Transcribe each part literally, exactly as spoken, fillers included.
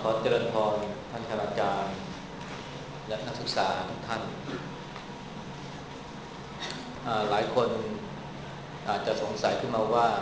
ขอเจริญพรท่านคณาจารย์และนักศึกษาทุกท่านหลายคนอาจจะสงสัยขึ้นมาว่า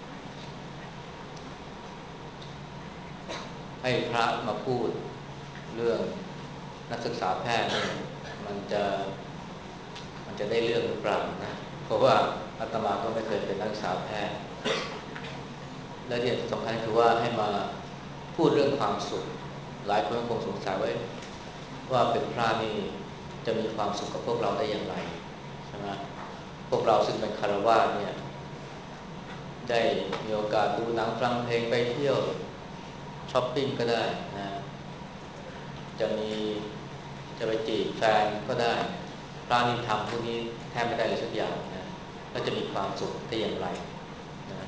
ให้พระมาพูดเรื่องนักศึกษาแพทย์เนี่ยมันจะมันจะได้เรื่องหรือเปล่านะเพราะว่าอาตมาก็ไม่เคยเป็นนักศึกษาแพทย์และที่สำคัญคือว่าให้มาพูดเรื่องความสุขหลายคนคงสงสัยไว้ว่าเป็นพระนี่จะมีความสุขกับพวกเราได้อย่างไรใช่ไหมพวกเราซึ่งเป็นคฤหัสถ์เนี่ยได้มีโอกาสดูหนังฟังเพลงไปเที่ยวช้อปปิ้งก็ได้นะจะมีจะไปจีบแฟนก็ได้พระนี่ทำพวกนี้แทบไม่ได้เลยสักอย่างนะแล้วจะมีความสุขได้อย่างไรนะ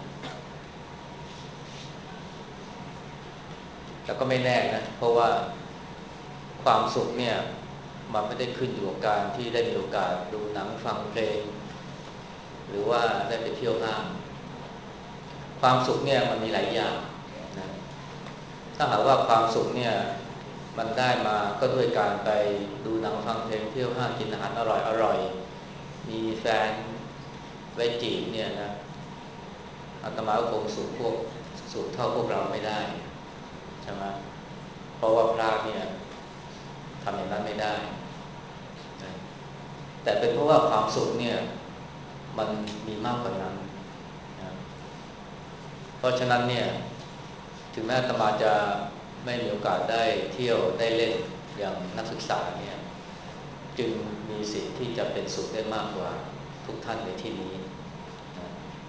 แต่ก็ไม่แน่นะเพราะว่าความสุขเนี่ยมันไม่ได้ขึ้นอยู่กับการที่ได้มีโอกาสดูหนังฟังเพลงหรือว่าได้ไปเที่ยวห้างความสุขเนี่ยมันมีหลายอย่างนะถ้าหากว่าความสุขเนี่ยมันได้มาก็ด้วยการไปดูหนังฟังเพลงเที่ยวห้างกินอาหารอร่อยอร่อยมีแฟนไว้จีบเนี่ยนะอาตมาก็คงสุขพวกสุขเท่าพวกเราไม่ได้ใช่ไหมเพราะว่าพระเนี่ยทำอย่างนั้นไม่ได้นะแต่เป็นเพราะว่าความสุขเนี่ยมันมีมากกว่านั้นนะเพราะฉะนั้นเนี่ยถึงแม้อาตมาจะไม่มีโอกาสได้เที่ยวได้เล่นอย่างนักศึกษาเนี่ยจึงมีสิทธิ์ที่จะเป็นสุขได้มากกว่าทุกท่านในที่นี้นะ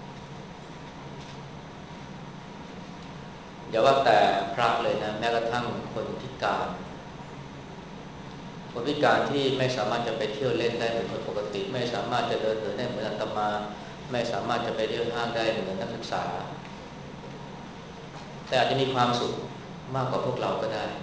อย่าว่าแต่พระเลยนะแม้กระทั่งคนพิการคนพิการที่ไม่สามารถจะไปเที่ยวเล่นได้เหมือนคนปกติไม่สามารถจะเดินเหินได้เหมือนอาตมาไม่สามารถจะไปเที่ยวห้างได้เหมือนนักศึกษาแต่อาจจะมีความสุขมากกว่าพวกเราก็ได้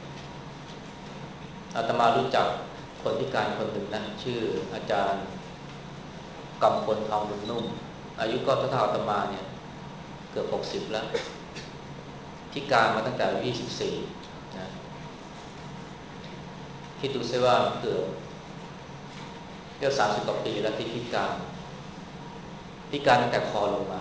อาตมารู้จักคนพิการคนหนึ่งนะชื่ออาจารย์กำพลทองบุญนุ่มอายุก็เท่าๆอาตมาเนี่ยเกือบหกสิบแล้วพิการมาตั้งแต่อายุยี่สิบสี่นะคิดดูซิว่าเกือบเกือบสามสิบกว่าปีแล้วที่พิการพิการตั้งแต่คอลงมา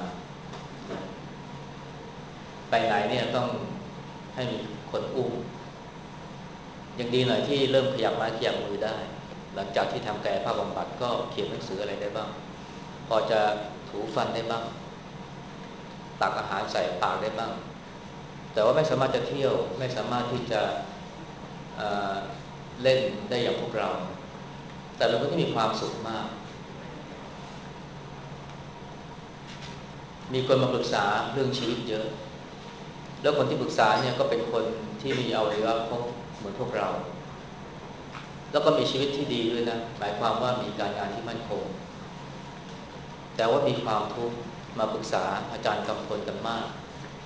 ไปไหนเนี่ยต้องให้มีคนอุ้มยังดีหน่อยที่เริ่มขยับไม้ขยับมือได้หลังจากที่ทำกายภาพบำบัดก็เขียนหนังสืออะไรได้บ้างพอจะถูฟันได้บ้างตักอาหารใส่ปากได้บ้างแต่ว่าไม่สามารถจะเที่ยวไม่สามารถที่จะเอ่อเล่นได้อย่างพวกเราแต่เราก็ที่มีความสุขมากมีคนมาปรึกษาเรื่องชีวิตเยอะแล้วคนที่ปรึกษาเนี่ยก็เป็นคนที่มีอวัยวะครบเหมือนพวกเราแล้วก็มีชีวิตที่ดีด้วยนะหมายความว่ามีการงานที่มั่นคงแต่ว่ามีความทุกข์มาปรึกษาอาจารย์กำพลกันมาก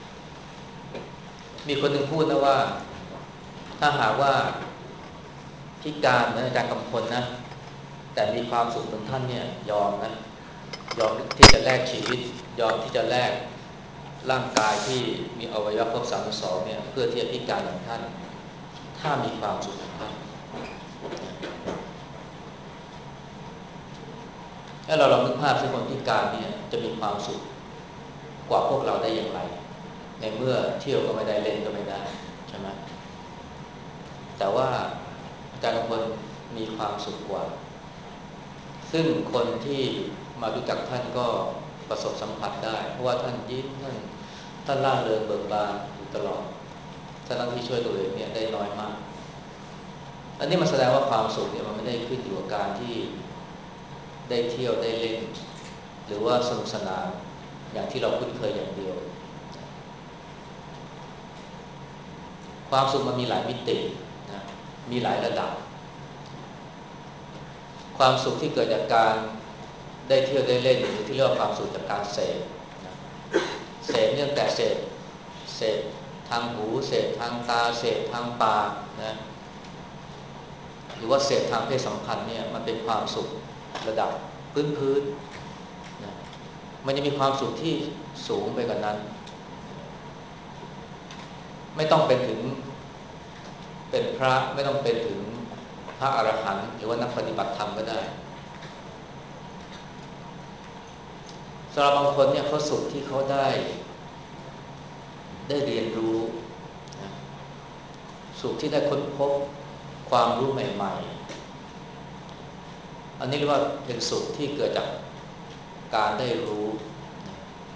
มีคนหนึ่งพูดนะว่าถ้าหากว่าพิการเหมือนอาจารย์กำพลนะแต่มีความสุขเหมือนท่านเนี่ยยอมนะยอมที่จะแลกชีวิตยอมที่จะแลกร่างกายที่มีอวัยวะครบสามสิบสองเนี่ยเพื่อที่จะพิการอย่างท่านถ้ามีความสุขของท่านถ้าเราลองนึกภาพที่คนพิการเนี่ยจะมีความสุขกว่าพวกเราได้อย่างไรในเมื่อเที่ยวก็ไม่ได้เล่นก็ไม่ได้ใช่ไหมแต่ว่าอาจารย์กำพลมีความสุขกว่าซึ่งคนที่มารู้จักท่านก็ประสบสัมผัสได้เพราะว่าท่านยิ้มท่านท่านร่าเริงเบิกบานอยู่ตลอดท่านที่ช่วยตัวเองเนี่ยได้น้อยมากอันนี้มันแสดงว่าความสุขเนี่ยมันไม่ได้ขึ้นอยู่กับการที่ได้เที่ยวได้เล่นหรือว่าสนุกสนานอย่างที่เราคุ้นเคยอย่างเดียวความสุขมันมีหลายมิตินะมีหลายระดับความสุขที่เกิดจากการได้เที่ยวได้เล่นหรือที่เรียกว่าความสุขจากการเสพนะเสพเนี่ยแต่เสพเสพทางหูเสพทางตาเสพทางปากนะหรือว่าเสพทางเพศสัมพันธ์เนี่ยมันเป็นความสุขระดับพื้นๆนะมันจะมีความสุขที่สูงไปกว่านั้นไม่ต้องเป็นถึงเป็นพระไม่ต้องเป็นถึงพระอรหันต์หรือว่านักปฏิบัติธรรมก็ได้สำหรับบางคนเนี่ยเขาสุขที่เขาได้ได้เรียนรู้นะสุขที่ได้ค้นพบความรู้ใหม่ๆอันนี้เรียกว่าเป็นสุขที่เกิดจากการได้รู้นะ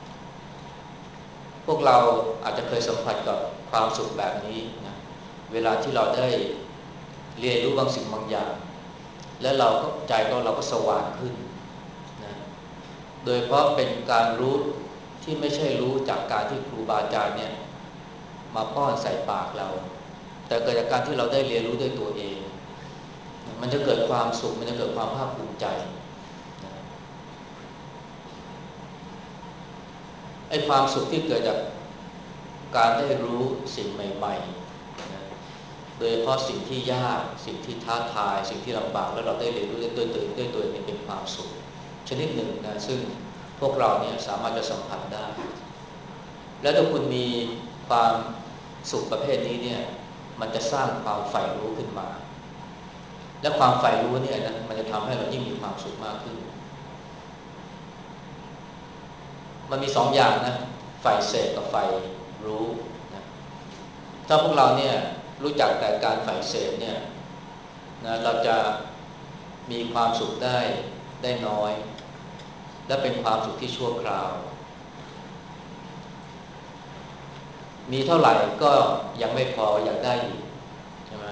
พวกเราอาจจะเคยสัมผัสกับความสุขแบบนี้นะเวลาที่เราได้เรียนรู้บางสิ่งบางอย่างและเราก็ใจก็เราก็สว่างขึ้นนะโดยเพราะเป็นการรู้ที่ไม่ใช่รู้จากการที่ครูบาอาจารย์เนี่ยมาป้อนใส่ปากเราแต่เกิดจากการที่เราได้เรียนรู้ด้วยตัวเองมันจะเกิดความสุขมันจะเกิดความภาคภูมิใจไอ้ความสุขที่เกิดจากการได้รู้สิ่งใหม่ๆนะโดยเฉพาะสิ่งที่ยากสิ่งที่ท้าทายสิ่งที่ลำบากแล้วเราได้เรียนรู้ด้วยตัวด้วยด้วยตัวเองเป็นความสุขชนิดหนึ่งนะซึ่งพวกเราเนี่ยสามารถจะสัมผัสได้แล้วถ้าคุณมีความสุขประเภทนี้เนี่ยมันจะสร้างความใฝ่รู้ขึ้นมาและความใฝ่รู้เนี่ยนะมันจะทำให้เรายิ่งมีความสุขมากขึ้นมันมีสองอย่างนะใฝ่เสพกับใฝ่รู้นะถ้าพวกเราเนี่ยรู้จักแต่การใฝ่เสพเนี่ยนะเราจะมีความสุขได้ได้น้อยและเป็นความสุขที่ชั่วคราวมีเท่าไหร่ก็ยังไม่พออยากได้อีกใช่ไหม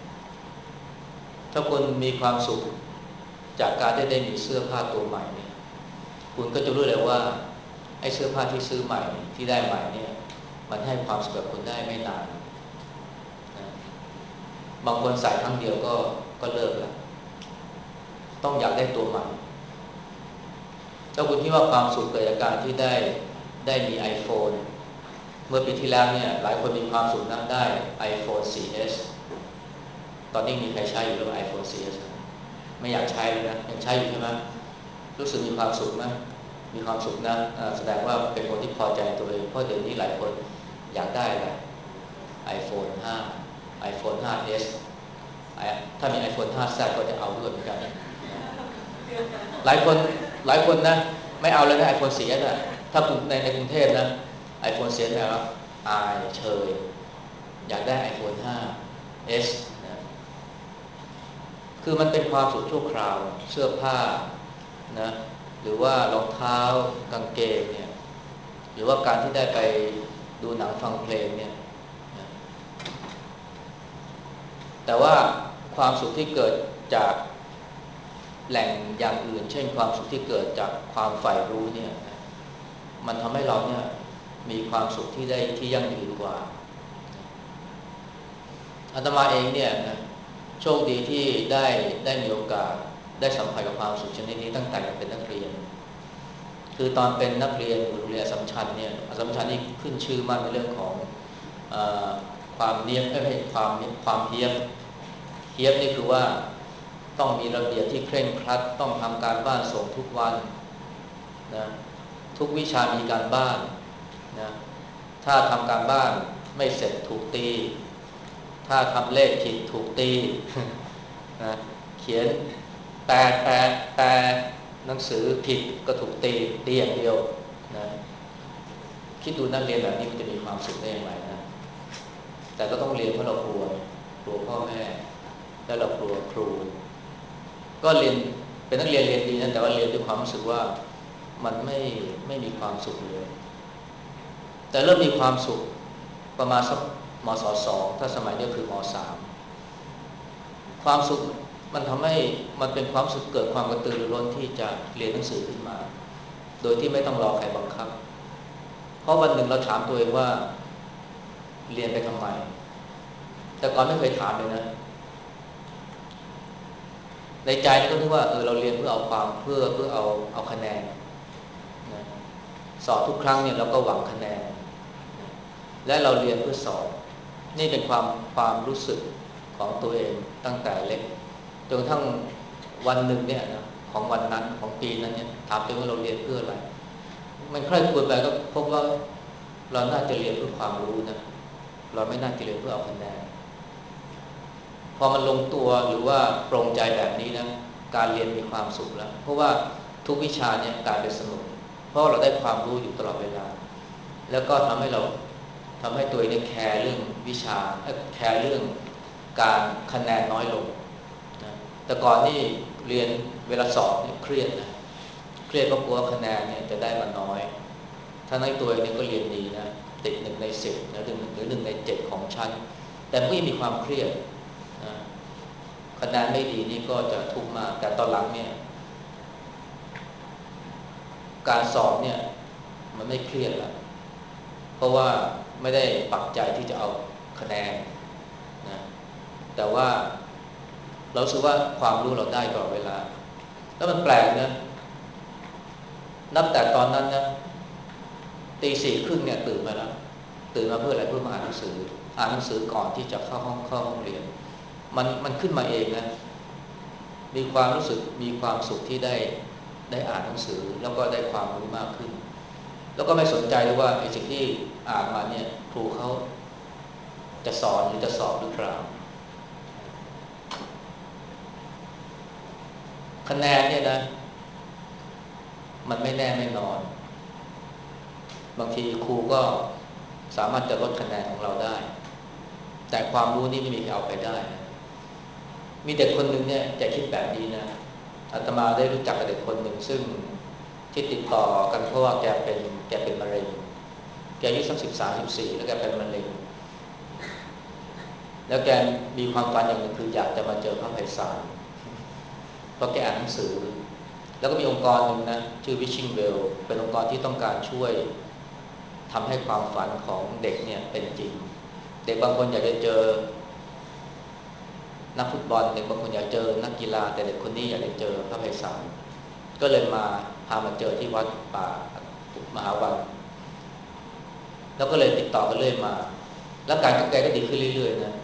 ถ้าคุณมีความสุขจากการได้ได้มีเสื้อผ้าตัวใหม่เนี่ยคุณก็จะรู้เลยว่าไอ้เสื้อผ้าที่ซื้อใหม่ที่ได้ใหม่เนี่ยมันให้ความสุขกับคุณได้ไม่นานนะบางคนใส่ครั้งเดียวก็ก็เลิกแล้วต้องอยากได้ตัวใหม่ถ้าคุณคิดว่าความสุขเกิดจากการที่ได้ได้มี iPhone เมื่อปีที่แล้วเนี่ยหลายคนมีความสุขนั้นได้ iPhone โฟร์ เอส ตอนนี้มีใครใช้อยู่หรือ iPhone โฟร์ เอส ไม่อยากใช้แล้วนะยังใช้อยู่ใช่ไหมรู้สึกมีความสุขไหมมีความสุขนะแสดงว่าเป็นคนที่พอใจตัวเองเพราะเดี๋ยวนี้หลายคนอยากได้อะไร iPhone ห้า iPhone ไฟว์ เอส ถ้ามี iPhone ไฟว์ แซด ก็จะเอาด้วยเหมือนกันหลายคนหลายคนนะไม่เอาเลยนะ iPhone โฟร์ เอส อ่ะถ้าในในกรุงเทพนะ iPhone โฟร์ เอส แล้วอายเชยอยากได้ iPhone ไฟว์ เอส นะคือมันเป็นความสุขชั่วคราวเสื้อผ้านะหรือว่ารองเท้ากางเกงเนี่ยหรือว่าการที่ได้ไปดูหนังฟังเพลงเนี่ยนะแต่ว่าความสุขที่เกิดจากแหล่งอย่างอื่นเช่นความสุขที่เกิดจากความใฝ่รู้เนี่ยนะมันทำให้เราเนี่ยมีความสุขที่ได้ที่ยั่งยืนกว่าอาตมาเองเนี่ยนะโชคดีที่ได้ได้มีโอกาสได้สัมผัสกับความสุขชนิดนี้ตั้งแต่ยังเป็นนักเรียนคือตอนเป็นนักเรียนอยู่โรงเรียนอัสสัมชัญเนี่ยอัสสัมชัญนี่ขึ้นชื่อมากในเรื่องของเอ่อความเนียบไม่ใช่ความความเพียบเพียบนี่คือว่าต้องมีระเบียบที่เคร่งครัดต้องทำการบ้านส่งทุกวันนะทุกวิชามีการบ้านนะถ้าทำการบ้านไม่เสร็จถูกตีถ้าทำเลขผิดถูกตีนะเขียนแปลแปลแปลหนังสือผิดก็ถูกตีตีอย่างเดียวนะคิดดูนักเรียนแบบนี้มันจะมีความสุขได้อย่างไรนะแต่ก็ต้องเรียนเพราะเรากลัวกลัวพ่อแม่และเรากลัวครูก็เรียนเป็นนักเรียนเรียนดีนะแต่ว่าเรียนด้วยความรู้สึกว่ามันไม่ไม่มีความสุขเลยแต่เริ่มมีความสุขประมาณสักมศสองถ้าสมัยนี้คือมสามความสุขมันทำให้มันเป็นความสุขเกิดความกระตือรือร้นที่จะเรียนหนังสือขึ้นมาโดยที่ไม่ต้องรอใครบังคับเพราะวันหนึ่งเราถามตัวเองว่าเรียนไปทำไมแต่ก่อนไม่เคยถามเลยนะในใจก็นึกว่าเออเราเรียนเพื่อเอาความเพื่อเพื่อเอาเอาคะแนนนะสอบทุกครั้งเนี่ยเราก็หวังคะแนนนะและเราเรียนเพื่อสอบนี่เป็นความความรู้สึกของตัวเองตั้งแต่เล็กจนกระทั่งวันหนึ่งเนี่ยนะของวันนั้นของปีนั้นเนี่ยถามตัวเองว่าเราเรียนเพื่ออะไรมันใคร่ครวญไปก็พบว่าเราน่าจะเรียนเพื่อความรู้นะเราไม่น่าจะเรียนเพื่อเอาคะแนนพอมันลงตัวหรือว่าโปร่งใจแบบนี้นะการเรียนมีความสุขแล้วเพราะว่าทุกวิชาเนี่ยกลายเป็นสนุกเพราะเราได้ความรู้อยู่ตลอดเวลาแล้วก็ทำให้เราทำให้ตัวเองแคร์เรื่องวิชาแคร์เรื่องการคะแนนน้อยลงนะแต่ก่อนนี่เรียนเวลาสอบเนี่ยเครียดนะเครียดเพราะกลัวคะแนนเนี่ยจะได้มาน้อยถ้าในตัวเองก็เรียนดีนะติดหนึ่งในสิบนะหรือหรือหนึ่งในเจ็ดของชั้นแต่ก็ยังมีความเครียดคะแนนไม่ดีนี่ก็จะทุกข์มากแต่ตอนหลังเนี่ยการสอบเนี่ยมันไม่เครียดแล้วเพราะว่าไม่ได้ปักใจที่จะเอาคะแนนนะแต่ว่าเราสึกว่าความรู้เราได้ตลอดเวลาแล้วมันแปลกนะนับแต่ตอนนั้นนะตีสี่ครึ่งเนี่ยตื่นมาแล้วตื่นมาเพื่ออะไรเพื่อมาอ่านหนังสืออ่านหนังสือก่อนที่จะเข้าห้องเข้าห้องเรียนมันมันขึ้นมาเองนะมีความรู้สึกมีความสุขที่ได้ได้อ่านหนังสือแล้วก็ได้ความรู้มากขึ้นแล้วก็ไม่สนใจเลยว่าไอ้สิ่งที่อ่านมาเนี่ยครูเขาจะสอนหรือจะสอบหรือเปล่าคะแนนเนี่ยนะมันไม่แน่ไม่นอนบางทีครูก็สามารถจะลดคะแนนของเราได้แต่ความรู้นี่ไม่มีใครเอาไปได้นะมีเด็กคนหนึ่งเนี่ยจะคิดแบบนี้นะอาตมาได้รู้จักกับเด็กคนหนึ่งซึ่งที่ติดต่อกันเพราะว่าแกเป็นแกเป็นมะเร็งแกอายุสักสิบสามสิบสี่แล้วแกเป็นมะเร็งแล้วแกมีความฝันอย่างหนึ่งคืออยากจะมาเจอพระไพศาลเพราะแกอ่านหนังสือแล้วก็มีองค์กรหนึ่งนะชื่อ Wishing Well เป็นองค์กรที่ต้องการช่วยทำให้ความฝันของเด็กเนี่ยเป็นจริงเด็กบางคนอยากจะเจอนักฟุตบอลเด็กบางคนอยากเจอนักกีฬาแต่เด็กคนนี้อยากจะเจอพระไพศาลก็เลยมาพามาเจอที่วัดป่ามหาวันแล้วก็เลยติดต่อกันเรื่อยมาแล้วการของแกก็ดีขึ้นเรื่อยๆนะ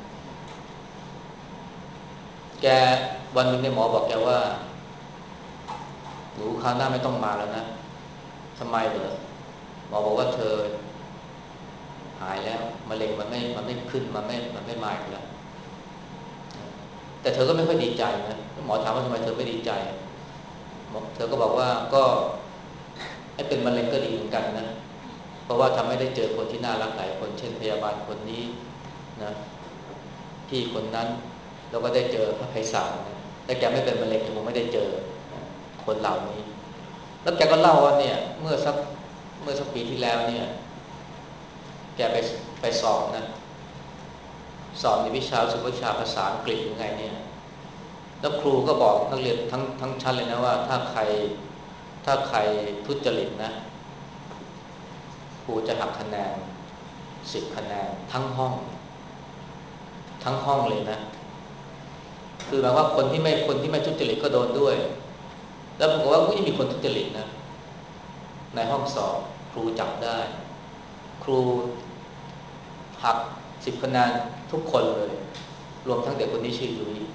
แกวันหนึ่งในหมอบอกแกว่าหนูคราวหน้าไม่ต้องมาแล้วนะทำไมเหรอหมอบอกว่าเธอหายแล้วมะเร็งมันไม่มันไม่ขึ้นมันไม่มันไม่มาอีกแล้วแต่เธอก็ไม่ค่อยดีใจนะหมอถามว่าทำไมเธอไม่ดีใจเธอก็บอกว่าก็ให้เป็นมะเร็งก็ดีเหมือนกันนะเพราะว่าทำให้ได้เจอคนที่น่ารักหลายคนเช่นพยาบาลคนนี้นะพี่คนนั้นเราก็ได้เจอพระไพศาลนะแต่แกไม่เป็นมะเร็งแกคงไม่ได้เจอคนเหล่านี้แล้วแกก็เล่าว่าเนี่ยเมื่อสักเมื่อสักปีที่แล้วเนี่ยแกไปไปสอบนะสอบในวิชาสุวิชาภาษาอังกฤษยังไงเนี่ยแล้วครูก็บอกนักเรียนทั้งทั้งชั้นเลยนะว่าถ้าใครถ้าใครทุจริตนะครูจะหักคะแนนสิบคะแนนทั้งห้องทั้งห้องเลยนะคือหมายว่าคนที่ไม่คนที่ไม่ทุจริตก็โดนด้วยแล้วผมว่าก็ยังมีคนทุจริตนะในห้องสอบครูจับได้ครูหักสิบคะแนนทุกคนเลยรวมทั้งเด็กคนที่ชื่อยุ้ย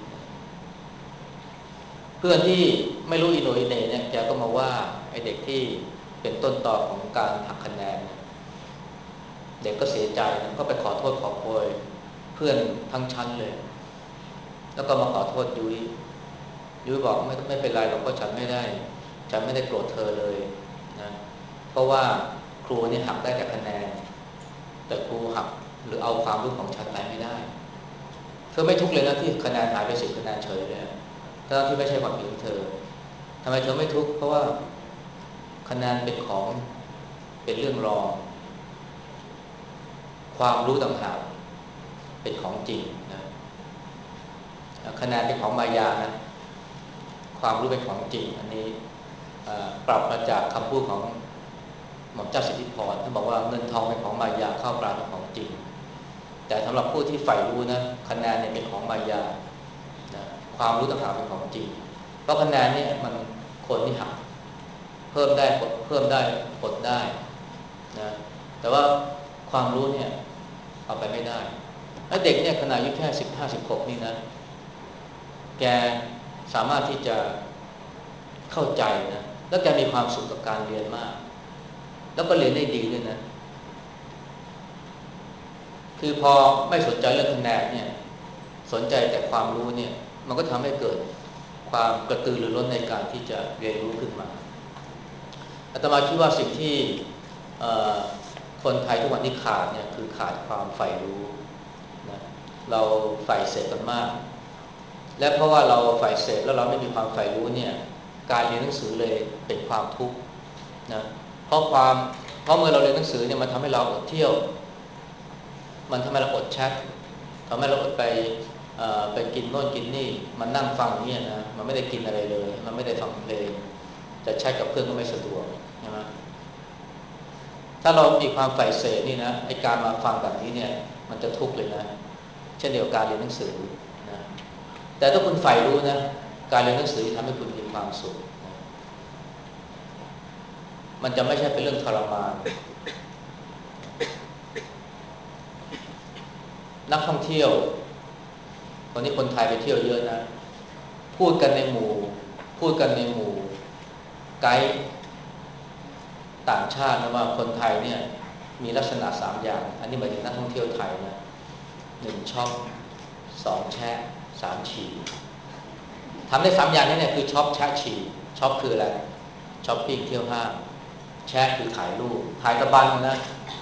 เพื่อนที่ไม่รู้อิโหนอิเหน่เนี่ยแกก็มาว่าไอ้เด็กที่เป็นต้นตอของการหักคะแนนเด็กก็เสียใจนะก็ไปขอโทษขอโพยเพื่อนทั้งชั้นเลยแล้วก็มาขอโทษยุ้ยยุ้ยบอกไม่ไม่เป็นไรหรอกเพราะฉันไม่ได้ฉันไม่ได้โกรธเธอเลยนะเพราะว่าครูนี่หักได้แต่คะแนนแต่ครูหักหรือเอาความรู้ของฉันไปไม่ได้เธอไม่ทุกข์เลยนะที่คะแนนหายไปสิบคะแนนเฉยเลยทั้งที่ไม่ใช่ความผิดของเธอทำไมเธอไม่ทุกข์เพราะว่าคะแนนเป็นของเป็นเรื่องรองความรู้ต่างหากเป็นของจริงนะคะแนนเป็นของมายานะความรู้เป็นของจริงอันนี้ปรับมาจากคำพูดของหม่อมเจ้าสิทธิพรท่านบอกว่าเงินทองเป็นของมายาข้าวปลาเป็นของจริงแต่สำหรับผู้ที่ใฝ่รู้นะคะแนนเนี่ยเป็นของมายานะความรู้ต่างหากเป็นของจริงเพราะคะแนนเนี่ยมันคนที่หักเพิ่มได้กดเพิ่มได้กดได้นะแต่ว่าความรู้เนี่ยเอาไปไม่ได้แล้วเด็กเนี่ยขนาดอายุแค่สิบห้าสิบหกนี่นะแกสามารถที่จะเข้าใจนะแล้วแกมีความสุขกับการเรียนมากแล้วก็เรียนได้ดีด้วยนะคือพอไม่สนใจเรื่องคะแนนเนี่ยสนใจแต่ความรู้เนี่ยมันก็ทำให้เกิดความกระตือรือร้นในการที่จะเรียนรู้ขึ้นมาอาตมาคิดว่าสิ่งที่คนไทยทุกวันนี้ขาดเนี่ยคือขาดความใฝ่รู้นะเราใฝ่เสพกันมากและเพราะว่าเราใฝ่เสพแล้วเราไม่มีความใฝ่รู้เนี่ยการเรียนหนังสือเลยเป็นความทุกข์นะเพราะความเพราะเมื่อเราเรียนหนังสือเนี่ยมันทำให้เราอดเที่ยวมันทำให้เราอดแชททำให้เราอดไปไปกินโน่นกินนี่มันนั่งฟังเนี่ยนะมันไม่ได้กินอะไรเลยมันไม่ได้ฟังเพลงจะแชทกับเพื่อนก็ไม่สะดวกใช่ไหมถ้าเรามีความใฝ่เสพนี่นะไอการมาฟังแบบนี้เนี่ยมันจะทุกข์เลยนะเช่นเดียวกับการเรียนหนังสือนะแต่ถ้าคุณใฝ่รู้นะการเรียนหนังสือทำให้คุณมีความสุขนะมันจะไม่ใช่เป็นเรื่องทรมานนักท่องเที่ยวตอนนี้คนไทยไปเที่ยวเยอะนะพูดกันในหมู่พูดกันในหมู่ไกด์ต่างชาตินะว่าคนไทยเนี่ยมีลักษณะสามอย่างอันนี้หมายถึงนักท่องเที่ยวไทยนะหนึ่งช็อปสองแชะสามฉี่ทำได้สามอย่างนี้เนี่ยคือช็อปแชะฉี่ช็อปคืออะไรช้อปปิ้งเที่ยวห้างแชะคือถ่ายรูปถ่ายตะบันนะ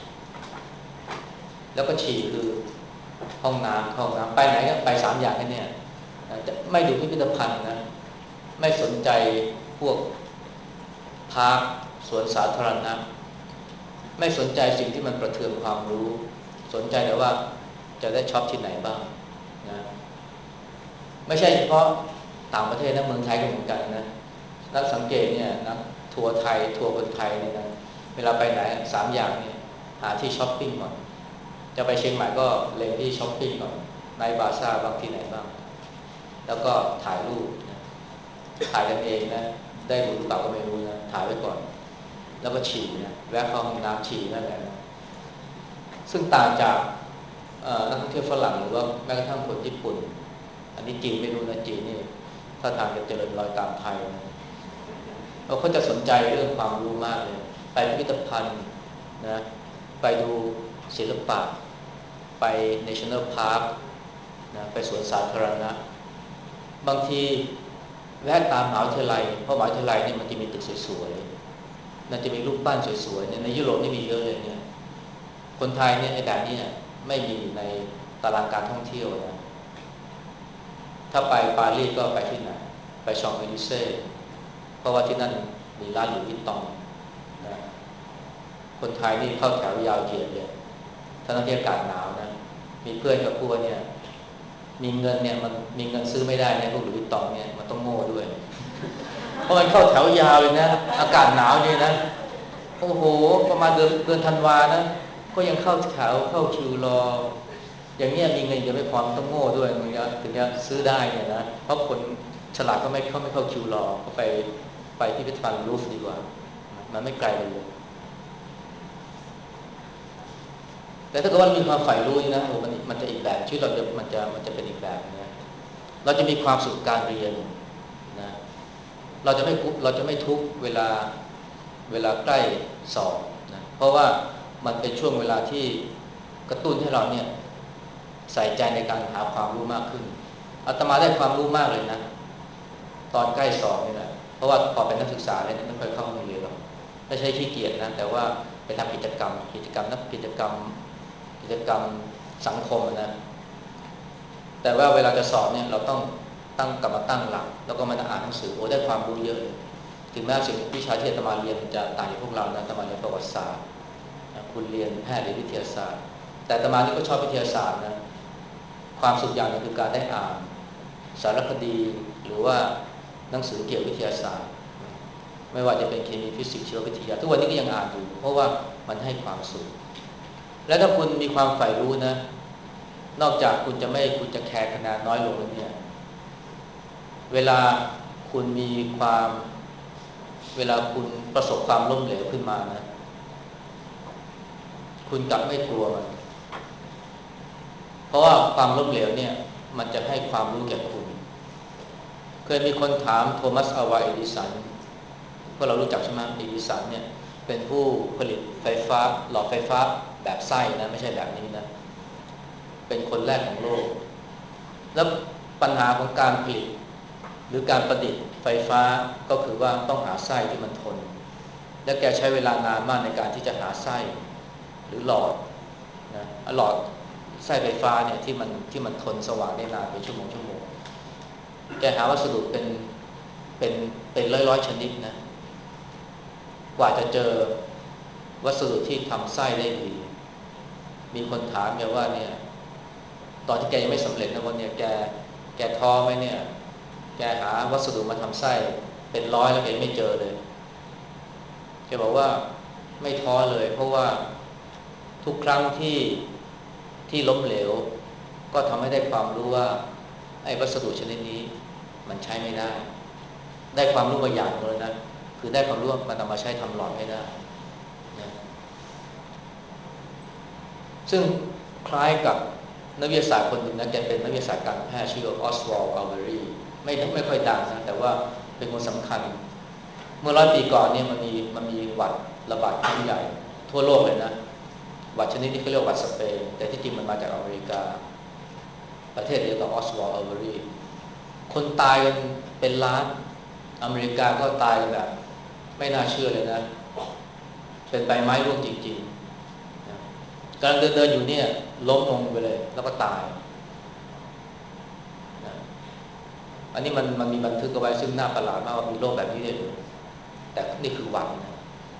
แล้วก็ฉี่คือห้องน้ำห้องน้ำไปไหนก็ไปสามอย่างนี้เนี่ยไม่ดูพิพิธภัณฑ์นะไม่สนใจพวกพาร์คสวนสาธารณะไม่สนใจสิ่งที่มันประเทืองความรู้สนใจแต่ว่าจะได้ช็อปที่ไหนบ้างนะไม่ใช่เฉพาะต่างประเทศนะเมืองไทยก็เหมือนกันนะนักสังเกตเนี่ยนักทัวร์ไทยทัวร์คนไทยเนี่ยนะเวลาไปไหนสามอย่างเนี่ยหาที่ช้อปปิ้งก่อนจะไปเชียงใหม่ก็เล็งที่ช้อปปิ้งก่อนในบาซ่าบางที่ไหนบ้างแล้วก็ถ่ายรูปนะถ่ายกันเองนะได้รู้หรือเปล่าก็ไม่รู้นะถ่ายไว้ก่อนแล้วก็ฉี่นะแวะเข้าห้องน้ำฉี่นั่นแหละซึ่งต่างจากนักท่องเที่ยวฝรั่งหรือว่าแม้กระทั่งคนญี่ปุ่นอันนี้จีนไม่รู้นะจีนนี่ถ้าทางจะเจริญรอยตามไทยนะเราก็จะสนใจเรื่องความรู้มากเลยไปพิพิธภัณฑ์นะไปดูศิลปะไป National Park นะไปสวนสาธารณะบางทีแวะตามมหาวิทยาลัยเพราะมหาวิทยาลัยนี่มันจะมีตึกสวยๆน่าจะมีรูปปั้นสวยๆเนี่ยในยุโรปนี่มีเยอะเลยเนี่ยคนไทยเนี่ยไอ้แบบนี้ไม่มีในตารางการท่องเที่ยวนะถ้าไปปารีสก็ไปที่ไหนไปชองเอลิเซ่เพราะว่าที่นั่นมีร้านหลุยส์วิตตองนะคนไทยนี่เข้าแถวยาวเหยียดเลยทั้งที่อากาศหนาวนะมีเพื่อนกับพวกเนี่ยมีเงินเนี่ยมันมีเงินซื้อไม่ได้เนี่ยพวกหลุยส์วิตตองเนี่ยมันต้องโง่ด้วยเพราะมันเข้าแถวยาวเลยนะอากาศหนาวนี่นะโอ้โหประมาณเดือนเดือนธันวานะก็ยังเข้าแถวเข้าคิวรออย่างเงี้ยมีเงินจะไม่พอต้องโง่ด้วยมันจะถึงจะซื้อได้เนี่ยนะเพราะคนฉลาดก็ไม่เข้าไม่เข้าคิวรอก็ไปไปที่พิพิธภัณฑ์ลูฟร์ดีกว่ามันไม่ไกลเลยแต่ถ้าเกิดว่ามีความใฝ่รู้นะโอ้มันมันจะอีกแบบชีวิตเราจะมันจะมันจะเป็นอีกแบบนะเราจะมีความสุขการเรียนนะเราจะไม่เราจะไม่ทุกเวลาเวลาใกล้สอบนะเพราะว่ามันเป็นช่วงเวลาที่กระตุ้นให้เราเนี่ยใส่ใจในการหาความรู้มากขึ้นอาตมาได้ความรู้มากเลยนะตอนใกล้สอบนี่แหละเพราะว่าพอเป็นนักศึกษาเนี่ยไม่ค่อยเข้าห้องเรียนหรอกไม่ใช่ขี้เกียจนะแต่ว่าไปทำกิจกรรมกิจกรรมนักกิจกรรมกิจกรรมสังคมนะแต่ว่าเวลาจะสอบเนี่ยเราต้องตั้งกลับมาตั้งหลักแล้วก็มาอ่านหนังสือโอ้ได้ความรู้เยอะเลยถึงแม้สิ่งวิชาที่อาตมาเรียนจะต่างจากพวกเรานะอาตมาเรียนประวัติศาสตร์คุณเรียนแพทย์หรือวิทยาศาสตร์แต่อาตมานี่ก็ชอบวิทยาศาสตร์นะความสุขอย่างนึงคือการได้อ่านสารคดีหรือว่าหนังสือเกี่ยวกับวิทยาศาสตร์ไม่ว่าจะเป็นเคมีฟิสิกส์ชีววิทยาทุกวันนี้ก็ยังอ่านอยู่เพราะว่ามันให้ความสุขและถ้าคุณมีความใฝ่รู้นะนอกจากคุณจะไม่คุณจะแคร์คะแนนน้อยลงแล้วเนี่ยเวลาคุณมีความเวลาคุณประสบความล้มเหลวขึ้นมานะคุณกลับไม่กลัวมันเพราะว่าความล้มเหลวเนี่ยมันจะให้ความรู้แก่คุณเคยมีคนถามโทมัสอัลวาเอดิสันพวกเรารู้จักใช่ไหมเอดิสันเนี่ยเป็นผู้ผลิตไฟฟ้าหลอดไฟฟ้าแบบไส้นะไม่ใช่แบบนี้นะเป็นคนแรกของโลกแล้วปัญหาของการผลิตหรือการประดิษฐ์ไฟฟ้าก็คือว่าต้องหาไส้ที่มันทนและแกใช้เวลานานมากในการที่จะหาไส้หรือหลอดนะหลอดไส้ไฟฟ้าเนี่ยที่มันที่มันทนสว่างได้นานเป็นชั่วโมงชั่วโมงแกหาวัสดุเป็นเป็นเป็นร้อยร้อยชนิดนะกว่าจะเจอวัสดุที่ทำไส้ได้ดีมีคนถามแกว่าเนี่ยตอนที่แกยังไม่สำเร็จนะวันเนี่ยแกแกท้อไหมเนี่ยแกหาวัสดุมาทำไส้เป็นร้อยแล้วแกไม่เจอเลยแกบอกว่าไม่ท้อเลยเพราะว่าทุกครั้งที่ที่ล้มเหลวก็ทำให้ได้ความรู้ว่าไอ้วัสดุชนิดนี้มันใช้ไม่ได้ได้ความรู้บางอย่างเลยนะคือได้ความรู้ว่ามันนำมาใช้ทำหลอดไม่ได้นะซึ่งคล้ายกับนักวิทยาศาสตร์คนหนึ่งนะแกเป็นนักวิทยาศาสตร์การแพทย์ชื่อออสวอลด์อัลเบอรีไม่ไม่ค่อยดังนะแต่ว่าเป็นคนสำคัญเมื่อร้อยปีก่อนเนี่ยมันมีมันมีหวัดระบาดครั้งใหญ่ทั่วโลกเลยนะหวัดชนิดนี้เขาเรียกหวัดสเปนแต่ที่จริงมันมาจากอเมริกาประเทศเดียวกับออสวอลด์อัลเบอรีคนตายกันเป็นล้านอเมริกาก็ตายกันแบบไม่น่าเชื่อเลยนะเป็นใบไม้ร่วงจริงๆกำลังเดินเดินอยู่เนี่ยล้มลงไปเลยแล้วก็ตายนะอันนี้มันมันมีบันทึกเอาไว้ซึ่งน่าประหลาดมากว่ามีโรคแบบนี้ได้เลยแต่นี่คือหวัดนะ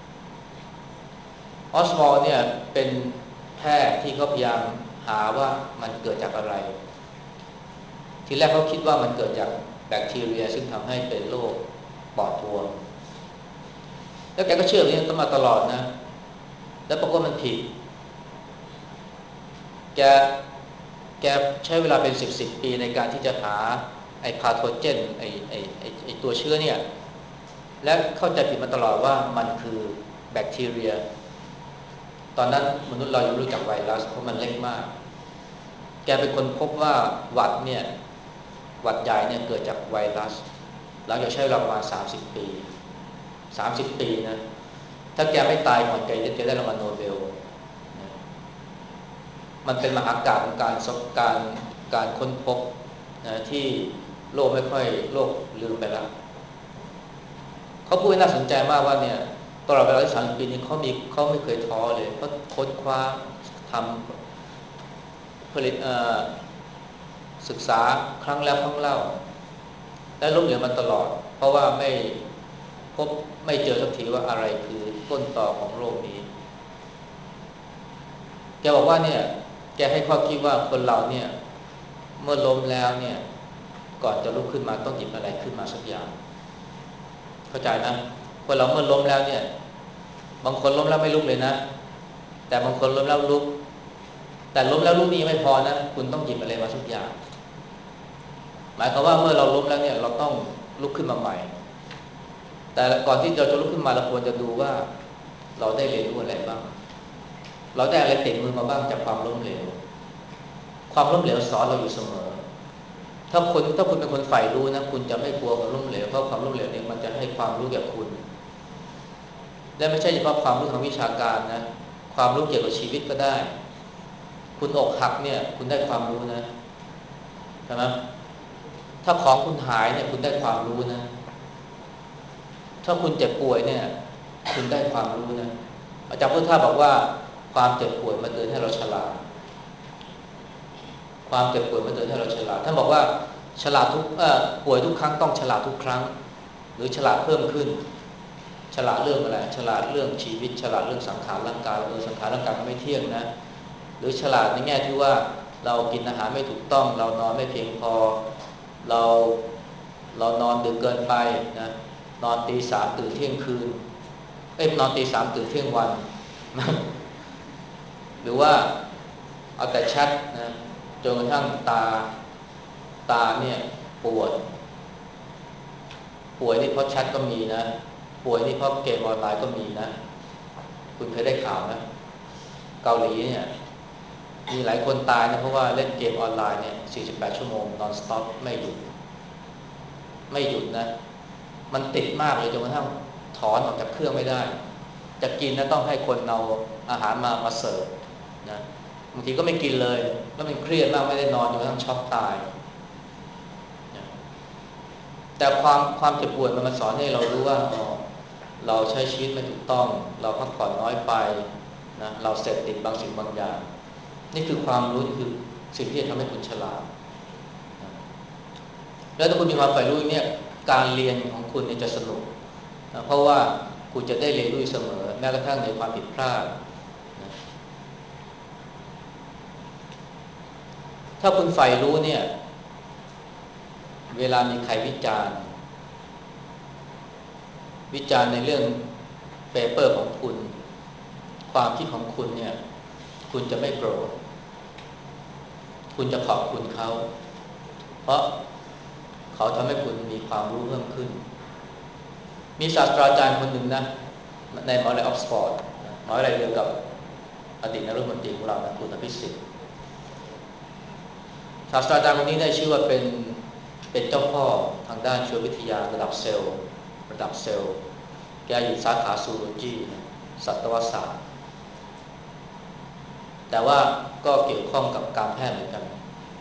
ออสวอลด์เนี่ยเป็นแพทย์ที่เขาพยายามหาว่ามันเกิดจากอะไรทีแรกเขาคิดว่ามันเกิดจากแบคทีเรียซึ่งทำให้เป็นโรคปอดบวมแล้วแกก็เชื่ออย่างนี้มาตลอดนะแล้วปรากฏมันผิดแกแกใช้เวลาเป็นสิบสิบปีในการที่จะหาไอ้พาโทเจนไอ้ไอ้ไอ้ไอ้ตัวเชื้อเนี่ยและเข้าใจผิดมาตลอดว่ามันคือแบคทีเรียตอนนั้นมนุษย์เรายังรู้จักไวรัสเพราะมันเล็กมากแกเป็นคนพบว่าหวัดเนี่ยหวัดใหญ่เนี่ยเกิดจากไวรัสหลังจากใช้เวลาประมาณสามสิบปีสามสิบปีนะถ้าแกไม่ตายก่อนแกจะได้รางวัลโนเบลมันเป็นมหากาพย์ของการการการค้นพบนะที่โลกไม่ค่อยโลกลืมไปแล้วเขาพูดน่าสนใจมากว่าเนี่ยตลอดเวลาที่สามสิบปีนี้เขามีเขาไม่เคยท้อเลยเขาค้นคว้าทำผลิตศึกษาครั้งแล้วครั้งเล่าและล้มเหลวมาตลอดเพราะว่าไม่พบไม่เจอสักทีว่าอะไรคือต้นตอของโรคนี้แกบอกว่าเนี่ยแกให้ข้อคิดว่าคนเราเนี่ยเมื่อล้มแล้วเนี่ยก่อนจะลุกขึ้นมาต้องหยิบอะไรขึ้นมาสักอย่างเข้าใจนะคนเราเมื่อล้มแล้วเนี่ยบางคนล้มแล้วไม่ลุกเลยนะแต่บางคนล้มแล้วลุกแต่ล้มแล้วลุกนี่ไม่พอนะคุณต้องหยิบอะไรมาสักอย่างหมายความว่าเมื่อเราล้มแล้วเนี่ยเราต้องลุกขึ้นมาใหม่แต่ก่อนที่เราจะลุกขึ้นมาเราควรจะดูว่าเราได้เรียนรู้อะไรบ้างเราได้อะไรติดมือมาบ้างจากความล้มเหลวความล้มเหลวสอนเราอยู่เสมอถ้าคนถ้าคุณเป็นคนใฝ่รู้นะคุณจะไม่กลัวความล้มเหลวเพราะความล้มเหลวเนี่ยมันจะให้ความรู้แก่คุณและไม่ใช่เฉพาะความรู้ทางวิชาการนะความรู้เกี่ยวกับชีวิตก็ได้คุณอกหักเนี่ยคุณได้ความรู้นะใช่ไหมถ้าของคุณหายเนี่ยคุณได้ความรู้นะถ้าคุณเจ็บป่วยเนี่ยคุณได้ความรู้นะอาจารย์พุทธาบอกว่าความเจ็บป่วยมันเตือนให้เราฉลาดความเจ็บป่วยมันเตือนให้เราฉลาดท่านบอกว่าฉลาดทุกเอ่อป่วยทุกครั้งต้องฉลาดทุกครั้งหรือฉลาดเพิ่มขึ้นฉลาดเรื่องอะไรฉลาดเรื่องชีวิตฉลาดเรื่องสังขารร่างกายเออสังขารร่างกายมันไม่เที่ยงนะหรือฉลาดในแง่ที่ว่าเรากินอาหารไม่ถูกต้องเรานอนไม่เพียงพอเราเรานอนดึกเกินไปนะนอนตีสามตื่นเที่ยงคืนเอ้ยนอนตีสามตื่นเที่ยงวันหรือว่าเอาแต่แชทนะจนกระทั่งตาตาเนี่ยปวดป่วยนี่เพราะแชทก็มีนะป่วยนี่เพราะเกมออนไลน์ก็มีนะคุณเคยได้ข่าวนะเกาหลีเนี่ยมีหลายคนตายนะเพราะว่าเล่นเกมออนไลน์เนี่ยสี่สิบแปดชั่วโมงนอนสต็อปไม่หยุดไม่หยุดนะมันติดมากเลยจนกระทั่งถอนออกจากเครื่องไม่ได้จะกินนะต้องให้คนเอาอาหารมามาเสิร์ฟนะบางทีก็ไม่กินเลยแล้วมันเครียดมากไม่ได้นอนจนกระทั่งช็อกตายแต่ความความเจ็บปวดมันมาสอนให้เรารู้ว่าอ๋อเราใช้ชีวิตไม่ถูกต้องเราพักผ่อนน้อยไปนะเราเสพติดบางสิ่งบางอย่างนี่คือความรู้นี่คือสิ่งที่จะทำให้คุณฉลาดนะแล้วถ้าคุณมีความใฝ่รู้เนี่ยการเรียนของคุณเนี่ยจะสนุกนะเพราะว่าคุณจะได้เรียนรู้เสมอแม้กระทั่งในความผิดพลาดนะถ้าคุณใฝ่รู้เนี่ยเวลามีใครวิจารณ์วิจารณ์ในเรื่องเปเปอร์ของคุณความคิดของคุณเนี่ยคุณจะไม่โกรธคุณจะขอบคุณเขาเพราะเขาทำให้คุณมีความรู้เพิ่มขึ้นมีศาสตราจารย์คนหนึ่งนะในมหาวิทยาลัยออกซฟอร์ดมหาวิทยาลัยเดียวกับอดีตนายกรัฐมนตรีของเรานะคุณอภิสิทธิ์ศาสตราจารย์คนนี้ได้ชื่อว่าเป็นเป็นเจ้าพ่อทางด้านชีววิทยาระดับเซลล์ระดับเซลล์แกอยู่สาขาซูโลจีสัตวศาสตร์แต่ว่าก็เกี่ยวข้องกับการแพทย์เหมือนกัน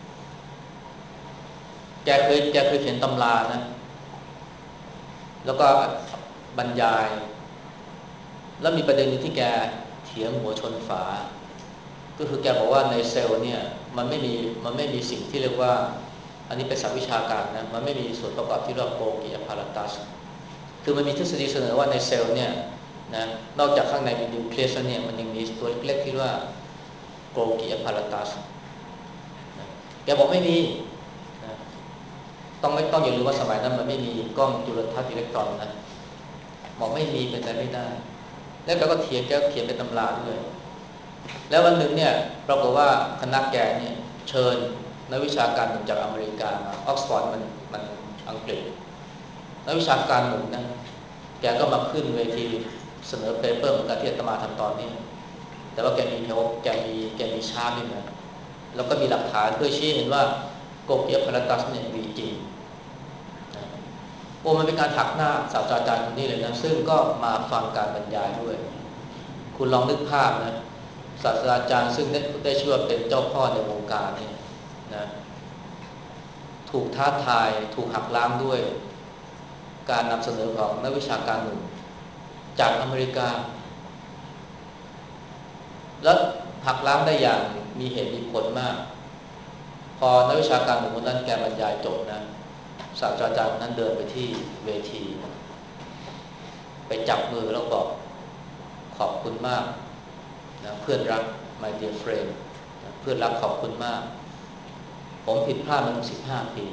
แกเคยแกเคยเขียนตำรานะแล้วก็บรรยายแล้วมีประเด็นที่แกเถียงหัวชนฝาก็คือแกบอกว่าในเซลล์เนี่ยมันไม่มีมันไม่มีสิ่งที่เรียกว่าอันนี้เป็นศัพท์วิชาการนะมันไม่มีส่วนประกอบที่เรียกว่าโกกิอะพาราตัสคือมันมีทฤษฎีเสนอว่าในเซลล์เนี่ยนะนอกจากข้างในมีนิวเคลียสเนี่ยมันยังมีตัวเล็กๆที่ว่าโกกิอะพาราตัสแกบอกไม่มีนะต้องไม่ต้องอย่าลืมว่าสมัยนั้นมันไม่มีกล้องจุลทรรศน์อิเล็กตรอนนะบอกไม่มีเป็นไปไม่ได้แล้วแกก็เถียงแกก็เขียนเป็นตำราด้วยแล้ววันหนึ่งเนี่ยปรากฏว่าคณะแกเนี่ยเชิญนักวิชาการหนุ่มจากอเมริกามาออกซฟอร์ดมันมันอังกฤษนักวิชาการหนุ่มนะแกก็มาขึ้นเวทีเสนอเปเปอร์เหมือนกันที่อาตมาทำตอนนี้แต่ว่าแกมีโน้ตแกมีแกมีชาร์ตนี่นะแล้วก็มีหลักฐานเพื่อชี้เห็นว่าโกกิอะพาราตัสเนี่ยมีจริงนะโอ้มันเป็นการถักหน้าศาสตราจารย์คนนี้เลยนะซึ่งก็มาฟังการบรรยายด้วยคุณลองนึกภาพนะศาสตราจารย์ซึ่งได้ได้ชื่อว่าเป็นเจ้าพ่อในวงการเนี่ยนะถูกท้าทายถูกหักล้างด้วยการนำเสนอของนักวิชาการหนุ่มจากอเมริกาแล้วหักล้างได้อย่างมีเหตุมีผลมากพอนักวิชาการหนุ่มคนนั้นแกบรรยายจบนะศาสตราจารย์คนนั้นเดินไปที่เวทีไปจับมือแล้วบอกขอบคุณมากนะเพื่อนรัก my dear friend นะเพื่อนรักขอบคุณมากผมผิดพลาดมาตั้งสิบห้าปี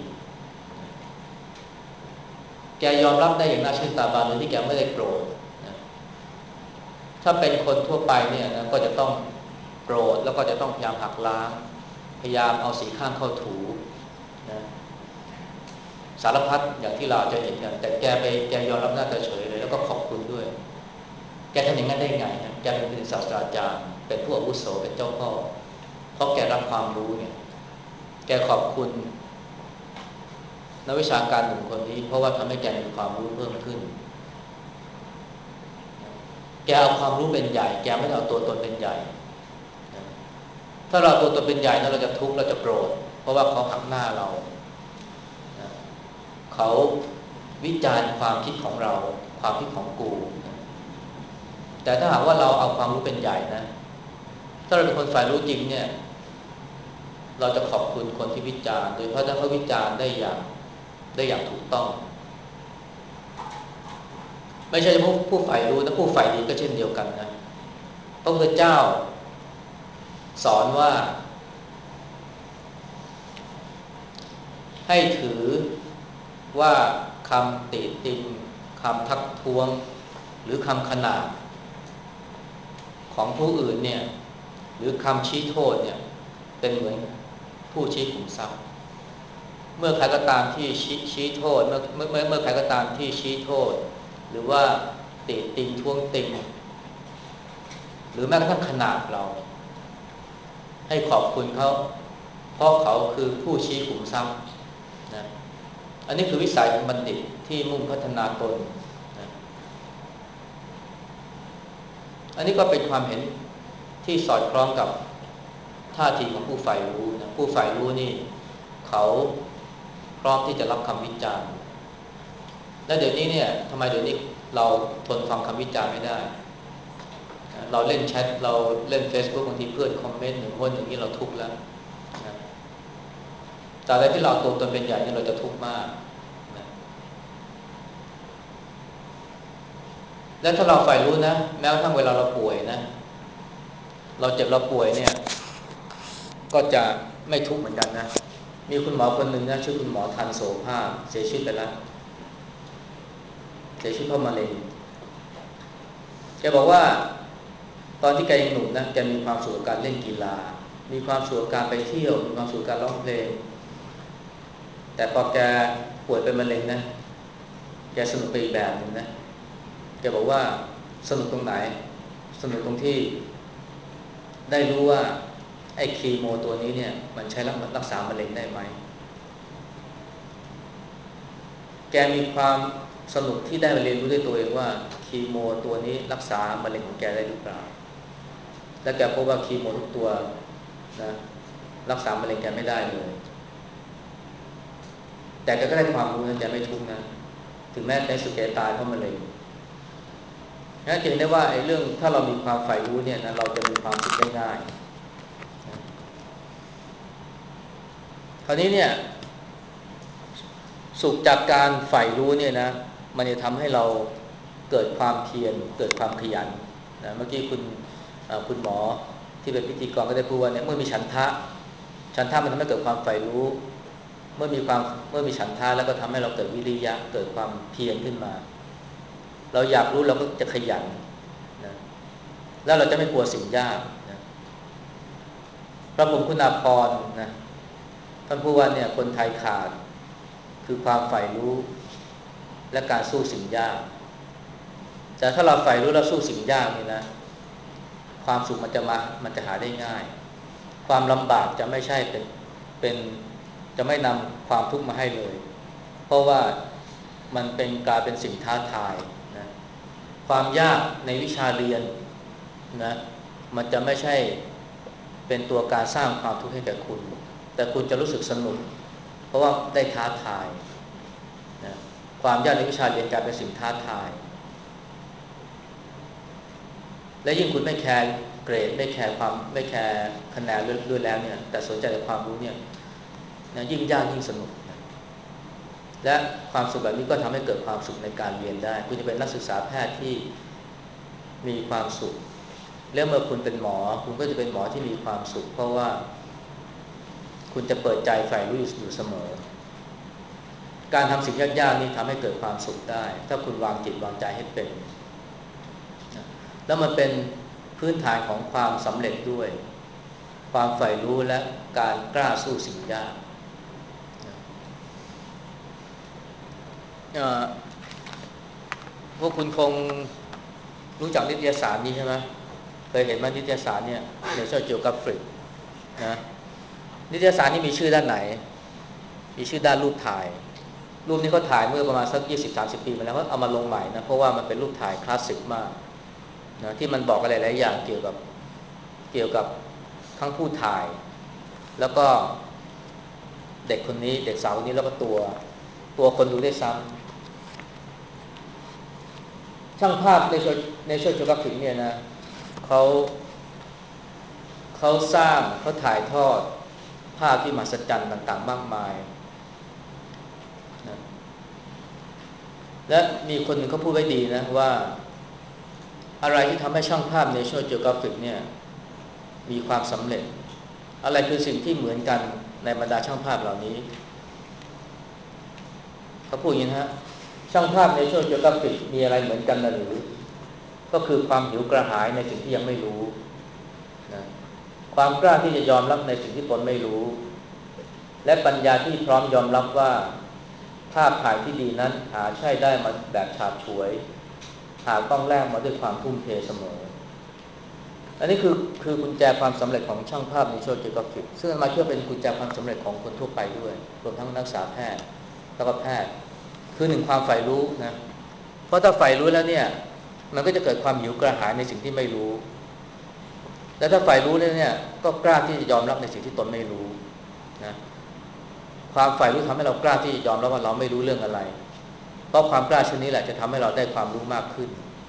แกยอมรับได้อย่างน่าชื่นตาบานโดยที่แกไม่ได้โกรธนะถ้าเป็นคนทั่วไปเนี่ยนะก็จะต้องโกรธแล้วก็จะต้องพยายามหักล้างพยายามเอาสีข้างเข้าถูนะสารพัดอย่างที่เราจะเห็นกันแต่แกไปแกยอมรับหน้าตาเฉยเลยแล้วก็ขอบคุณด้วยแกทำอย่างนั้นได้ไงนะแกเป็นศาสตราจารย์เป็นผู้อาวุโสเป็นเจ้าพ่อเพราะแกรับความรู้เนี่ยแกขอบคุณนักวิชาการหนุ่มคนนี้เพราะว่าทำให้แกมีความรู้เพิ่มขึ้นแกเอาความรู้เป็นใหญ่แกไม่เอาตัวตนเป็นใหญ่ถ้าเราตัวตนเป็นใหญ่เราจะทุกข์เราจะโกรธเพราะว่าเขาหักหน้าเราเขาวิจารณ์ความคิดของเราความคิดของกูแต่ถ้าหากว่าเราเอาความรู้เป็นใหญ่นะถ้าเราเป็นคนฝ่ายรู้จริงเนี่ยเราจะขอบคุณคนที่วิจารณ์โดยเฉพาะถ้าเขาวิจารณ์ได้อย่างได้อย่างถูกต้องไม่ใช่เฉพาะผู้ฝ่ายรู้นะผู้ฝ่ายดีก็เช่นเดียวกันนะพระพุทธเจ้าสอนว่าให้ถือว่าคำติติงคำทักท้วงหรือคำขนานของผู้อื่นเนี่ยหรือคำชี้โทษเนี่ยเป็นเหมือนผู้ชี้ขุมทรัพย์เมื่อใครก็ตามที่ชี้ชี้โทษเมื่อเมื่อเมื่อใครก็ตามที่ชี้โทษหรือว่าติติงท้วงติงหรือแม้กระทั่งขนาดเราให้ขอบคุณเขาเพราะเขาคือผู้ชี้ขุมทรัพย์นะอันนี้คือวิสัยของบัณฑิตที่มุ่งพัฒนาตนนะอันนี้ก็เป็นความเห็นที่สอดคล้องกับท่าทีของผู้ใฝ่รู้นะผู้ใฝ่รู้นี่เขาพร้อมที่จะรับคำวิจารณ์แล้วเดี๋ยวนี้เนี่ยทำไมเดี๋ยวนี้เราทนฟังคำวิจารณ์ไม่ได้เราเล่นแชทเราเล่น Facebook บางทีเพื่อนคอมเมนต์หนึ่งคนอย่างนี้เราทุกข์แล้วนะแต่อะไรที่เราตัวตนเป็นใหญ่เนี่ยเราจะทุกข์มากนะแล้วถ้าเราใฝ่รู้นะแม้กระทั่งเวลาเราป่วยนะเราเจ็บเราป่วยเนี่ยก็จะไม่ทุกข์เหมือนกันนะมีคุณหมอคนหนึ่งนะชื่อคุณหมอทันโสภาพเสียชีวิตไปแล้วเสียชีวิตเพราะมะเร็งแกบอกว่าตอนที่แกยังหนุ่มนะแกมีความสุขกับการเล่นกีฬามีความสุขกับการไปเที่ยวมีความสุขกับการร้องเพลงแต่พอแกป่วยเป็นมะเร็งนะแกสนุกไปอีกแบบนึงนะแกบอกว่าสนุกตรงไหนสนุกตรงที่ได้รู้ว่าไอ้คีโมตัวนี้เนี่ยมันใช้รักษามะเร็งได้ไหมแกมีความสนุกที่ได้เรียนรู้ด้วยตัวเองว่าคีโมตัวนี้รักษามะเร็งของแกได้หรือเปล่าและแกพบว่าคีโมทุกตัวนะรักษามะเร็งแกไม่ได้เลยแต่แกก็ได้ความรู้นะแกไม่ทุกข์นะถึงแม้ในสุดแกตายเพราะมะเร็งนั่นเห็นได้ว่าไอ้เรื่องถ้าเรามีความใฝ่รู้เนี่ยนะเราจะมีความสุขได้ง่ายคราวนี้เนี่ยสุขจากการใฝ่รู้เนี่ยนะมันจะทำให้เราเกิดความเพียรเกิดความขยันนะเมื่อกี้คุณคุณหมอที่เป็นพิธีกรก็ได้พูดว่าเนี่ยเมื่อมีฉันทะฉันทะมันทำให้เกิดความใฝ่รู้เมื่อมีความเมื่อมีฉันทะแล้วก็ทำให้เราเกิดวิริยะเกิดความเพียรขึ้นมาเราอยากรู้เราก็จะขยันนะแล้วเราจะไม่กลัวสิ่งยากนะพระพรหมคุณาภรณ์นะท่านพูดว่าเนี่ยคนไทยขาดคือความใฝ่รู้และการสู้สิ่งยากแต่ถ้าเราใฝ่รู้แล้วสู้สิ่งยากนี่นะความสุขมันจะมามันจะหาได้ง่ายความลำบากจะไม่ใช่เป็นเป็นจะไม่นำความทุกข์มาให้เลยเพราะว่ามันเป็นกลายเป็นสิ่งท้าทายนะความยากในวิชาเรียนนะมันจะไม่ใช่เป็นตัวการสร้างความทุกข์ให้แก่คุณแต่คุณจะรู้สึกสนุกเพราะว่าได้ท้าทายนะความยากในวิชาเรียนกลายเป็นสิ่งท้าทายและยิ่งคุณไม่แคร์เกรดไม่แคร์ความไม่แคร์คะแนนด้วยแล้วเนี่ยแต่สนใจแต่ความรู้เนี่ยนะยิ่งยากยิ่งสนุกนะและความสุขแบบนี้ก็ทำให้เกิดความสุขในการเรียนได้คุณจะเป็นนักศึกษาแพทย์ที่มีความสุขแล้วเมื่อคุณเป็นหมอคุณก็จะเป็นหมอที่มีความสุขเพราะว่าคุณจะเปิดใจใฝ่รู้อยู่เสมอการทำสิ่งยากๆนี้ทำให้เกิดความสุขได้ถ้าคุณวางจิตวางใจให้เป็นแล้วมันเป็นพื้นฐานของความสำเร็จด้วยความใฝ่รู้และการกล้าสู้สิ่งยากพวกคุณคงรู้จักนิตยสารนี้ใช่ไหมเคยเห็นไหมนิตยสารเนี่ย National Geographic นะนิตยสารนี้มีชื่อด้านไหนมีชื่อด้านรูปถ่ายรูปนี้เขาถ่ายเมื่อประมาณสัก ยี่สิบถึงสามสิบ ปีมาแล้วก็เอามาลงใหม่นะเพราะว่ามันเป็นรูปถ่ายคลาสสิกมากนะที่มันบอกอะไรหลายอย่างเกี่ยวกับเกี่ยวกับทั้งผู้ถ่ายแล้วก็เด็กคนนี้เด็กสาวคนนี้แล้วก็ตัวตัวคนดูได้ซ้ำช่างภาพในโชในโชว์โจกราฟิกเนี่ยนะเขาเขาสร้างเขาถ่ายทอดภาพที่มหัศจรรย์ต่างๆมากมายนะและมีคนหนึ่งเขาพูดไว้ดีนะว่าอะไรที่ทำให้ช่างภาพ National Geographic เนี่ยมีความสำเร็จอะไรคือสิ่งที่เหมือนกันในบรรดาช่างภาพเหล่านี้เขาพูดอย่างนี้นะฮะช่างภาพ National Geographic มีอะไรเหมือนกันนะหรือก็คือความหิวกระหายในสิ่งที่ยังไม่รู้นะความกล้าที่จะยอมรับในสิ่งที่ตนไม่รู้และปัญญาที่พร้อมยอมรับว่าภาพถ่ายที่ดีนั้นหาใช่ได้มาแบบฉาบฉวยหากต้องแลกมาด้วยความทุ่มเทเสมออันนี้คือคือกุญแจความสำเร็จของช่างภาพในโชว์เกี่ยวกับฟิกซึ่งมาเชื่อเป็นกุญแจความสำเร็จของคนทั่วไปด้วยรวมทั้งนักศึกษาแพทย์แล้วก็แพทย์คือหนึ่งความใฝ่รู้นะเพราะถ้าใฝ่รู้แล้วเนี่ยมันก็จะเกิดความหิวกระหายในสิ่งที่ไม่รู้แล้วถ้าใฝ่รู้แล้วเนี่ยก็กล้าที่จะยอมรับในสิ่งที่ตนไม่รู้นะความใฝ่รู้ทำให้เรากล้าที่จะยอมรับว่าเราไม่รู้เรื่องอะไรเพราะความกล้าชนิดแหละจะทำให้เราได้ความรู้มากขึ้น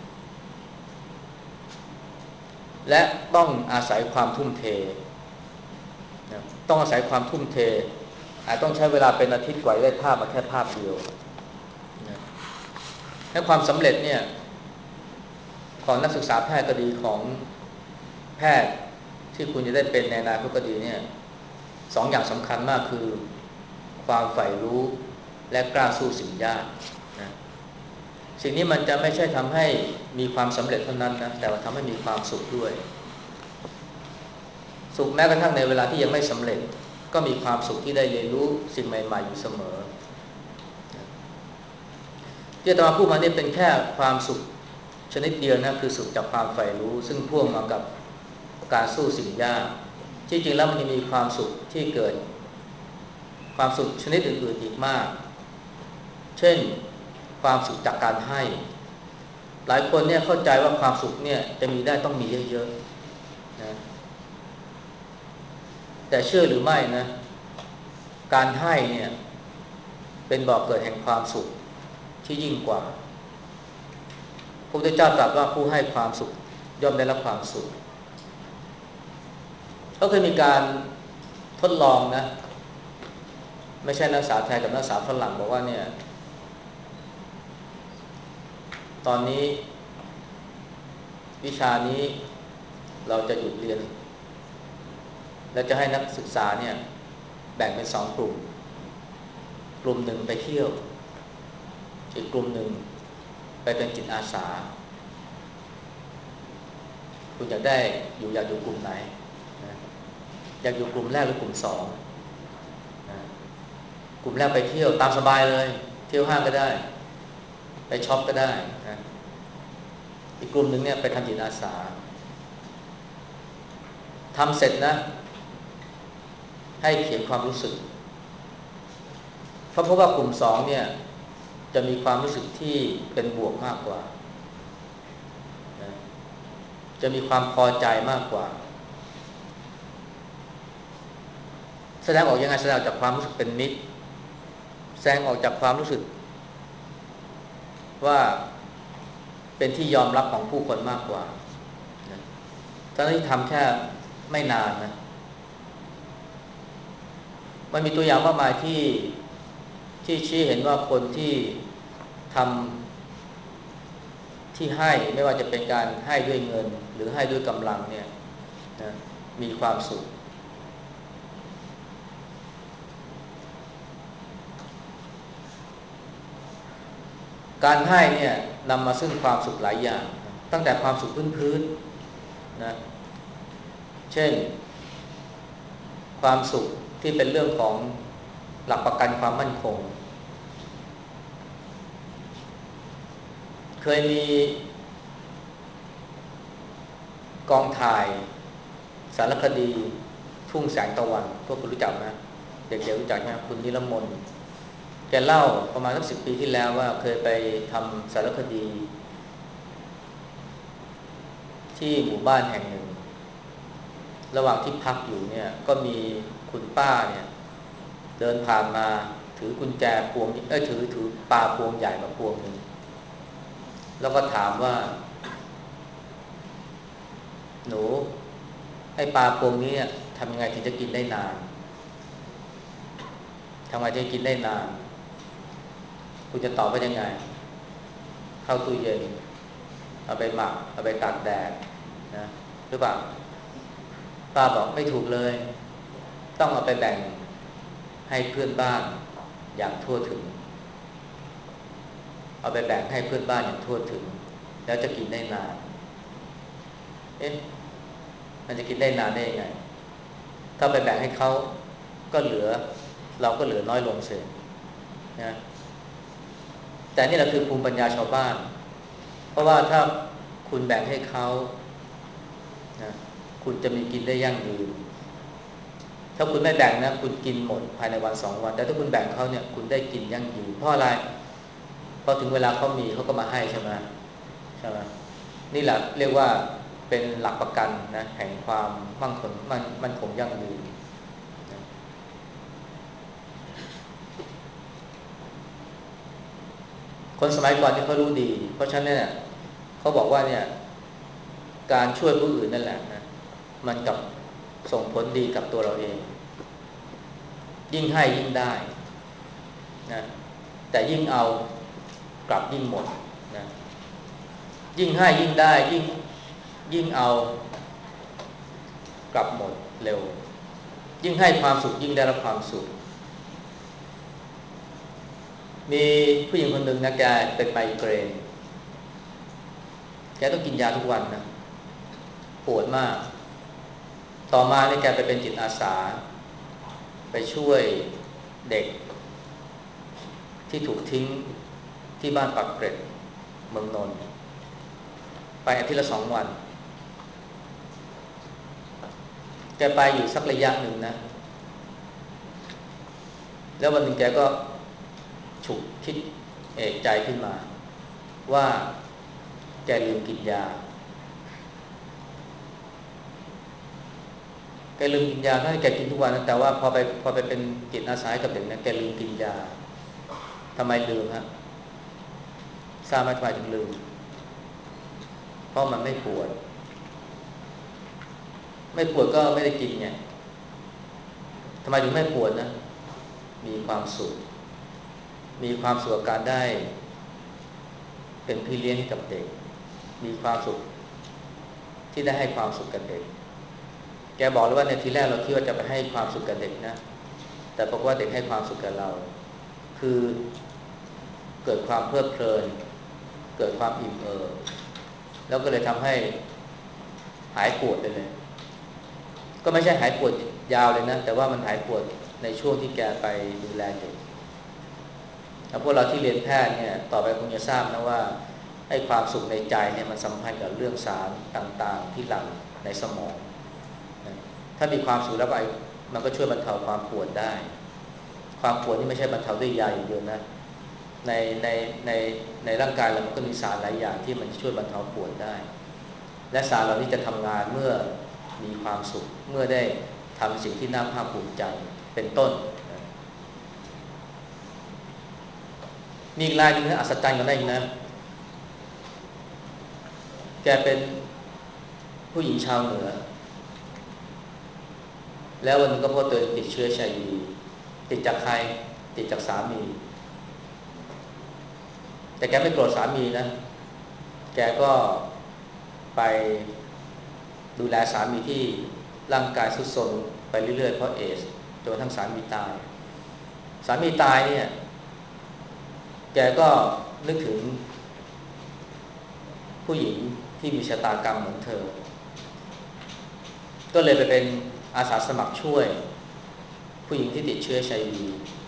และต้องอาศัยความทุ่มเทนะต้องอาศัยความทุ่มเทอาจต้องใช้เวลาเป็นอาทิตย์กว่าจะได้ภาพมาแค่ภาพเดียวนะและความสำเร็จเนี่ยของนักศึกษาแพทย์ก็ดีของแพทย์ที่คุณจะได้เป็นในอนาคตก็ดีเนี่ยสองอย่างสำคัญมากคือความใฝ่รู้และกล้าสู้สิ่งยากนะสิ่งนี้มันจะไม่ใช่ทำให้มีความสำเร็จเท่านั้นนะแต่ว่าทำให้มีความสุขด้วยสุขแม้กระทั่งในเวลาที่ยังไม่สำเร็จก็มีความสุขที่ได้เรียนรู้สิ่งใหม่ๆอยู่เสมอที่อาตมาพูดมานี่เป็นแค่ความสุขชนิดเดียวนะคือสุขจากความใฝ่รู้ซึ่งพ่วงมากับการสู้สิ่งยากที่จริงแล้วมันยังมีความสุขที่เกิดความสุขชนิดอื่นๆอีกมากเช่นความสุขจากการให้หลายคนเนี่ยเข้าใจว่าความสุขเนี่ยจะมีได้ต้องมีเยอะๆนะแต่เชื่อหรือไม่นะการให้เนี่ยเป็นบ่อกเกิดแห่งความสุขที่ยิ่งกว่าพระพุทธเจ้าตรัสว่าผู้ให้ความสุขย่อมได้รับความสุขก็เคยมีการทดลองนะไม่ใช่นักศึกษาไทยกับนักศึกษาฝรั่งบอกว่าเนี่ยตอนนี้วิชานี้เราจะหยุดเรียนแล้วจะให้นักศึกษาเนี่ยแบ่งเป็นสองกลุ่มกลุ่มหนึ่งไปเที่ยวอีกกลุ่มหนึ่งไปเป็นจิตอาสาคุณอยากได้อยู่อยากอยู่กลุ่มไหนนะอยากอยู่กลุ่มแรกหรือกลุ่มสองนะกลุ่มแรกไปเที่ยวตามสบายเลยเที่ยวห้างก็ได้ไปช็อปก็ได้นะอีกกลุ่มหนึ่งเนี่ยไปทำจิตอาสาทำเสร็จนะให้เขียนความรู้สึกเพราะเพราะว่ากลุ่มสองเนี่ยจะมีความรู้สึกที่เป็นบวกมากกว่านะจะมีความพอใจมากกว่าแสดงออกยังไงแสดงออกจากความรู้สึกเป็นมิตรแสดงออกจากความรู้สึกว่าเป็นที่ยอมรับของผู้คนมากกว่านะตอนนี้ทำแค่ไม่นานนะมันมีตัวอย่างมากมายที่ที่ชี้เห็นว่าคนที่ทำที่ให้ไม่ว่าจะเป็นการให้ด้วยเงินหรือให้ด้วยกำลังเนี่ยนะมีความสุขการให้เนี่ยนำมาซึ่งความสุขหลายอย่างตั้งแต่ความสุขพื้นๆนะเช่นความสุขที่เป็นเรื่องของหลักประกันความมั่นคงเคยมีกองถ่ายสารคดีทุ่งแสงตะวันพวกคุณรู้จักไหมเด็กๆรู้จักไหมคุณนิรมนแกเล่าประมาณสักสิบปีที่แล้วว่าเคยไปทำสารคดีที่หมู่บ้านแห่งหนึ่งระหว่างที่พักอยู่เนี่ยก็มีคุณป้าเนี่ยเดินผ่านมาถือกุญแจพวงเอ้ยถือถือปลาพวงใหญ่มาพวงหนึ่งแล้วก็ถามว่าหนูไอ้ปลาพวงนี้เนี่ยทำยังไงถึงจะกินได้นานทำไมถึงกินได้นานคุณจะตอบว่ายังไงเข้าตู้เย็นเอาไปหมักเอาไปตากแดดนะหรือเปล่าป้าบอกไม่ถูกเลยต้องเอาไปแบ่งให้เพื่อนบ้านอย่างทั่วถึงเอาไปแบ่งให้เพื่อนบ้านอย่างทั่วถึงแล้วจะกินได้นานเอ๊ะมันจะกินได้นานได้ยังไงถ้าไปแบ่งให้เขาก็เหลือเราก็เหลือน้อยลงเสียนะแต่นี่แหละคือภูมิปัญญาชาวบ้านเพราะว่าถ้าคุณแบ่งให้เขานะคุณจะมีกินได้ยั่งยืนถ้าคุณไม่แบ่งนะคุณกินหมดภายในวันสองวันแต่ถ้าคุณแบ่งเขาเนี่ยคุณได้กินยั่งยืนเพราะอะไรพอถึงเวลาเขามีเขาก็มาให้ใช่ไหมใช่ไหมนี่แหละเรียกว่าเป็นหลักประกันนะแห่งความมั่งคงมันมันคงยั่งยืนนะคนสมัยก่อนที่เขารู้ดีเพราะฉะนั้นเนี่ยเขาบอกว่าเนี่ยการช่วยผู้อื่นนั่นแหละนะมันกับส่งผลดีกับตัวเราเองยิ่งให้ยิ่งได้นะแต่ยิ่งเอากลับยิ่งหมดนะยิ่งให้ยิ่งได้ยิ่งยิ่งเอากลับหมดเร็วยิ่งให้ความสุขยิ่งได้รับความสุขมีผู้หญิงคนหนึ่งนะแกเป็นไมเกรนแกต้องกินยาทุกวันนะปวดมากต่อมาเนี่ยแกไปเป็นจิตอาสาไปช่วยเด็กที่ถูกทิ้งที่บ้านปากเกร็ดเมืองนนท์ไปอาทิตย์ละสองวันแกไปอยู่สักระยะหนึ่งนะแล้ววันหนึ่งแกก็ฉุกคิดเอกใจขึ้นมาว่าแกลืมกินยาแกลืมกินยาถ้าแกกินทุกวันแต่ว่าพอไปพอไปเป็นจิตอาสากับเด็กนะแกลืมกินยาทำไมลืมฮะทราบไหมทำไมถึงลืมเพราะมันไม่ปวดไม่ปวดก็ไม่ได้กินไงทำไมถึงไม่ปวดนะมีความสุขมีความสุขกับการได้เป็นพี่เลี้ยงให้กับเด็กมีความสุขที่ได้ให้ความสุขกับเด็กแกบอกเลยว่าในทีแรกเราคิดว่าจะไปให้ความสุขกับเด็กนะแต่ปรากฏว่าเด็กให้ความสุขกับเราคือเกิดความเพลิดเพลินเกิดความอิ่มเอิบแล้วก็เลยทำให้หายปวดไปเลยก็ไม่ใช่หายปวดยาวเลยนะแต่ว่ามันหายปวดในช่วงที่แกไปดูแลเด็กแล้วพวกเราที่เรียนแพทย์เนี่ยต่อไปคงจะทราบนะว่าให้ความสุขในใจเนี่ยมันสัมพันธ์กับเรื่องสารต่างๆที่หลั่งในสมองถ้ามีความสุขแล้วไปมันก็ช่วยบรรเทาความปวดได้ความปวดนี่ไม่ใช่บรรเทาด้วยยาอย่างเดียวนะในในในในร่างกายเรามันก็มีสารหลายอย่างที่มันช่วยบรรเทาปวดได้และสารเหล่านี้จะทำงานเมื่อมีความสุขเมื่อได้ทำสิ่งที่น่าภาคภูมิใจเป็นต้นมีอีกรายหนึ่งนะอัศจรรย์กว่านั้นอีกนะแกเป็นผู้หญิงชาวเหนือแล้ววันนึงก็พบตัวติดเชื้อไอ วี ติดจากใครติดจากสามีแต่แกไม่โกรธสามีนะแกก็ไปดูแลสามีที่ร่างกายทรุดโทรมไปเรื่อยๆเพราะเอชจนกระทั่งสามีตายสามีตายเนี่ยแกก็นึกถึงผู้หญิงที่มีชะตากรรมเหมือนเธอก็เลยไปเป็นอาสาสมัครช่วยผู้หญิงที่ติดเชื้อ ไอ วี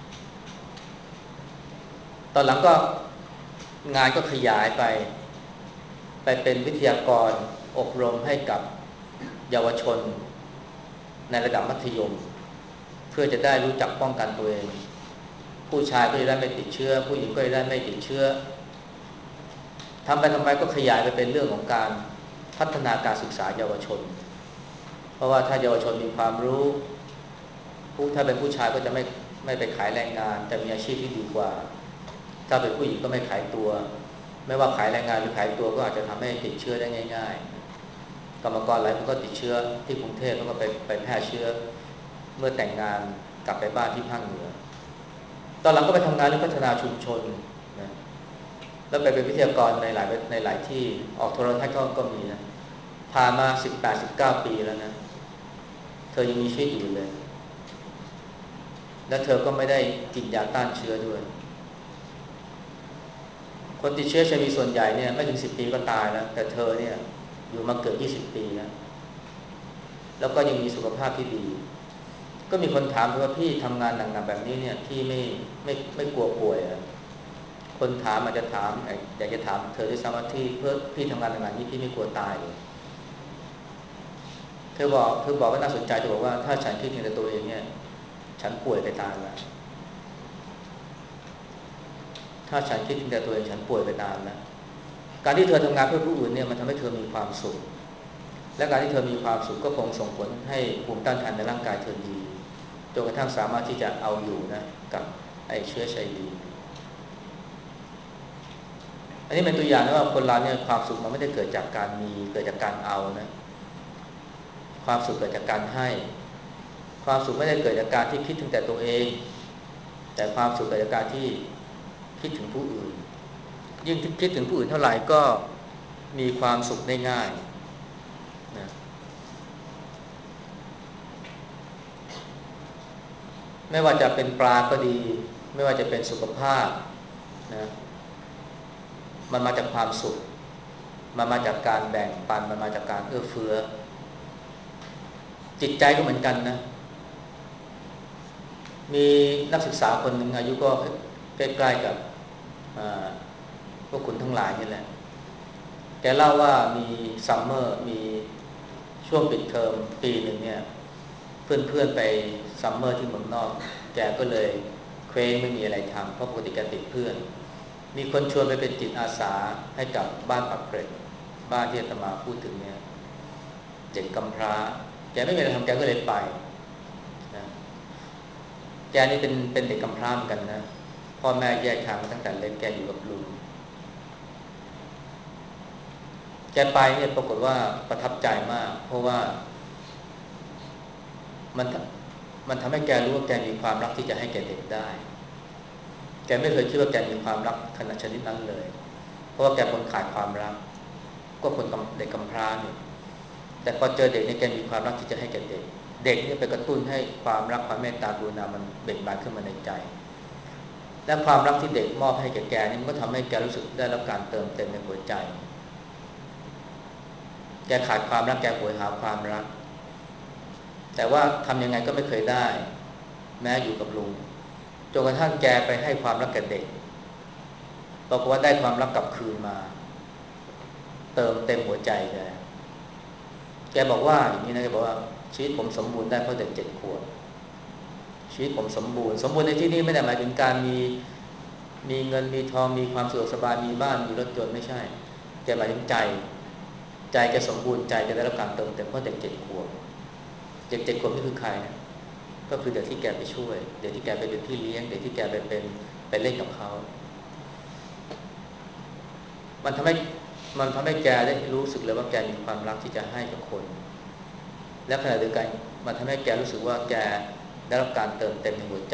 ตอนหลังก็งานก็ขยายไปไปเป็นวิทยากรอบรมให้กับเยาวชนในระดับมัธยมเพื่อจะได้รู้จักป้องกันตัวเองผู้ชายก็จะได้ไม่ติดเชื้อผู้หญิงก็จะได้ไม่ติดเชื้อทำไปทำไปก็ขยายไปเป็นเรื่องของการพัฒนาการศึกษาเยาวชนเพราะว่าถ้าเยาวชนมีความรู้ผู้ถ้าเป็นผู้ชายก็จะไม่ไม่ไปขายแรงงานแต่มีอาชีพที่ดีกว่าถ้าเป็นผู้หญิงก็ไม่ขายตัวไม่ว่าขายแรงงานหรือขายตัวก็อาจจะทำให้ติดเชื้อได้ง่ายๆกรรมกรหลายคนก็ติดเชื้อที่กรุงเทพแล้วก็ไปไปแพร่เชื้อเมื่อแต่งงานกลับไปบ้านที่ภาคเหนือตอนหลังก็ไปทำงานเรื่องพัฒนาชุมชนนะแล้วไปเป็นวิทยากรในหลายในหลายที่ออกโทรทัศน์ก็ก็มีนะผ่านมาสิบแปด สิบเก้าปีแล้วนะเธอยังมีชีวิตอยู่เลยและเธอก็ไม่ได้กินยาต้านเชื้อด้วยคนติดเชื้อไอ วี ส่วนใหญ่เนี่ยไม่ถึงสิบปีก็ตายแล้วแต่เธอเนี่ยอยู่มาเกือบยี่สิบปีแล้วแล้วก็ยังมีสุขภาพที่ดีก็มีคนถามว่าพี่ทำงานหนักๆแบบนี้เนี่ยพี่ไม่ไม่ไม่กลัวป่วยอ่ะคนถามอาจจะถามอยากจะถามเธอด้วยซ้ำว่าที่เพื่อพี่ทำงานหนักๆนี้พี่ไม่กลัวตายเลยเธอบอกเธอบอกว่าน่าสนใจเธอบอกว่าถ้าฉันคิดถึงแต่ตัวเองเนี่ยฉันป่วยไปตายแล้วถ้าฉันคิดถึงแต่ตัวเองฉันป่วยไปนานแล้วการที่เธอทำงานเพื่อผู้อื่นเนี่ยมันทำให้เธอมีความสุขและการที่เธอมีความสุขก็คงส่งผลให้ภูมิต้านทานในร่างกายเธอดีจนกระทั่งสามารถที่จะเอาอยู่นะกับไอ้เชื้อไอ วีอันนี้เป็นตัวอย่างนะว่าคนเราเนี่ยความสุขมันไม่ได้เกิดจากการมีเกิดจากการเอานะความสุขเกิดจากการให้ความสุขไม่ได้เกิดจากการที่คิดถึงแต่ตัวเองแต่ความสุขเกิดจากการที่คิดถึงผู้อื่นยิ่งคิดถึงผู้อื่นเท่าไหร่ก็มีความสุขได้ง่ายนะไม่ว่าจะเป็นปลาก็ดีไม่ว่าจะเป็นสุขภาพนะมันมาจากความสุขมันมาจากการแบ่งปันมันมาจากการเอื้อเฟื้อจิตใจก็เหมือนกันนะมีนักศึกษาคนหนึ่งอายุก็ใกล้ๆกับพวกคุณทั้งหลายนี่แหละแกเล่าว่ามีซัมเมอร์มีช่วงปิดเทอมปีหนึ่งเนี่ยเพื่อนๆไปซัมเมอร์ที่เมืองนอกแกก็เลยเคว้งไม่มีอะไรทำเพราะปกติแกติดเพื่อนมีคนชวนไปเป็นจิตอาสาให้กับบ้านปักเกร็ดบ้านที่อาตมาพูดถึงเนี่ยเด็กกำพร้าแกไม่มีอะไรทำแกก็เลยไปนะแกนี่เป็นเป็นเด็กกำพร้าเหมือนกันนะพ่อแม่แยกทางมาตั้งแต่เล็กแกอยู่กับลุงแกไปเนี่ยปรากฏว่าประทับใจมากเพราะว่ามันมันทำให้แกรู้ว่าแกมีความรักที่จะให้แกเด็กได้แกไม่เคยคิดว่าแกมีความรักขนาดชนิดนั้นเลยเพราะว่าแกคนขาดความรักก็คนเด็กกำพร้าเนี่ยแต่พอเจอเด็กเนี่ยแกมีความรักที่จะให้แกเด็กเด็กเนี่ยไปกระตุ้นให้ความรักความเมตตากรุณามันเบ่งบานขึ้นมาในใจและความรักที่เด็กมอบให้แกแกนี่มันก็ทำให้แกรู้สึกได้รับการเติมเต็มในหัวใจแกขาดความรักแกโหยหาความรักแต่ว่าทำยังไงก็ไม่เคยได้แม้อยู่กับลุงจนกระทั่งแกไปให้ความรักแก่เด็กปรากฏว่าได้ความรักกลับคืนมาเติมเต็มหัวใจแกแกบอกว่าอย่างนี้นะแกบอกว่าชีวิตผมสมบูรณ์ได้เพราะเด็กเจ็ดขวบชีวิตผมสมบูรณ์สมบูรณ์ในที่นี้ไม่ได้หมายถึงการมีมีเงินมีทองมีความสะดวกสบายมีบ้านมีรถยนต์ไม่ใช่แกหมายถึงใจใจแกสมบูรณ์ใจแกได้รับการเติมเต็มเพราะเด็กเจ็ดขวบเด็กเจ็ดขวบนี่คือใครนะก็คือเด็กที่แกไปช่วยเด็กที่แกไปเป็นพี่เลี้ยงเด็กที่แกไปเป็นไปเล่นกับเขามันทำให้มันทำให้แกได้รู้สึกเลยว่าแกมีความรักที่จะให้กับคนและขณะเดียวกันมันทำให้แกรู้สึกว่าแกได้รับการเติมเต็มในหัวใจ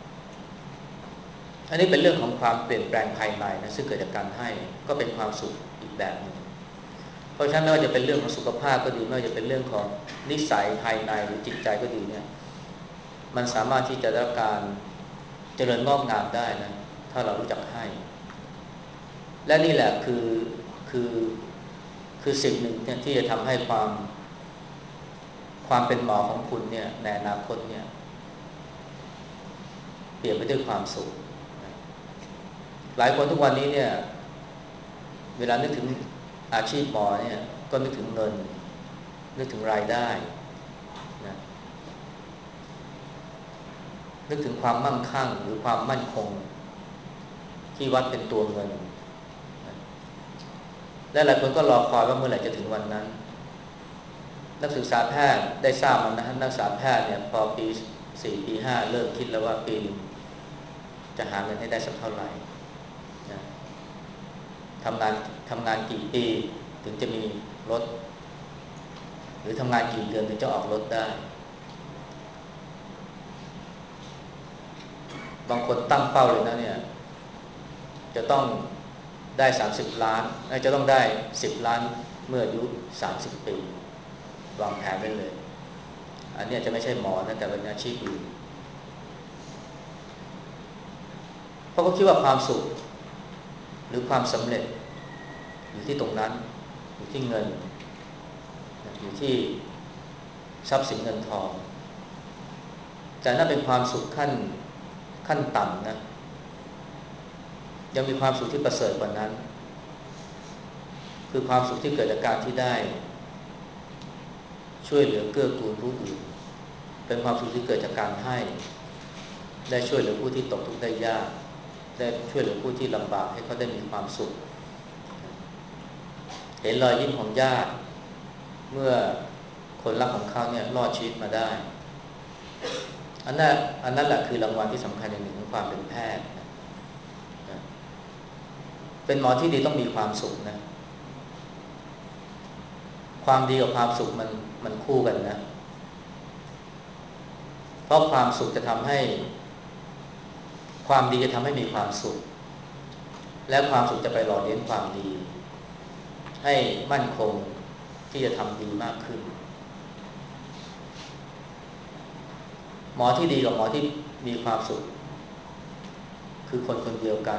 อันนี้เป็นเรื่องของความเปลี่ยนแปลงภายในนะซึ่งเกิดจากการให้ก็เป็นความสุขอีกแบบหนึ่งเพราะฉะนั้นไม่ว่าจะเป็นเรื่องของสุขภาพก็ดีไม่ว่าจะเป็นเรื่องของนิสัยภายในหรือจิตใจก็ดีเนี่ยมันสามารถที่จะได้รับการเจริญงอกงามได้นะถ้าเรารู้จักให้และนี่แหละคือคือคือสิ่งหนึ่งที่จะทำให้ความความเป็นหมอของคุณเนี่ยในอนาคตเนี่ยเปลี่ยนไปด้วยความสุขหลายคนทุกวันนี้เนี่ยเวลานึกถึงอาชีพหมอเนี่ยก็นึกถึงเงินนึกถึงรายได้นะนึกถึงความมั่งคั่งหรือความมั่นคงที่วัดเป็นตัวเงินและหลายคนก็รอคอยว่าเมื่อไหร่จะถึงวันนั้นนักศึกษาแพทย์ได้ทราบมันนะนักศึกษาแพทย์เนี่ยพอปีสี่ปีห้าเริ่มคิดแล้วว่าปีจะหาเงินให้ได้สักเท่าไหร่นะทำงานทำงานกี่ปีถึงจะมีรถหรือทำงานกี่เดือนถึงจะออกรถได้บางคนตั้งเป้าเลยนะเนี่ยจะต้องได้สามสิบล้านจะต้องได้สิบล้านเมื่ออายุสามสิบปีวางแผนไว้เลยอันนี้จะไม่ใช่หมอนะแต่เป็นอาชีพอื่นเพราะเขาคิดว่าความสุขหรือความสำเร็จอยู่ที่ตรงนั้นอยู่ที่เงินอยู่ที่ทรัพย์สินเงินทองแต่นั่นเป็นความสุขขั้นขั้นต่ำนะยังมีความสุขที่ประเสริฐกว่านั้นคือความสุขที่เกิดจากการที่ได้ช่วยเหลือเกื้อกูลผู้อื่นเป็นความสุขที่เกิดจากการให้ได้ช่วยเหลือผู้ที่ตกทุกข์ได้ยากได้ช่วยเหลือผู้ที่ลำบากให้เขาได้มีความสุขเห็นรอยยิ้มของญาติเมื่อคนรักของเขาเนี่ยรอดชีวิตมาได้อันนั้นอันนั้นแหละคือรางวัลที่สำคัญอย่างหนึ่งของความเป็นแพทย์เป็นหมอที่ดีต้องมีความสุขนะความดีกับความสุขมันมันคู่กันนะเพราะความสุขจะทำให้ความดีจะทำให้มีความสุขและความสุขจะไปหล่อเลี้ยงความดีให้มั่นคงที่จะทำดีมากขึ้นหมอที่ดีกับหมอที่มีความสุขคือคนคนเดียวกัน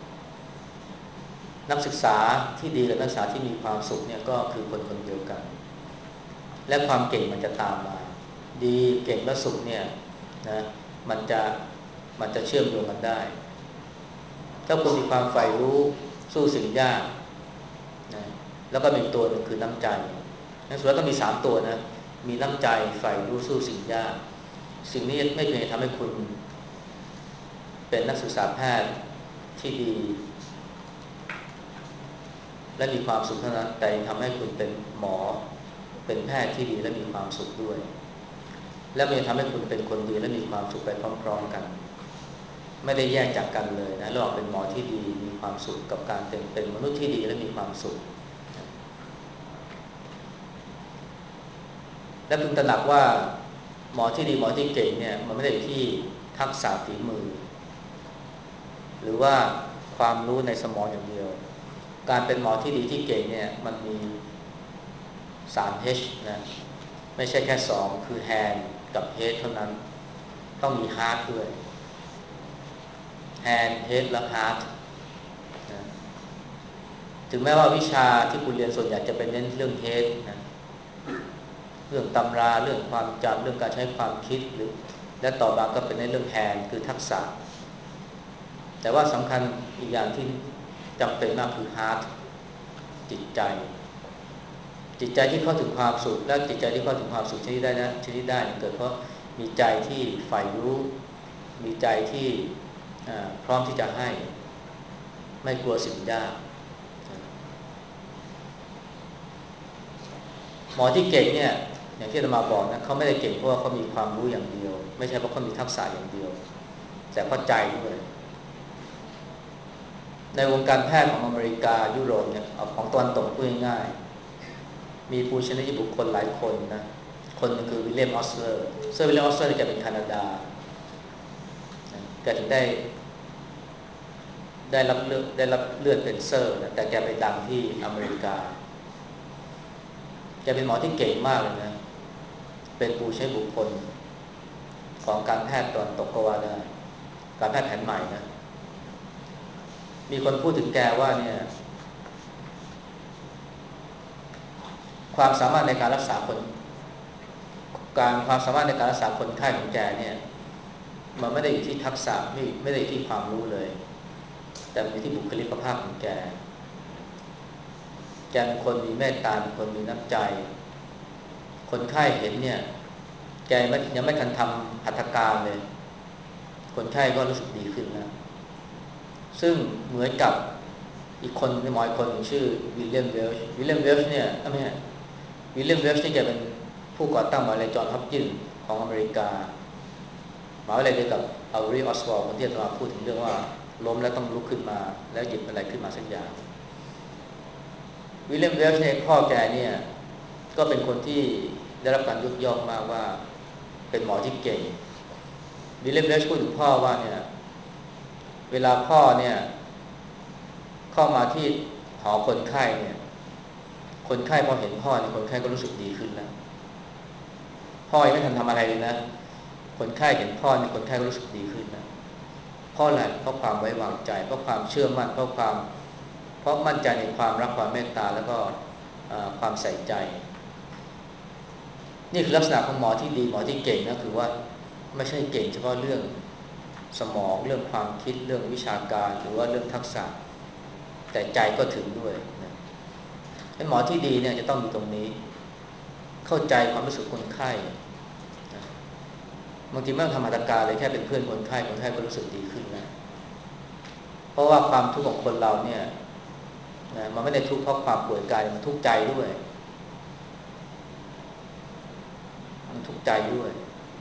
นักศึกษาที่ดีกับนักศึกษาที่มีความสุขเนี่ยก็คือคนคนเดียวกันและความเก่งมันจะตามมาดีเก่งและสุขเนี่ยนะมันจะมันจะเชื่อมโยงกันได้ถ้าคุณมีความใฝ่รู้สู้สิ่งยากนะแล้วก็มีตัวหนึ่งคือน้ำใจนักสุดท้ายต้องมีสามตัวนะมีน้ำใจใฝ่รู้สู้สิ่งยากสิ่งนี้ไม่เพียงทำให้คุณเป็นนักศึกษาแพทย์ที่ดีและมีความสุขเท่านั้นแต่ทำให้คุณเป็นหมอเป็นแพทย์ที่ดีและมีความสุขด้วยและมันจะทำให้คุณเป็นคนดีและมีความสุขไปพร้อมๆกันไม่ได้แยกจากกันเลยนะระหว่างเป็นหมอที่ดีมีความสุขกับการเป็นเป็นมนุษย์ที่ดีและมีความสุขและพึงตระหนักว่าหมอที่ดีหมอที่เก่งเนี่ยมันไม่ได้อยู่ที่ทักษะฝีมือหรือว่าความรู้ในสมองอย่างเดียวการเป็นหมอที่ดีที่เก่งเนี่ยมันมี สาม H นะไม่ใช่แค่สองคือ hand กับ head เท่านั้นต้องมี heart ด้วย hand head และ heart นะถึงแม้ว่าวิชาที่คุณเรียนส่วนใหญ่จะเป็นเน้นเรื่อง head นะเรื่องตำราเรื่องความจำเรื่องการใช้ความคิดหรือและต่อมาก็เป็นในเรื่อง hand คือทักษะแต่ว่าสำคัญอีกอย่างที่จำเป็นมากคือ heart จิตใจจิตใจที่เข้าถึงความสุขและจิตใจที่เข้าถึงความสุขชนิดได้นะชนิดได้เกิดเพราะมีใจที่ใฝ่รู้มีใจที่พร้อมที่จะให้ไม่กลัวสิ่งยากหมอที่เก่งเนี่ยอย่างที่อาตมาบอกนะเขาไม่ได้เก่งเพราะว่าเขามีความรู้อย่างเดียวไม่ใช่เพราะเขามีทักษะอย่างเดียวแต่เพราะใจด้วยในวงการแพทย์ของอเมริกายุโรปเนี่ยของตะวันตกพูดง่ายๆมีผู้ชนะบุคคลหลายคนนะคนนึงคือวิลเลียมออสเลอร์เซอร์วิลเลียมออสเลอร์แกเป็นแคนาดาแกถึงได้ได้รับเลือดได้รับเลือดเป็นเซอร์นะแต่แกไปดังที่อเมริกาแกเป็นหมอที่เก่งมากเลยนะเป็นผู้ใช้บุคคลของการแพทย์ตอนตกก็ว่าได้การแพทย์แผนใหม่นะมีคนพูดถึงแกว่าเนี่ยความสามารถในการรักษาคนการความสามารถในการรักษาคนไข้ของแกเนี่ยมันไม่ได้อยู่ที่ทักษะไม่ไม่ได้อยู่ที่ความรู้เลยแต่มันอยู่ที่บุคลิกภาพของแกแกเป็นคนมีเมตตาเป็นคนมีน้ำใจคนไข้เห็นเนี่ยแกยังไม่ทันทำหัตถการเลยคนไข้ก็รู้สึกดีขึ้นแล้วซึ่งเหมือนกับอีกคนในหมออีกคนชื่อวิลเลียมเวลช์วิลเลียมเวลช์เนี่ยไม่ใช่วิลเลียมเวลช์นี่แกเป็นผู้ก่อตั้งมหาวิทยาลัยจอห์นฮอปกินส์ของอเมริกามหาวิทยาลัยเดียวกับอัลรีออสวอลด์คนที่เราพูดถึงเรื่องว่าล้มแล้วต้องลุกขึ้นมาแล้วหยิบอะไรขึ้นมาสักอย่างวิลเลียมเวลช์เนี่ยพ่อแกเนี่ยก็เป็นคนที่ได้รับการยกย่องมากว่าเป็นหมอที่เก่งวิลเลียมเวลช์พูดถึงพ่อว่าเนี่ยเวลาพ่อเนี่ยเข้ามาที่หอคนไข้เนี่ยคนไข้พอเห็นพ่อเนี่ยคนไข้ก็รู้สึกดีขึ้นแล้วพ่อยังไม่ทันทำอะไรเลยนะคนไข้เห็นพ่อเนี่ยคนไข้ก็รู้สึกดีขึ้นนะเพราะอะไรเพราะความไว้วางใจเพราะความเชื่อมั่นเพราะความเพราะมั่นใจในความรักความเมตตาแล้วก็ความใส่ใจนี่คือลักษณะของหมอที่ดีหมอที่เก่งนะคือว่าไม่ใช่เก่งเฉพาะเรื่องสมองเรื่องความคิดเรื่องวิชาการหรือว่าเรื่องทักษะแต่ใจก็ถึงด้วยนะหมอที่ดีเนี่ยจะต้องมีตรงนี้เข้าใจความรู้สึกคนไข้นะบางทีไม่ต้องทำหัตถการเลยแค่เป็นเพื่อนคนไข้คนไข้ก็รู้สึกดีขึ้นแล้วเพราะว่าความทุกข์ของคนเราเนี่ยนะมันไม่ได้ทุกข์เพราะความป่วยกายมันทุกข์ใจด้วยมันทุกข์ใจด้วย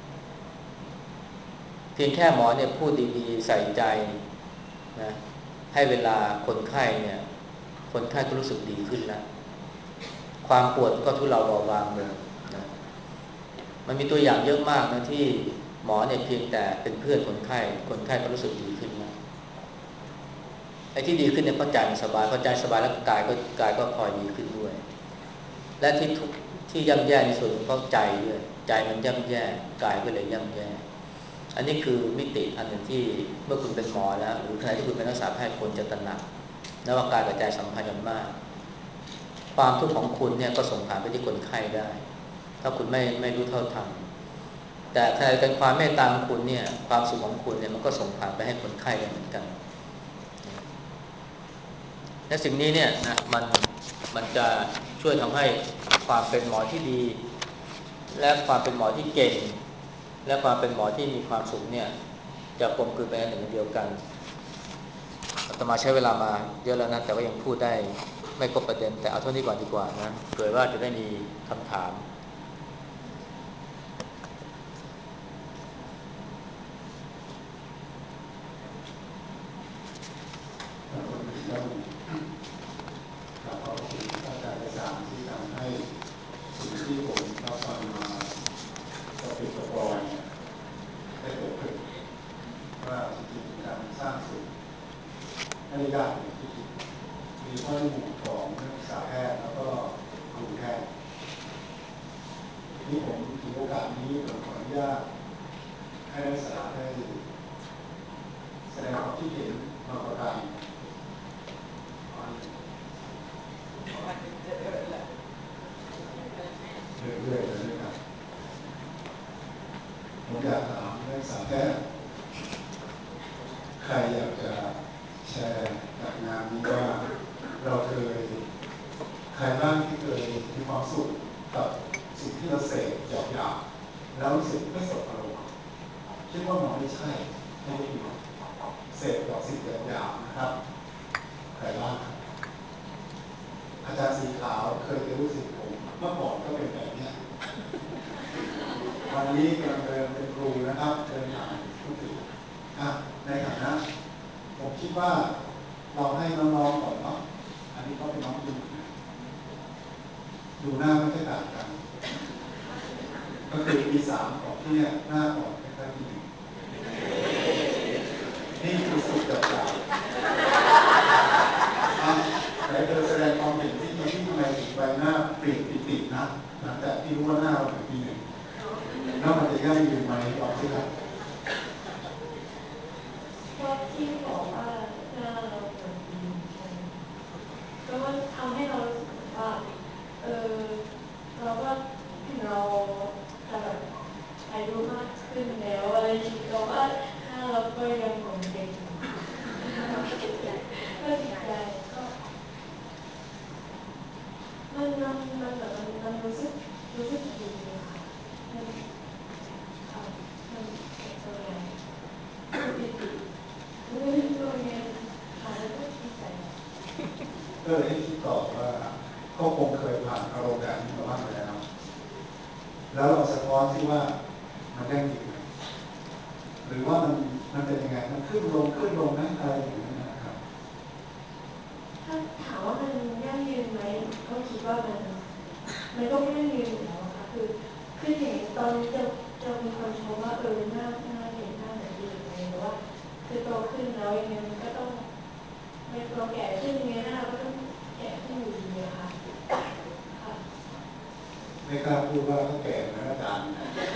เพียงแค่หมอเนี่ยพูดดีๆใส่ใจนะให้เวลาคนไข้เนี่ยคนไข้ก็รู้สึกดีขึ้นแล้วความปวดก็ทุเลาเบาบางลงนะมันมีตัวอย่างเยอะมากนะที่หมอเนี่ยเพียงแต่เป็นเพื่อนคนไข้คนไข้ก็รู้สึกดีขึ้นแล้วไอ้ที่ดีขึ้นเนี่ยเพราะใจมันสบายเพราะใจสบายแล้วกายก็กายก็พลอยดีขึ้นด้วยและที่ทุกที่ย่ำแย่ที่สุดเพราะใจด้วยใจมันย่ำแย่กายก็เลยย่ำแย่อันนี้คือมิติอันหนึ่งที่เมื่อคุณเป็นหมอแล้วหรือใครที่คุณเป็นนักศึกษาแพทย์ควรจะตระหนักนะว่ากายกับใจสัมพันธ์กันมากความทุกข์ของคุณเนี่ยก็ส่งผ่านไปที่คนไข้ได้ถ้าคุณไม่ไม่รู้เท่าทันแต่ขณะเดียวกันความเมตตาของคุณเนี่ยความสุขของคุณเนี่ยมันก็ส่งผ่านไปให้คนไข้ได้เหมือนกันและสิ่งนี้เนี่ยนะมันมันจะช่วยทำให้ความเป็นหมอที่ดีและความเป็นหมอที่เก่งและความเป็นหมอที่มีความสุขเนี่ยจะกลมกลืนไปในหนึ่งเดียวกันอาตมาใช้เวลามาเยอะแล้วนะแต่ว่ายังพูดได้ไม่ครบประเด็นแต่เอาเท่านี้ก่อนดีกว่านะเผื่อว่าจะได้มีคำถามกับขอบคุณอาจารย์อาจารย์ที่ทำให้สิ่งที่ผมรับฟังมาสติปัฏฐานได้เกิดขึ้นว่าจริงๆการสร้างสุขไม่ได้ยากอย่างที่คิดมีข้อในหมู่ของนักศึกษาแพทย์แล้วก็ครูแพทย์ที่ผมถือโอกาสนี้ผมขออนุญาตให้นักศึกษาได้แสดงความคิดเห็นบางประการเรื่อยๆเลยนะครับผมอยากถามนักศึกษาแพทย์ใครอยากจะแชร์จากงานนี้ว่าเราเคยใครบ้างที่เคยมีความสุขกับสิ่งที่เราเสพหยาบๆแล้วรู้สึกไม่สบอารมณ์คิดว่ามันไม่ใช่ไม่ได้อยู่เสพกับสิ่งหยาบๆนะครับใครบ้างอาจารย์สีขาวเคยเป็นลูกศิษย์ผมเมื่อก่อนก็เป็นแบบนี้วันนี้กำลังเดินเป็นครูนะครับเดินผ่านลูกศิษย์ในฐานะผมคิดว่าเราให้น้องๆก่อนเนาะอันนี้ก็เป็นน้องดูดูหน้าไม่ค่อยต่างกันก็คือปีสามของที่เนี่ยหน้าอ่อนไม่ค่อยที่หนึ่งนี่คือสุดยอดจากไหนเธอแสดงความเห็นที่ที่ทำไมถึงใบหน้าเปลี่ยนปิตินะหลังจากที่รู้ว่าหน้าเราเป็นปีหนึ่งแล้วมันจะยั่งยืนไหมบอกสิครับก็ที่บอกว่าหน้าเราเหมือนดีก็ทำให้เรารู้สึกว่าเออเราก็ถึงเราจะแบบอายุมากขึ้นแล้วอะไรอย่างเงี้ยแต่ว่าหน้าเราก็ยังเหมือนเด็กก็ดีใจก็มันมันมันแบบมันมันรู้สึกรู้สึกดีค่ะมันค่ะมันเป็นตัวอย่างดีดีไม่เป็นตัวอย่างค่ะแล้วก็ดีใจก็เลยให้คิดต่อว่าก็คงเคยผ่านอารมณ์แบบนี้มาบ้างแล้วแล้วเราสะท้อนที่ว่ามันได้จริงไหมหรือว่ามันมันเป็นยังไงมันขึ้นลงขึ้นลงไหมอะไรอย่างนี้นะครับถ้าถามว่ามันยั่งยืนไหมก็คิดว่ามันมันก็ไม่ยั่งยืนอยู่แล้วค่ะคือคืออย่างตอนนี้จะจะมีคนชมว่าเออหน้าหน้าเด็กหน้าเหมือนเด็กอะไรหรือว่าคือโตขึ้นแล้วยังไงมันก็ต้องไม่เราแก่ขึ้นยังไงหน้าก็ต้องแก่ขึ้นอยู่ดีอะค่ะค่ะไม่กล้าพูดว่าเขาแก่เหมือนอาจารย์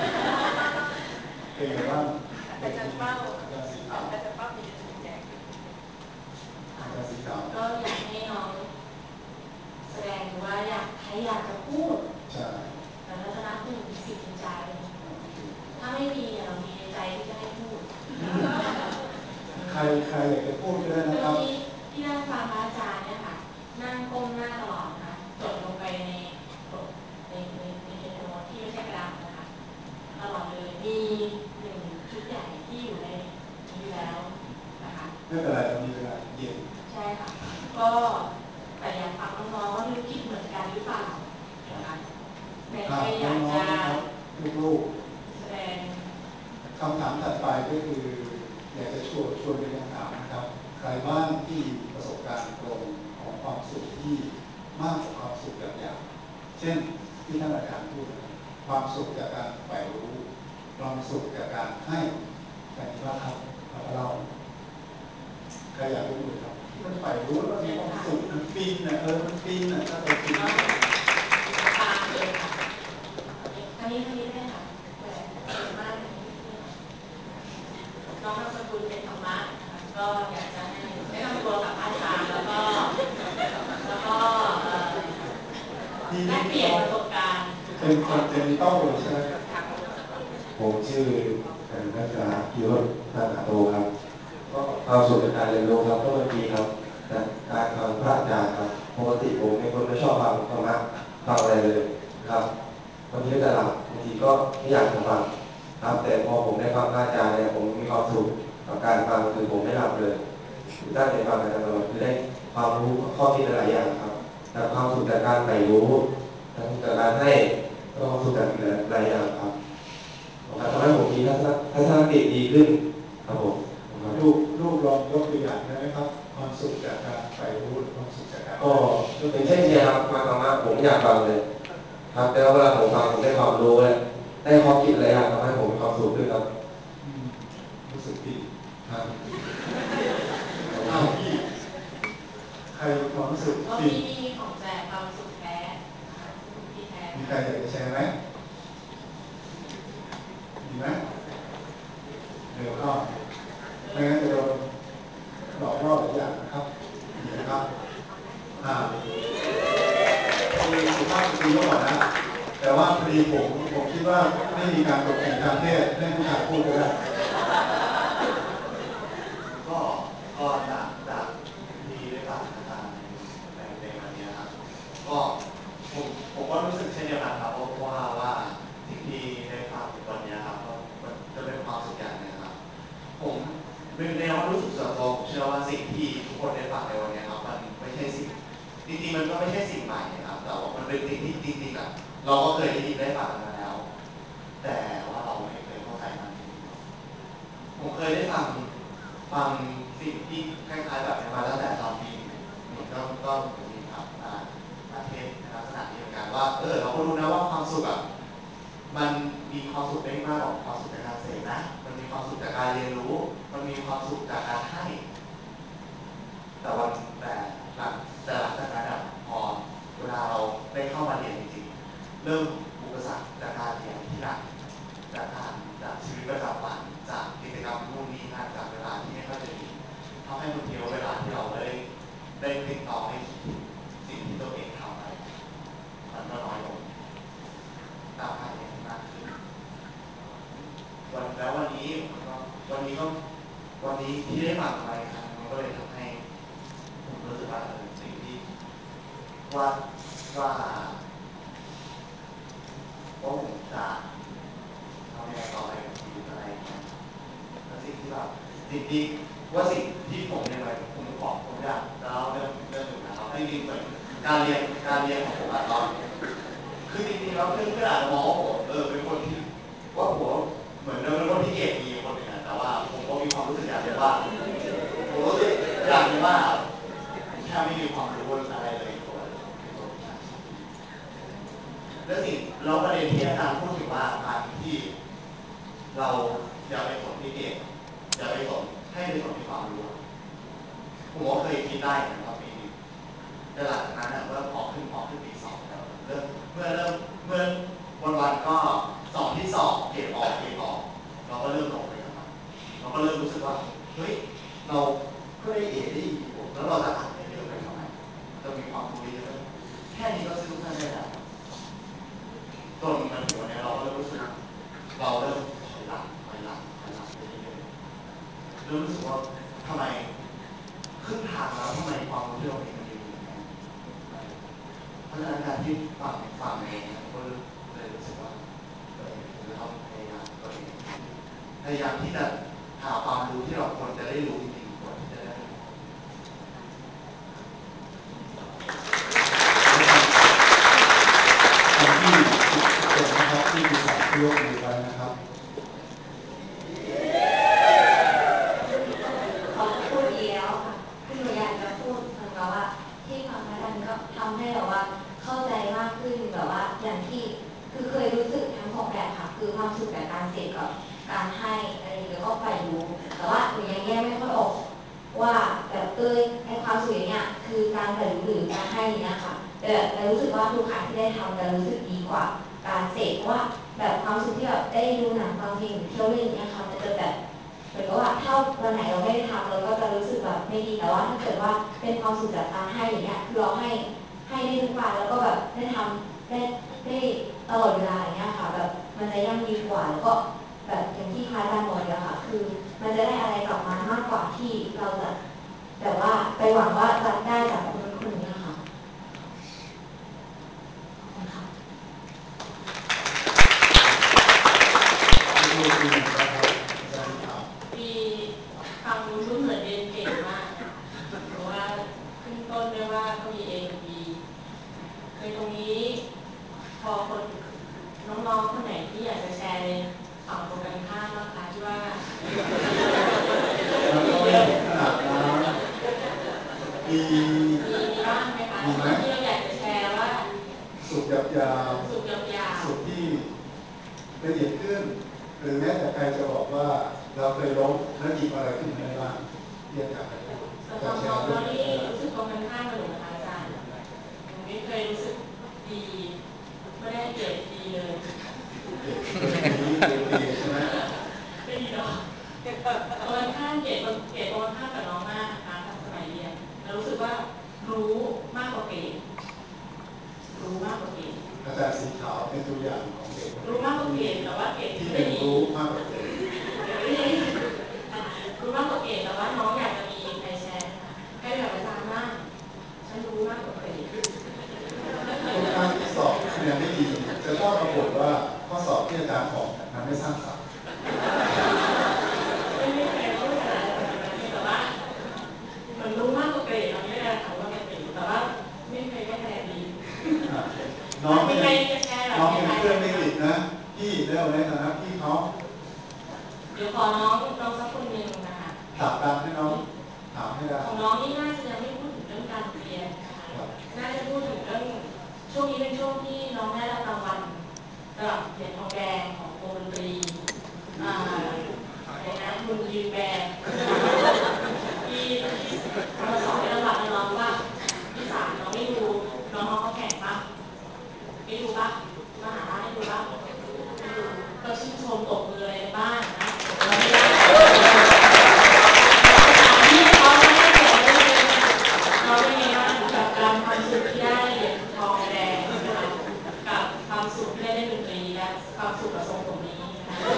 เป็นไงบ้างอาจารย์เป้าอาจารย์สีขาวอาจารย์เป้ามีจะแจกอาจารย์สีขาวก็อยากให้น้องแสดงว่าอยากใครอยากจะพูดใช่แต่ถ้าจะนับหนึ่งสิบใจถ้าไม่มีเนี่ยเรามีในใจที่จะให้พูดใครใครอยากจะพูดก็ได้นะครับที่ที่นั่งฟังพระอาจารย์เนี่ยค่ะนั่งก้มหน้าตลอดนะจดลงไปในในในในโน้ตที่ไม่ใช่กระดาษนะคะตลอดเลยมีหนึ่งชุดใหญ่ที่อยู่ในนี้แล้วนะคะไม่เป็นไรเรามีเวลาเย็นใช่ค่ะก็แต่อยากฟังน้องๆว่านึกคิดเหมือนกันหรือเปล่านะคะแต่ใครอยากจะลูกแสดงคำถามถัดไปก็คืออยากจะชวนชวนเป็นคำถามนะครับใครบ้างที่มีประสบการณ์ตรงของความสุขที่มากกว่าความสุขแบบอย่างเช่นที่ท่านอาจารย์พูดความสุขจากการใฝ่รู้ความสุขจากการให้ใครบ้างครับเราใครอยากรู้เลยครับที่มันใฝ่รู้แล้วมีความสุขมันฟินน่ะเออมันฟินน่ะถ้าเราฟินอันนี้อันนี้ได้ค่ะแต่ส่วนมากอันนี้น้องนามสกุลเป็นธรรมะนะคะก็อยากจะให้ได้ทำตัวกับอาจารย์แล้วก็แล้วก็แลกเปลี่ยนประสบการณ์เป็นคนเจนิโต้ใช่ไหมผมชื่อกันนักศึกษาพิรศนาคาโตครับก็ความสุขจากการเรียนรู้ครับก็เมื่อกี้ครับจากการฟังพระอาจารย์ครับปกติผมเป็นคนไม่ชอบฟังธรรมะฟังอะไรเลยครับบางทีก็จะหลับบางทีก็ไม่อยากฟังครับแต่พอผมได้ฟังพระอาจารย์เนี่ยผมมีความสุขกับการฟังคือผมไม่หลับเลยคือตั้งใจฟังกันตลอดคือได้ความรู้ข้อคิดหลายอย่างครับแต่ความสุขจากการใฝ่รู้ทั้งจากการให้ก็ความสุขจากหลายอย่างครับทำให้ผมมีทัศนทัศนคติดีขึ้นครับผมลูกลูกลองยกตัวอย่างได้ไหมครับความสุขจากการใฝ่รู้หรือความสุขจากการก็เป็นเช่นนี้ครับมาธรรมะผมอยากฟังเลยครับแต่ว่าเวลาผมฟังผมได้ความรู้เลยได้ข้อคิดหลายอย่างทำให้ผมมีความสุขขึ้นครับรู้สึกดีครับพี่ใครความรู้สึกก็ดีมีมีของแจกความสุขแท้ที่แท้มีใครอยากจะแชร์ไหมมีไหมเดี๋ยวก็ไม่งั้นจะโดนหลอกล่อหลายอย่างนะครับดีนะครับอ่าคือสุภาพสตรีก็บอกนะแต่ว่าพอดีผมผมคิดว่าไม่มีการตกแต่งทางเพศให้ผู้ชายพูดก็ได้ก็ก็จากจากที่ได้ฟังอาจารย์ในในวันนี้ครับก็ผมผมก็รู้สึกเช่นเดียวกันครับเพราะว่าว่าสิ่งที่ได้ฟังวันนี้ครับก็มันจะเป็นความสุขอย่างหนึ่งครับผมในความรู้สึกส่วนตัวผมเชื่อว่าสิ่งที่ทุกคนได้ฟังในวันนี้ครับมันไม่ใช่สิ่งจริงๆมันก็ไม่ใช่สิ่งใหม่นะครับแต่ว่ามันเป็นสิ่งที่จริงๆอ่ะเราก็เคยได้ยินได้ฟังกันมาแล้วแต่ว่าเราไม่เคยเข้าใจมันผมเคยได้ฟังฟังสิ่งที่คล้ายๆแบบนี้มาตั้งแต่ตอนปีหนึ่งก็ก็มีครับประเทศในลักษณะนี้เหมือนกันว่าเออเราก็รู้นะว่าความสุขอ่ะมันมีความสุขได้มากกว่าความสุขจากการเสพนะมันมีความสุขจากการเรียนรู้มันมีความสุขจากการให้แต่วันแต่หลังแต่หลังจากนั้นพอเวลาเราได้เข้ามาเรียนจริงๆเริ่มอุปสรรคจากการเรียนที่หนักจากการจากชีวิตประจำวันจากกิจกรรมนู่นนี่นั่นจากเวลาที่ไม่ค่อยจะมีทำให้บางทีเวลาที่เราได้ได้ติดต่อให้สิ่งที่ตัวเองทำไปมันก็น้อยลงตามการเรียนมากขึ้นวันแล้ววันนี้ก็วันนี้ก็วันนี้ที่ได้ฟังไปครับมันก็เลยทำให้ผมรู้สึกว่าสิ่งที่ว่าว่าว่าผมจะทำยังไงต่อไปกับชีวิตอะไรอย่างเงี้ยแล้วสิ่งที่แบบสิ่งที่ว่าสิ่งที่ผมเรียนไปผมบอกผมอยากจะเล่าเรื่องเรื่องหนึ่งนะครับจริงๆเหมือนการเรียนการเรียนของผมอะตอนคือจริงๆแล้วเพื่อนเพื่อนอาจจะมองว่าผมเออเป็นคนที่ว่าผมเหมือนเป็นคนที่เก่งดีคนหนึ่งแต่ว่าผมก็มีความรู้สึกอย่างเดียวว่าผมรู้สึกอย่างเดียวว่าแค่ไม่มีความรู้อะไรเลยตัวตัวแล้วสิ่งเราประเด็นที่อาจารย์พูดถึงว่าการที่เราอย่าไปสนที่เก่งอย่าไปสนให้ไปสนที่ความรู้ผมก็เคยคิดได้นะครับปีนี้แต่หลังจากนั้นเมื่อพอขึ้นพอขึ้นปีสองแล้วเริ่มเมื่อเริ่มเมื่อวันวันก็สองที่สองเกรดออกเกรดออกเราก็เริ่มลงไปกับมันเราก็เริ่มรู้สึกว่าเฮ้ยเราก็ได้เอได้ดีแล้วเราจะอ่านเยอะไปทำไมจะมีความรู้เยอะแค่นี้ก็ซื้อทุกท่านได้แล้วจนมาถึงวันนี้เราก็เริ่มรู้สึกเราเริ่มถอยหลังถอยหลังถอยหลังไปเรื่อยๆเริ่มรู้สึกว่าทำไมครึ่งทางแล้วทำไมความรู้ที่เรามีมันดีอย่างนี้เพราะฉะนั้นการที่ฟังฟังเองก็เลยรู้สึกว่าเออผมจะต้องพยายามตัวเองพยายามที่จะหาความรู้ที่เราควรจะได้รู้จริงๆควรที่จะได้ที่เป็นนะครับที่มีสายยกมือไปนะครับขอบคุณอีกแล้วค่ะที่ได้ทำจะรู้สึกดีกว่าการเสพเพราะว่าแบบความสุขที่แบบได้ดูหนังฟังเพลงหรือเที่ยวเล่นอย่างเงี้ยค่ะมันจะแบบเหมือนกับว่าถ้าวันไหนเราไม่ได้ทำเราก็จะรู้สึกแบบไม่ดีแต่ว่าถ้าเกิดว่าเป็นความสุขจากการให้อย่างเงี้ยคือเราให้ให้ได้ทุกวันแล้วก็แบบได้ทำได้ได้ตลอดเวลาอย่างเงี้ยค่ะแบบมันจะยั่งยืนกว่าแล้วก็แบบอย่างที่คล้ายกันหมดเลยค่ะคือมันจะได้อะไรกลับมามากกว่าที่เราจะแต่ว่าไปหวังว่าจะได้จากคนคนนี้ค่ะมีฟังรู้เหมือนเรียนเก่งมากเพราะว่าขึ้นต้นด้วยว่าเขามี A กับ B ในตรงนี้พอคนน้องๆคนไหนที่อยากจะแชร์ในฝั่งตรงกันข้ามนะคะที่ว่ามันก็ไม่ถึงขนาดนั้นมีมีบ้างไหมคะที่เราอยากจะแชร์ว่าสุขยาวๆสุขยาวๆสุขที่ละเอียดขึ้นหรือแม้แต่ใครจะบอกว่าเราเคยล้มแล้วหยิบอะไรขึ้นมาได้บ้างเรียนอยากให้พูดสำหรับน้องเรานี่รู้สึกตรงกันข้ามกับหนูนะคะอาจารย์หนูไม่เคยรู้สึกดีไม่ได้เกรดดีเลยดีใช่ไหมไม่ดีหรอกตรงกันข้ามเกรดเกรดตรงกันข้ามกับน้องมากนะคะสมัยเรียนเรารู้สึกว่ารู้มากกว่าเกรดรู้มากกว่าเกรดอาจารย์สีขาวเป็นตัวอย่างของเด็กรู้มากกว่าเกรดแต่ว่าเกรดที่ไม่ดีรู้มากกว่าเด็กรู้มากกว่าเกรดแต่ว่าน้องอยากจะมีใครแชร์ให้แบบอาจารย์มากฉันรู้มากกว่าเกรดทุกครั้งที่สอบคะแนนไม่ดีจะชอบมาบ่นว่าข้อสอบที่อาจารย์ออกมันไม่สร้างสรรค์ไม่ไม่เคยพูดขนาดนั้นแต่ว่ามันรู้มากกว่าเกรดเราไม่ได้ถามว่าเป็นเกรดแต่ว่าไม่เคยได้คะแนนดีน้องไม่เป็นจะแชร์แบบน้องเป็นเพื่อนไม่ติดนะพี่เร็วในฐานะพี่เขาเดี๋ยวขอน้องน้องสักคนหนึ่งนะคะถามดังให้น้องถามให้ได้ของน้องนี่น่าจะยังไม่พูดถึงเรื่องการเรียนนะคะน่าจะพูดถึงเรื่องช่วงนี้เป็นช่วงที่น้องได้รับรางวัลระดับเหรียญทองแดงของวงดนตรีอ่าในนั้นคุณยืนแบนที่ที่มาสอนให้รางวัลน้องว่าที่สามน้องไม่ดูน้องเขาแข่งปะไม่ดูปะมหาลัยไม่ดูปะไม่ดูก็ชื่นชมตบมืออะไรบ้างนะที่เขาไม่ได้เขียนเลยเราเป็นไงบ้างกับการความสุขที่ได้เหรียญทองแดงนะคะกับความสุขที่ได้เล่นดนตรีและความสุขกับทรงผมนี้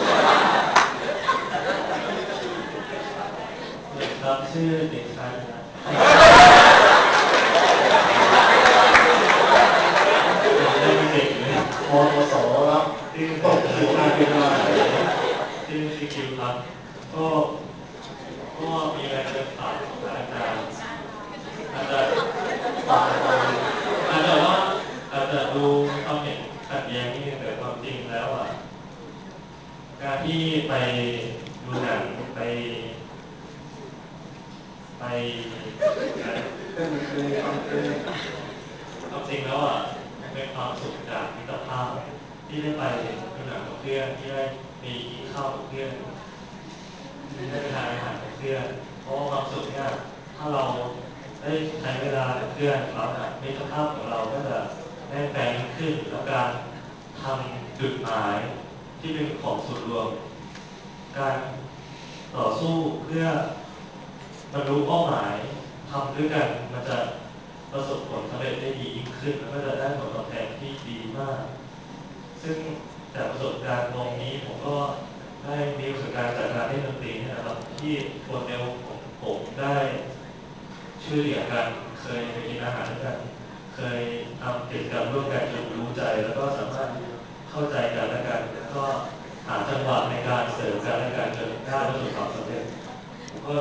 ครับชื่อเด็กชายนะได้เด็กเลยมอสอรับที่ตกขีดมาเป็นมาชื่อซีคิวครับก็ก็มีอะไรจะฝากอาจารย์อาจจะฝากอะไรอาจจะว่าอาจจะดูความเห็นขัดแย้งนี่แต่ความจริงแล้วอ่ะการที่ไปดูหนังไปไปเป็นเพลงเป็นความจริงแล้วอ่ะเป็นความสุขจากมิตรภาพที่ได้ไปดูหนังกับเพื่อนที่ได้มีกินข้าวกับเพื่อนที่ได้ไปทานอาหารกับเพื่อนเพราะความสุขเนี่ยถ้าเราได้ใช้เวลากับเพื่อนแล้วมิตรภาพของเราก็จะแน่นแฟ้นขึ้นแล้วการทำจุดหมายที่เป็นของส่วนรวมการต่อสู้เพื่อบรรลุเป้าหมายทำด้วยกันมันจะประสบผลสำเร็จได้ดียิ่งขึ้นแล้วก็จะได้ผลตอบแทนที่ดีมากซึ่งจากประสบการณ์ตรงนี้ผมก็ได้มีประสบการณ์จากการเล่นดนตรีนะครับที่คนในวงของผมได้ช่วยเหลือกันเคยไปกินอาหารด้วยกันเคยทำกิจกรรมร่วมกันจนรู้ใจแล้วก็สามารถเข้าใจกันและกันแล้วก็หาจังหวะในการเสริมกันและกันจนได้ประสบความสำเร็จผมก็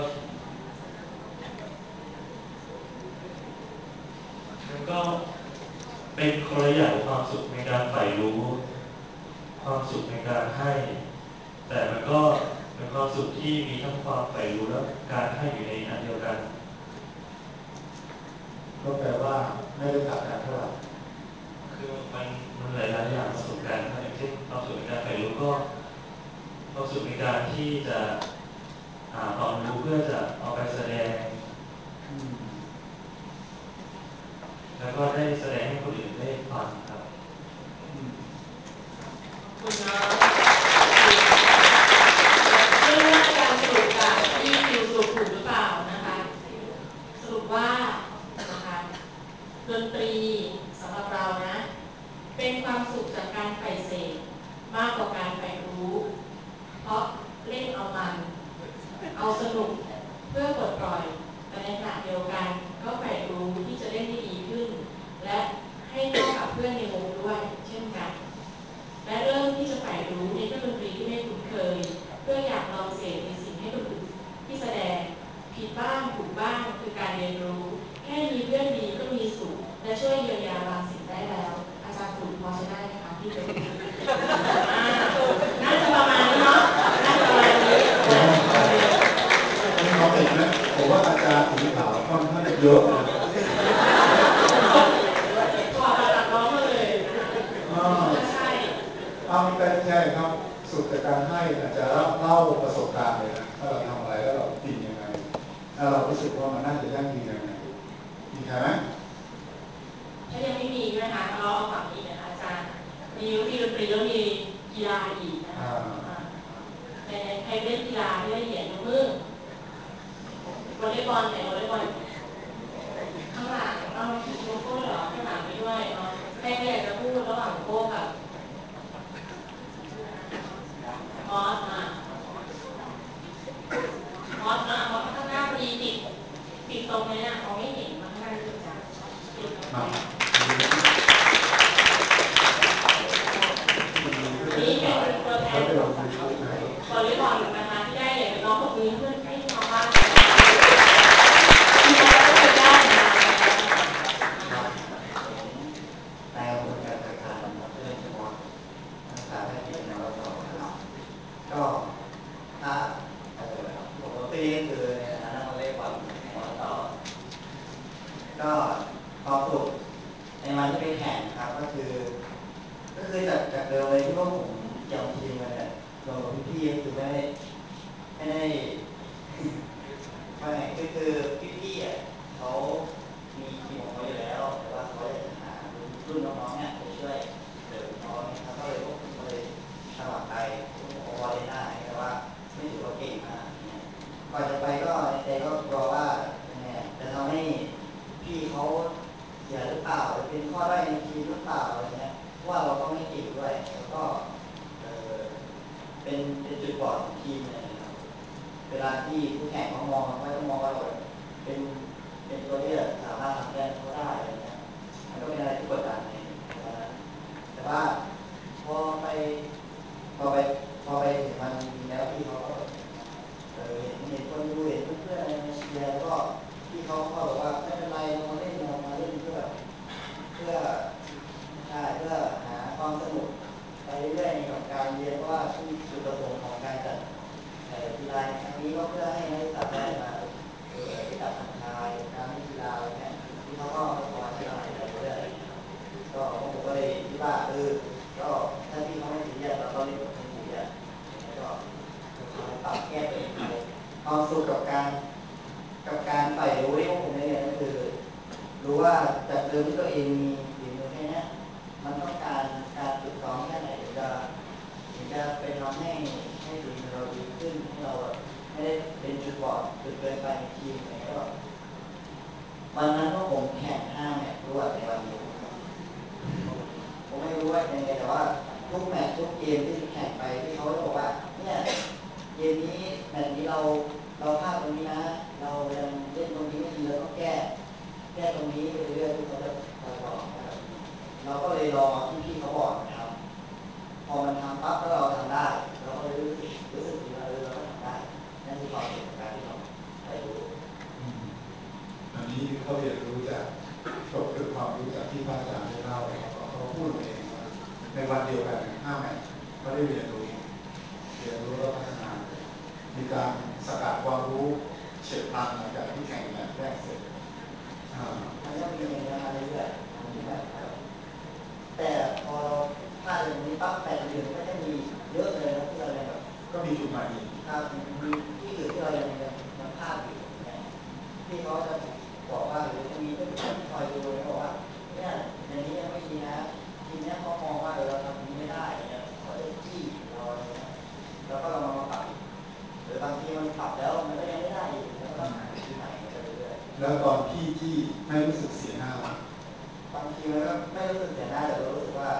มันก็เป็นคนละอย่างความสุขในการใฝ่รู้ความสุขในการให้แต่มันก็เป็นความสุขที่มีทั้งความใฝ่รู้และการให้อยู่ในอันเดียวกันก็แปลว่าไม่ได้ตัดกันเท่าไหร่คือมันมันหลายๆอย่างประสบการณ์อย่างเช่นความสุขในการใฝ่รู้ก็ความสุขในการที่จะหาความรู้เพื่อจะเอาไปแสดงแล้วก็ได้แสดงให้คนอื่นได้ฟังครับเป็นความสุขจากการใฝ่เสพมากกว่าการใฝ่รู้เพราะเล่นเอามันเอาสนุกเพื่อปลดปล่อยแต่ในขณะเดียวกันก็ใฝ่รู้ที่จะเล่นได้ดีขึ้นและให้เข้ากับเพื่อนในวงด้วยเช่นกันและเริ่มที่จะใฝ่รู้ในเครื่องดนตรีที่ไม่คุ้นเคยเพื่ออยากลองเสพในสิ่งให้คนอื่นที่แสดงผิดบ้างถูกบ้างคือการเรียนรู้แค่มีเพื่อนดีก็มีสุขและช่วยเยียวยาบางสิ่งได้แล้วอาจารย์คุณพอจะได้ไหมคะที่เป็นน่าจะประมาณนี้เนาะน่าจะประมาณนี้มีความเห็นไหมผมว่าอาจารย์สีขาวค่อนข้างเยอะนะขอตัดน้องมาเลยใช่เอามีการแชร์ครับสุดจากการให้อาจจะเล่าประสบการณ์เลยนะว่าเราทำอะไรแล้วเราติดยังไงแล้วเรารู้สึกว่ามันน่าจะยั่งยืนยังไงมีใครไหมถ้ายังไม่มีนะคะเราเอาฝั่งนี้นะคะอาจารย์มีมีดนตรีแล้วมีกีฬาอีกนะคะในใครเล่นกีฬาที่ได้เหรียญยกมือวอลเลย์บอลแต่วอลเลย์บอลข้างหลังเอาโลโก้เหรอข้างหลังไปด้วยเนาะใครอยากจะพูดระหว่างโก้กับมอสอ่ะมอสนะมอสข้างหน้าพอดีติดติดตรงนี้นะเขาไม่เห็นมาข้างหน้าดูจ้ะติดตรงนี้นี่เป็นตัวแทนของวอลเลย์บอลนะคะที่ได้เหรียญน้องกับมือเพื่อนให้น้องบ้านที่ได้ก็จะได้แต่ผลการจัดการเรื่องเฉพาะนักศึกษาได้ที่ในเราต่อก็ถ้าเอ่อปกติก็คือในฐานะนักเล่นบอลของเราต่อก็ความสุขในวันที่ไปแข่งครับก็คือก็คือจากจากเดิมเลยที่ว่าผมยอมทีมกันเนี่ยรวมกับพี่ๆก็คือไม่ได้ไม่ได้ว่าไงคือคือพี่ๆอ่ะเขามีทีมของเขาอยู่แล้วแต่ว่าเขาอยากจะหารุ่นน้องๆเนี่ยไปช่วยเสริมน้องเนี่ยเขาก็เลยพวกผมก็เลยสมัครไปพวกผมวอลเลย์ได้แต่ว่าไม่ถือว่าเก่งมากเนี่ยก่อนจะไปก็ในใจก็กลัวว่าเนี่ยจะทำให้พี่เขาเสียหรือเปล่าเป็นข้อด้อยในทีมหรือเปล่าอะไรเงี้ยว่าเราก็ไม่เก่งด้วยแล้วก็เออเป็นเป็นจุดบอดของทีมอะไรนะครับเวลาที่ผู้แข่งเขามองเขาไม่ต้องมองว่าเราเป็นเป็นตัวที่สามารถทำได้เขาได้อะไรเงี้ยมันก็เป็นอะไรที่กดดันในแต่ว่าพอไปพอไปพอไปถึงมันจริงแล้วพี่เขาก็เออเห็นเห็นคนดูเห็นเพื่อนๆอะไรมาเชียร์แล้วก็พี่เขาก็บอกว่าไม่เป็นไรเรามาเล่นเรามาเล่นเพื่อเพื่อใช่เพื่อหาความสนุกไปเรื่อยๆกับการเรียนเพราะว่าที่จุดประสงค์ของการจัดกีฬาครั้งนี้ก็เพื่อให้นักศึกษาได้มาเออที่จัดผ่อนคลายการเล่นกีฬาอะไรเงี้ยที่เขาก็พอใช้อะไรไปเรื่อยๆก็ผมก็เลยคิดว่าเออก็ถ้าพี่เขาไม่สีเรียสเราก็เล่นแบบไม่สีเรียสแล้วก็ปรับแก้ตัวเองไปความสุขกับการกับการใฝ่รู้ที่พวกผมได้เรียนก็คือรู้ว่าจากเดิมที่ตัวเองมีฝีมือแค่นี้มันต้องการการฝึกซ้อมแค่ไหนถึงจะถึงจะไปทำให้ให้ฝีมือเราดีขึ้นให้เราไม่ได้เป็นจุดบอดจุดเกินไปในทีมอะไรก็วันนั้นก็ผมแข่งห้าแมตช์รวดในวันเดียวผมไม่รู้ว่ายังไงแต่ว่าทุกแมตช์ทุกเกมที่แข่งไปที่เขาบอกว่าเนี่ยเกมนี้แมตช์นี้เราเราพลาดตรงนี้นะเรายังเล่นตรงนี้ไม่ดีเราต้องแก้แก้ตรงนี้ไปเรื่อยๆที่เขาจะคอยบอกนะครับเราก็เลยลองเอาที่พี่เขาบอกมาทำพอมันทำปั๊บแล้วเราทำได้เราก็เลยรู้สึกรู้สึกดีว่าเออเราก็ทำได้นั่นคือความสุขของการที่เราได้รู้อันนี้เขาเรียนรู้จากก็คือความรู้จากที่พระอาจารย์ได้เล่าเขาพูดเองว่าในวันเดียวกันห้าแมตช์เขาได้เรียนรู้เรียนรู้แล้วพัฒนามีการสกัดความรู้เฉียบพลันหลังจากที่แข่งแมตช์แรกเสร็จมันก็มีอย่างนี้มาเรื่อยๆแบบแต่พอเราพลาดอย่างนี้ปั๊บแปดเดือนก็จะมีเยอะเลยนะที่เรายังแบบก็มีจุดใหม่อีกครับมีที่อื่นที่เรายังยังยังพลาดอยู่เนี่ยที่เขาจะบอกว่าหรือจะมีเพื่อนๆคอยดูเขาบอกว่าเนี่ยอย่างนี้ยังไม่ดีนะทีนี้เขามองว่าเออเราทำนี้ไม่ได้เนี่ยเขาจะจี้เราอะไรเงี้ยแล้วก็เรามาปรับหรือบางทีมันปรับแล้วมันก็ยังไม่ได้อีกแล้วก็ต้องหาวิธีใหม่ไปเรื่อยๆแล้วตอนพี่ที่ไม่รู้สึกเสียหน้าบางทีมันก็ไม่รู้สึกเสียหน้าแต่เรารู้สึกว่า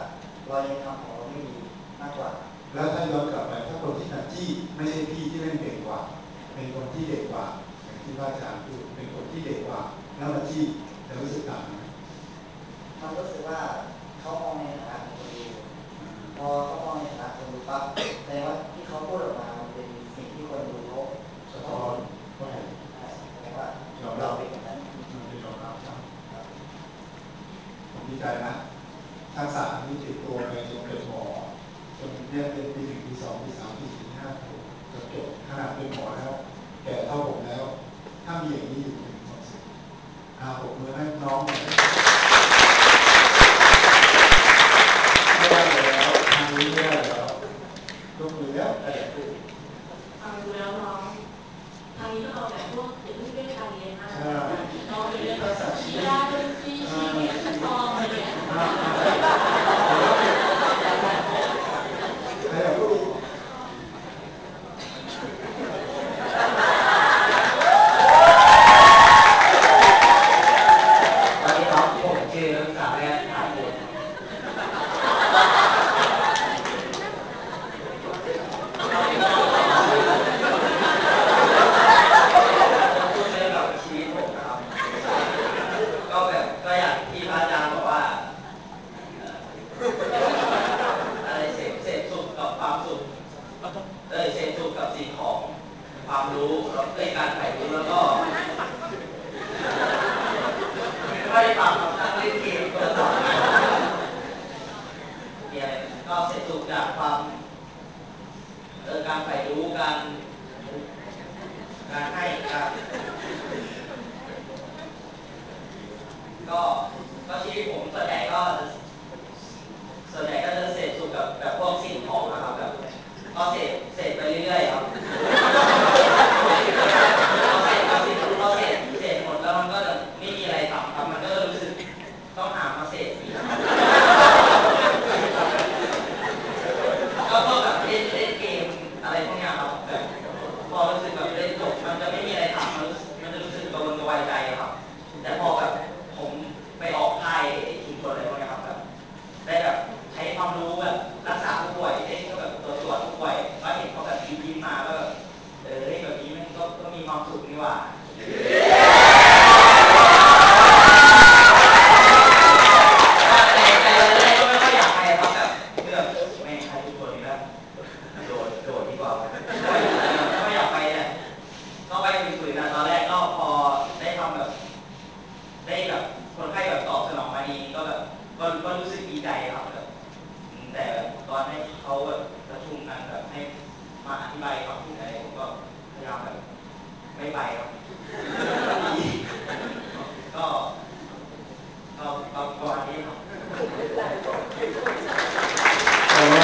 เรายังทำของเราไม่ดีมากกว่าแล้วถ้าย้อนกลับไปถ้าคนที่นัดจี้ไม่ใช่พี่ที่เล่นเก่งกว่าเป็นคนที่เด็กกว่าอย่างที่ว่าอาจารย์พูดเป็นคนที่เด็กกว่าแล้วมาจี้จะรู้สึกต่างไหมมันรู้สึกว่าเขามองในฐานะคนดูพอเขามองในฐานะคนดูปั๊บแต่ว่าที่เขาพูดออกมามันเป็นสิ่งที่คนดูเขาสะท้อนก็เห็นแต่ว่าเราเป็นแบบนั้นมันเป็นยอมรับครับผมดีใจนะทักษะนี้ติดตัวไปจนเป็นหมอจนเรียนเป็นปีหนึ่งปีสองปีสามปีสี่ปีห้าจนจบขนาดเป็นหมอแล้วแก่เท่าผมแล้วถ้ามีอย่างนี้อยู่เป็นความสุขอาผมมือให้น้องเลยไม่ได้แล้วทางนี้ไม่ได้แล้วยกมือแล้วแต่พูดฟังดูแล้วน้องทางนี้ก็เอาแต่พวกเด็กเรื่องการเรียนนะน้องเรื่องชียาดนตรีชีวิตขั้นตอนอะไรเนี่ยใครอยากพูดตอนนี้น้องผมชื่อสาวแรกถามเลยพูดเรื่องกับชีวิตผมนะครับก็แบบก็อย่างที่พระอาจารย์บอกว่าอะไรเสพเสพสุขกับความสุขเออเสพสุขกับสิ่งของความรู้แล้วเอ้ยการถ่ายรู้แล้วก็ไม่ได้ฟังครับนั่งเล่นเกมก็ต่อมีอะไรก็เสพสุขจากความเออการถ่ายรู้การการให้การก็ก็ชีวิตผมส่วนใหญ่ก็ส่วนใหญ่ก็จะเสพสุขกับแบบพวกสิ่งของนะครับแบบก็เสพเสพไปเรื่อยๆครับเราเสพเราเสพเราเสพเสพหมดแล้วมันก็จะไม่มีอะไรต่ำครับมันก็รู้สึกต้องหามาเสพอีกก็พวกแบบเล่นเล่นเกมอะไรพวกนี้ครับแบบพอรู้สึกแบบเล่นจบมันจะไม่มีอะไรทำมันมันจะรู้สึกกระวนกระวายใจครับแต่พอแบบผมไปออกค่ายชุมชนอะไรพวกนี้ครับแบบได้แบบใช้ความรู้แบบรักษาผู้ป่วยได้ก็แบบตรวจตรวจผู้ป่วยก็เห็นเขาแบบยิ้มมาก็แบบเออเฮ้ยแบบนี้มันก็ก็มีความสุขนี่หว่าแต่แต่แรกก็ไม่ค่อยอยากไปครับแบบเรื่องไม่ใช่ทุกคนนี่แบบโดดโดดดีกว่าไม่อยากไปเนี่ยก็ไปฝืนๆนะตอนแรกก็พอได้ทำแบบได้แบบคนไข้แบบตอบสนองมาดีก็แบบก็ก็รู้สึกดีใจครับแบบแต่ตอนให้เขาแบบประชุมกันแบบให้มาอธิบายความคิดอะไรผมก็พยายามแบบไม่ไปครับก็ก็ก็ประมาณนี้ครับแต่ว่า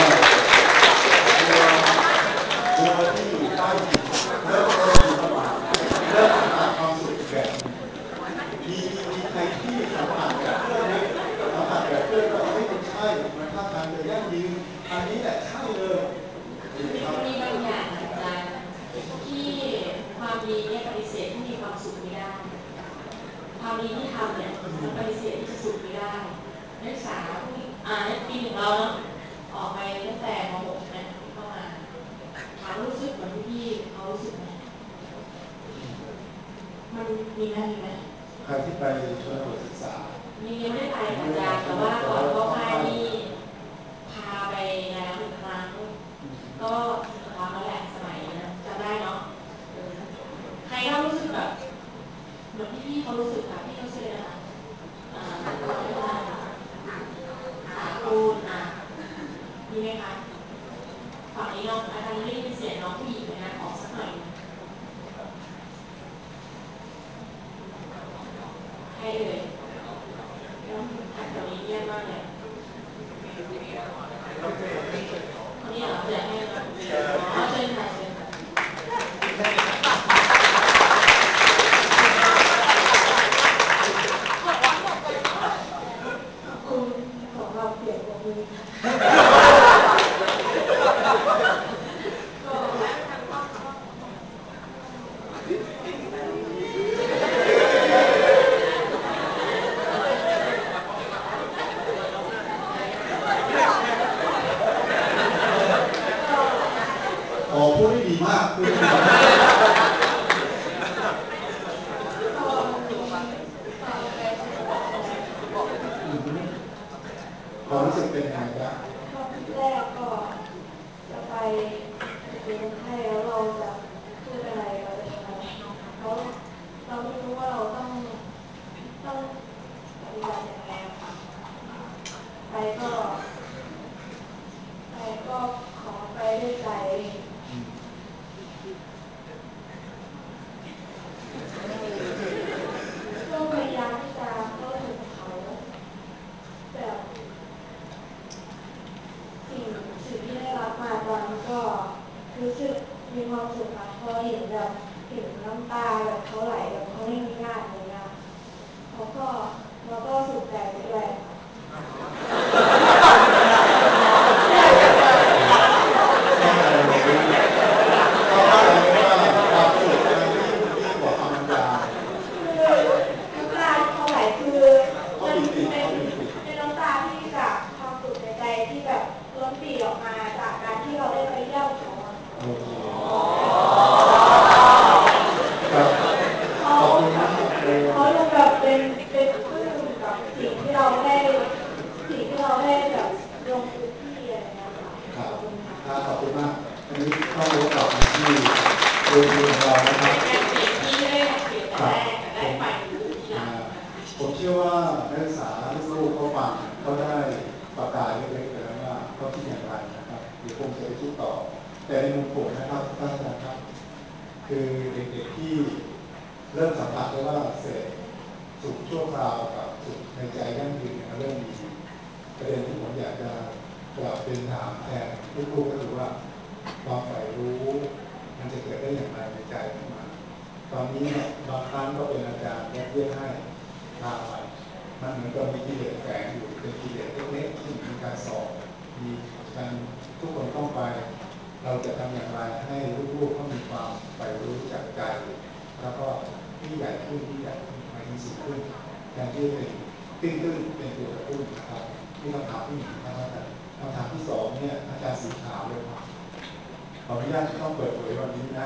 ตัวที่อยู่ใต้ดินเริ่มเริ่มอยู่ระหว่างเริ่มสัมผัสความสุขแบบมีมีใครที่สัมผัสแบบเพื่อนสัมผัสแบบเพื่อนว่าไม่ใช่มันท่าทางเลยยั่งยืนอันนี้แหละใช่เลยมีบางอย่างอาจารย์ที่ความดีเนี่ยปฏิเสธที่มีความสุขไม่ได้ความดีที่ทำเนี่ยมันปฏิเสธที่จะสุขไม่ได้นักศึกษาอ่าในปีหนึ่งเราเนาะออกไปตั้งแต่ม หก นะเข้ามาถามรู้สึกเหมือนพี่เขารู้สึกไหมมันมีไหมมีไหมใครที่ไปชนบทศึกษามียังไม่ได้ไปอาจารย์แต่ว่าก่อนเข้าค่ายนี่พาไปแล้วหนึ่งครั้งก็ครั้งแล้วแหละสมัยนะจำได้เนาะใครก็รู้สึกแบบเหมือนพี่เขารู้สึกค่ะพี่เขาเชื่อนะคะอ่าสาคูณอ่ะมีไหมคะฝั่งนี้น้องอาจารย์ไม่ได้ยินเสียงน้องผู้หญิงเลยนะขอสักหน่อยใครเอ่ยอันนี้เยี่ยมมากเลยคนนี้เหรออยากให้เราอ๋อเชิญค่ะเชิญค่ะคุณของเราเปลี่ยนตัวมือแรกก็จะไปดูคนไข้แล้วเราจะพูดอะไรเราจะทำอะไรแล้วเราไม่รู้ว่าเราต้องต้องปฏิบัติยังไงค่ะไปก็ไปก็ขอไปด้วยใจก็พยายามที่จะเข้าถึงเขาแบบสิ่งสิ่งที่ได้รับมาตอนนั้นก็รู้สึกมีความสุขค่ะพอเห็นแบบเห็นน้ำตาแบบเขาไหลแบบเขาไม่มีญาติอะไรเงี้ยเขาก็เราก็สุขใจไปด้วยผมเชื่อว่านักศึกษาลูกเขาฟังเขาได้ประกาศเล็กๆแล้วว่าเขาคิดอย่างไรนะครับเดี๋ยวผมจะไปคิดต่อแต่ในมุมผมนะครับท่านอาจารย์ครับคือเด็กๆที่เริ่มสัมผัสได้ว่าเสพสุขชั่วคราวกับสุขในใจยั่งยืนเริ่มมีประเด็นที่ผมอยากจะกล่าวเป็นถามแทนลูกๆก็คือว่าความใฝ่รู้มันจะเกิดได้อย่างไรในใจขึ้นมาตอนนี้เนี่ยบางครั้งก็เป็นอาจารย์แยกเรื่องให้พาไปมันเหมือนกับมีกิเลสแฝงอยู่เป็นกิเลสเล็กๆที่มีการสอบมีการทุกคนต้องไปเราจะทำอย่างไรให้ลูกๆเขามีความใฝ่รู้จากใจแล้วก็ที่ใหญ่ขึ้นที่ใหญ่ขึ้นหมายถึงสูงขึ้นแทนที่เป็นติ้งขึ้นเป็นตัวกระตุ้นนะครับนี่คำถามที่หนึ่งนะครับคำถามที่สองเนี่ยอาจารย์สีขาวเลยครับขออนุญาตที่ต้องเปิดเผยวันนี้นะ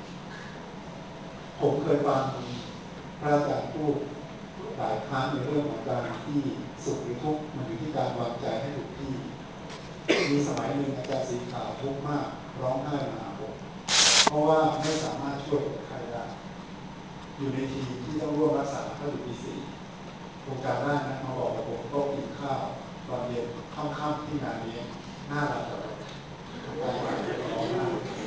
ผมเคยฟังพระอาจารย์พูดหลายครั้งในเรื่องของการที่สุขหรือทุกข์มันอยู่ที่การวางใจให้ถูกที่มีสมัยหนึ่งอาจารย์สีขาวทุกข์มากร้องไห้มาหาผมเพราะว่าไม่สามารถช่วยคนไข้ได้อยู่ในทีมที่ต้องร่วมรักษาเขาอยู่ปีสี่โครงการแรกนะมาบอกกับผมก็กินข้าวตอนเย็นค่ำๆที่งานเลี้ยงหน้าเราแบบร้องไห้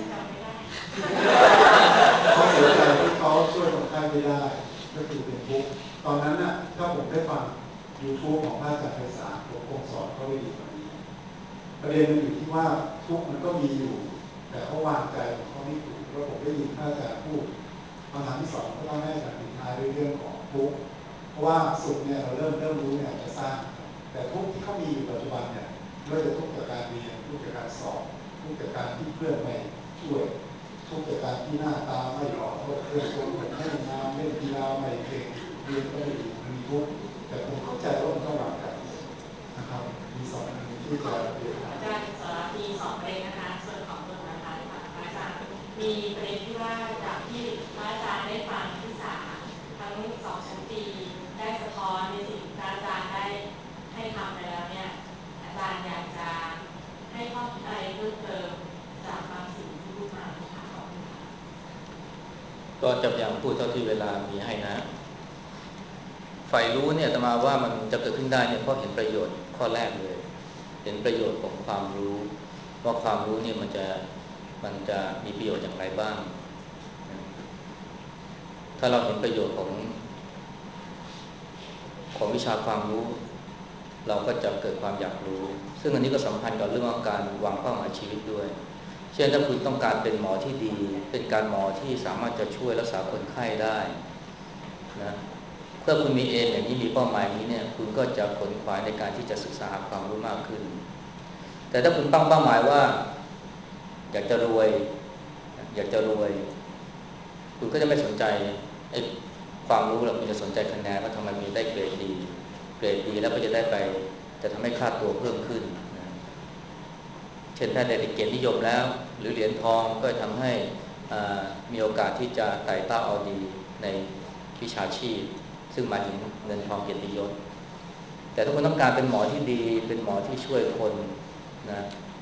เขาเสียใจที่เขาช่วยคนไข้ไม่ได้ก็คือเป็นทุกข์ตอนนั้นน่ะถ้าผมได้ฟัง YouTube ของพระอาจารย์ไพศาลผมคงสอนเขาได้ดีกว่านี้ประเด็นมันอยู่ที่ว่าทุกข์มันก็มีอยู่แต่เขาวางใจของเขาไม่ถูกแล้วผมได้ยินพระอาจารย์พูดคำถามที่สองก็ต้องให้อาจารย์ปิดท้ายด้วยเรื่องของทุกข์เพราะว่าสุขเนี่ยเราเริ่มเริ่มรู้เนี่ยจะสร้างแต่ทุกข์ที่เขามีอยู่ปัจจุบันเนี่ยไม่ว่าจะทุกข์จากการเรียนทุกข์จากการสอบทุกข์จากการที่เพื่อนไม่ช่วยทุกข์จากการที่หน้าตาไม่หล่อเพื่อนคนอื่นไม่งามเล่นกีฬาไม่เก่งเรียนก็ไม่ดีมันมีทุกข์แต่ผมเข้าใจว่ามันต้องวางใจนะครับมีสองอันที่จะเรียนอาจารย์สามีสองประเด็นนะคะส่วนของตัวนะคะอาจารย์มีประเด็นที่ว่าจากที่พระอาจารย์ได้ฟังที่สามทั้งสองชั้นปีได้สะท้อนในสิ่งที่อาจารย์ได้ให้ทำไปแล้วเนี่ยอาจารย์อยากจะให้ข้อคิดอะไรเพิ่มเติมจากบางสิ่งที่พูดมาค่ะขอบคุณค่ะก็จำอย่างพูดเท่าที่เวลามีให้นะใฝ่รู้เนี่ยแต่มาว่ามันจะเกิดขึ้นได้เนี่ยเพราะเห็นประโยชน์ข้อแรกเลยเห็นประโยชน์ของความรู้ว่าความรู้เนี่ยมันจะมันจะมีประโยชน์อย่างไรบ้างถ้าเราเห็นประโยชน์ของของวิชาความรู้เราก็จะเกิดความอยากรู้ซึ่งอันนี้ก็สัมพันธ์กับเรื่องของการวางเป้าหมายชีวิตด้วยเช่นถ้าคุณต้องการเป็นหมอที่ดีเป็นการหมอที่สามารถจะช่วยรักษาคนไข้ได้นะเพื่อคุณมีเอมอย่างนี้มีเป้าหมายนี้เนี่ยคุณก็จะขนขวายในการที่จะศึกษาความรู้มากขึ้นแต่ถ้าคุณตั้งเป้าหมายว่าอยากจะรวยอยากจะรวยคุณก็จะไม่สนใจไอ้ความรู้หรอกคุณจะสนใจคะแนนว่าทำไมมีได้เกรดดีเกรดดีแล้วก็จะได้ไปจะทำให้ค่าตัวเพิ่มขึ้นนะเช่นถ้าได้เกียรตินิยมแล้วหรือเหรียญทองก็ทำให้มีโอกาสที่จะไต่เต้าเอาดีในวิชาชีพซึ่งหมายถึงเงินทองเกียรติยศแต่ถ้าคุณต้องการเป็นหมอที่ดีเป็นหมอที่ช่วยคนนะ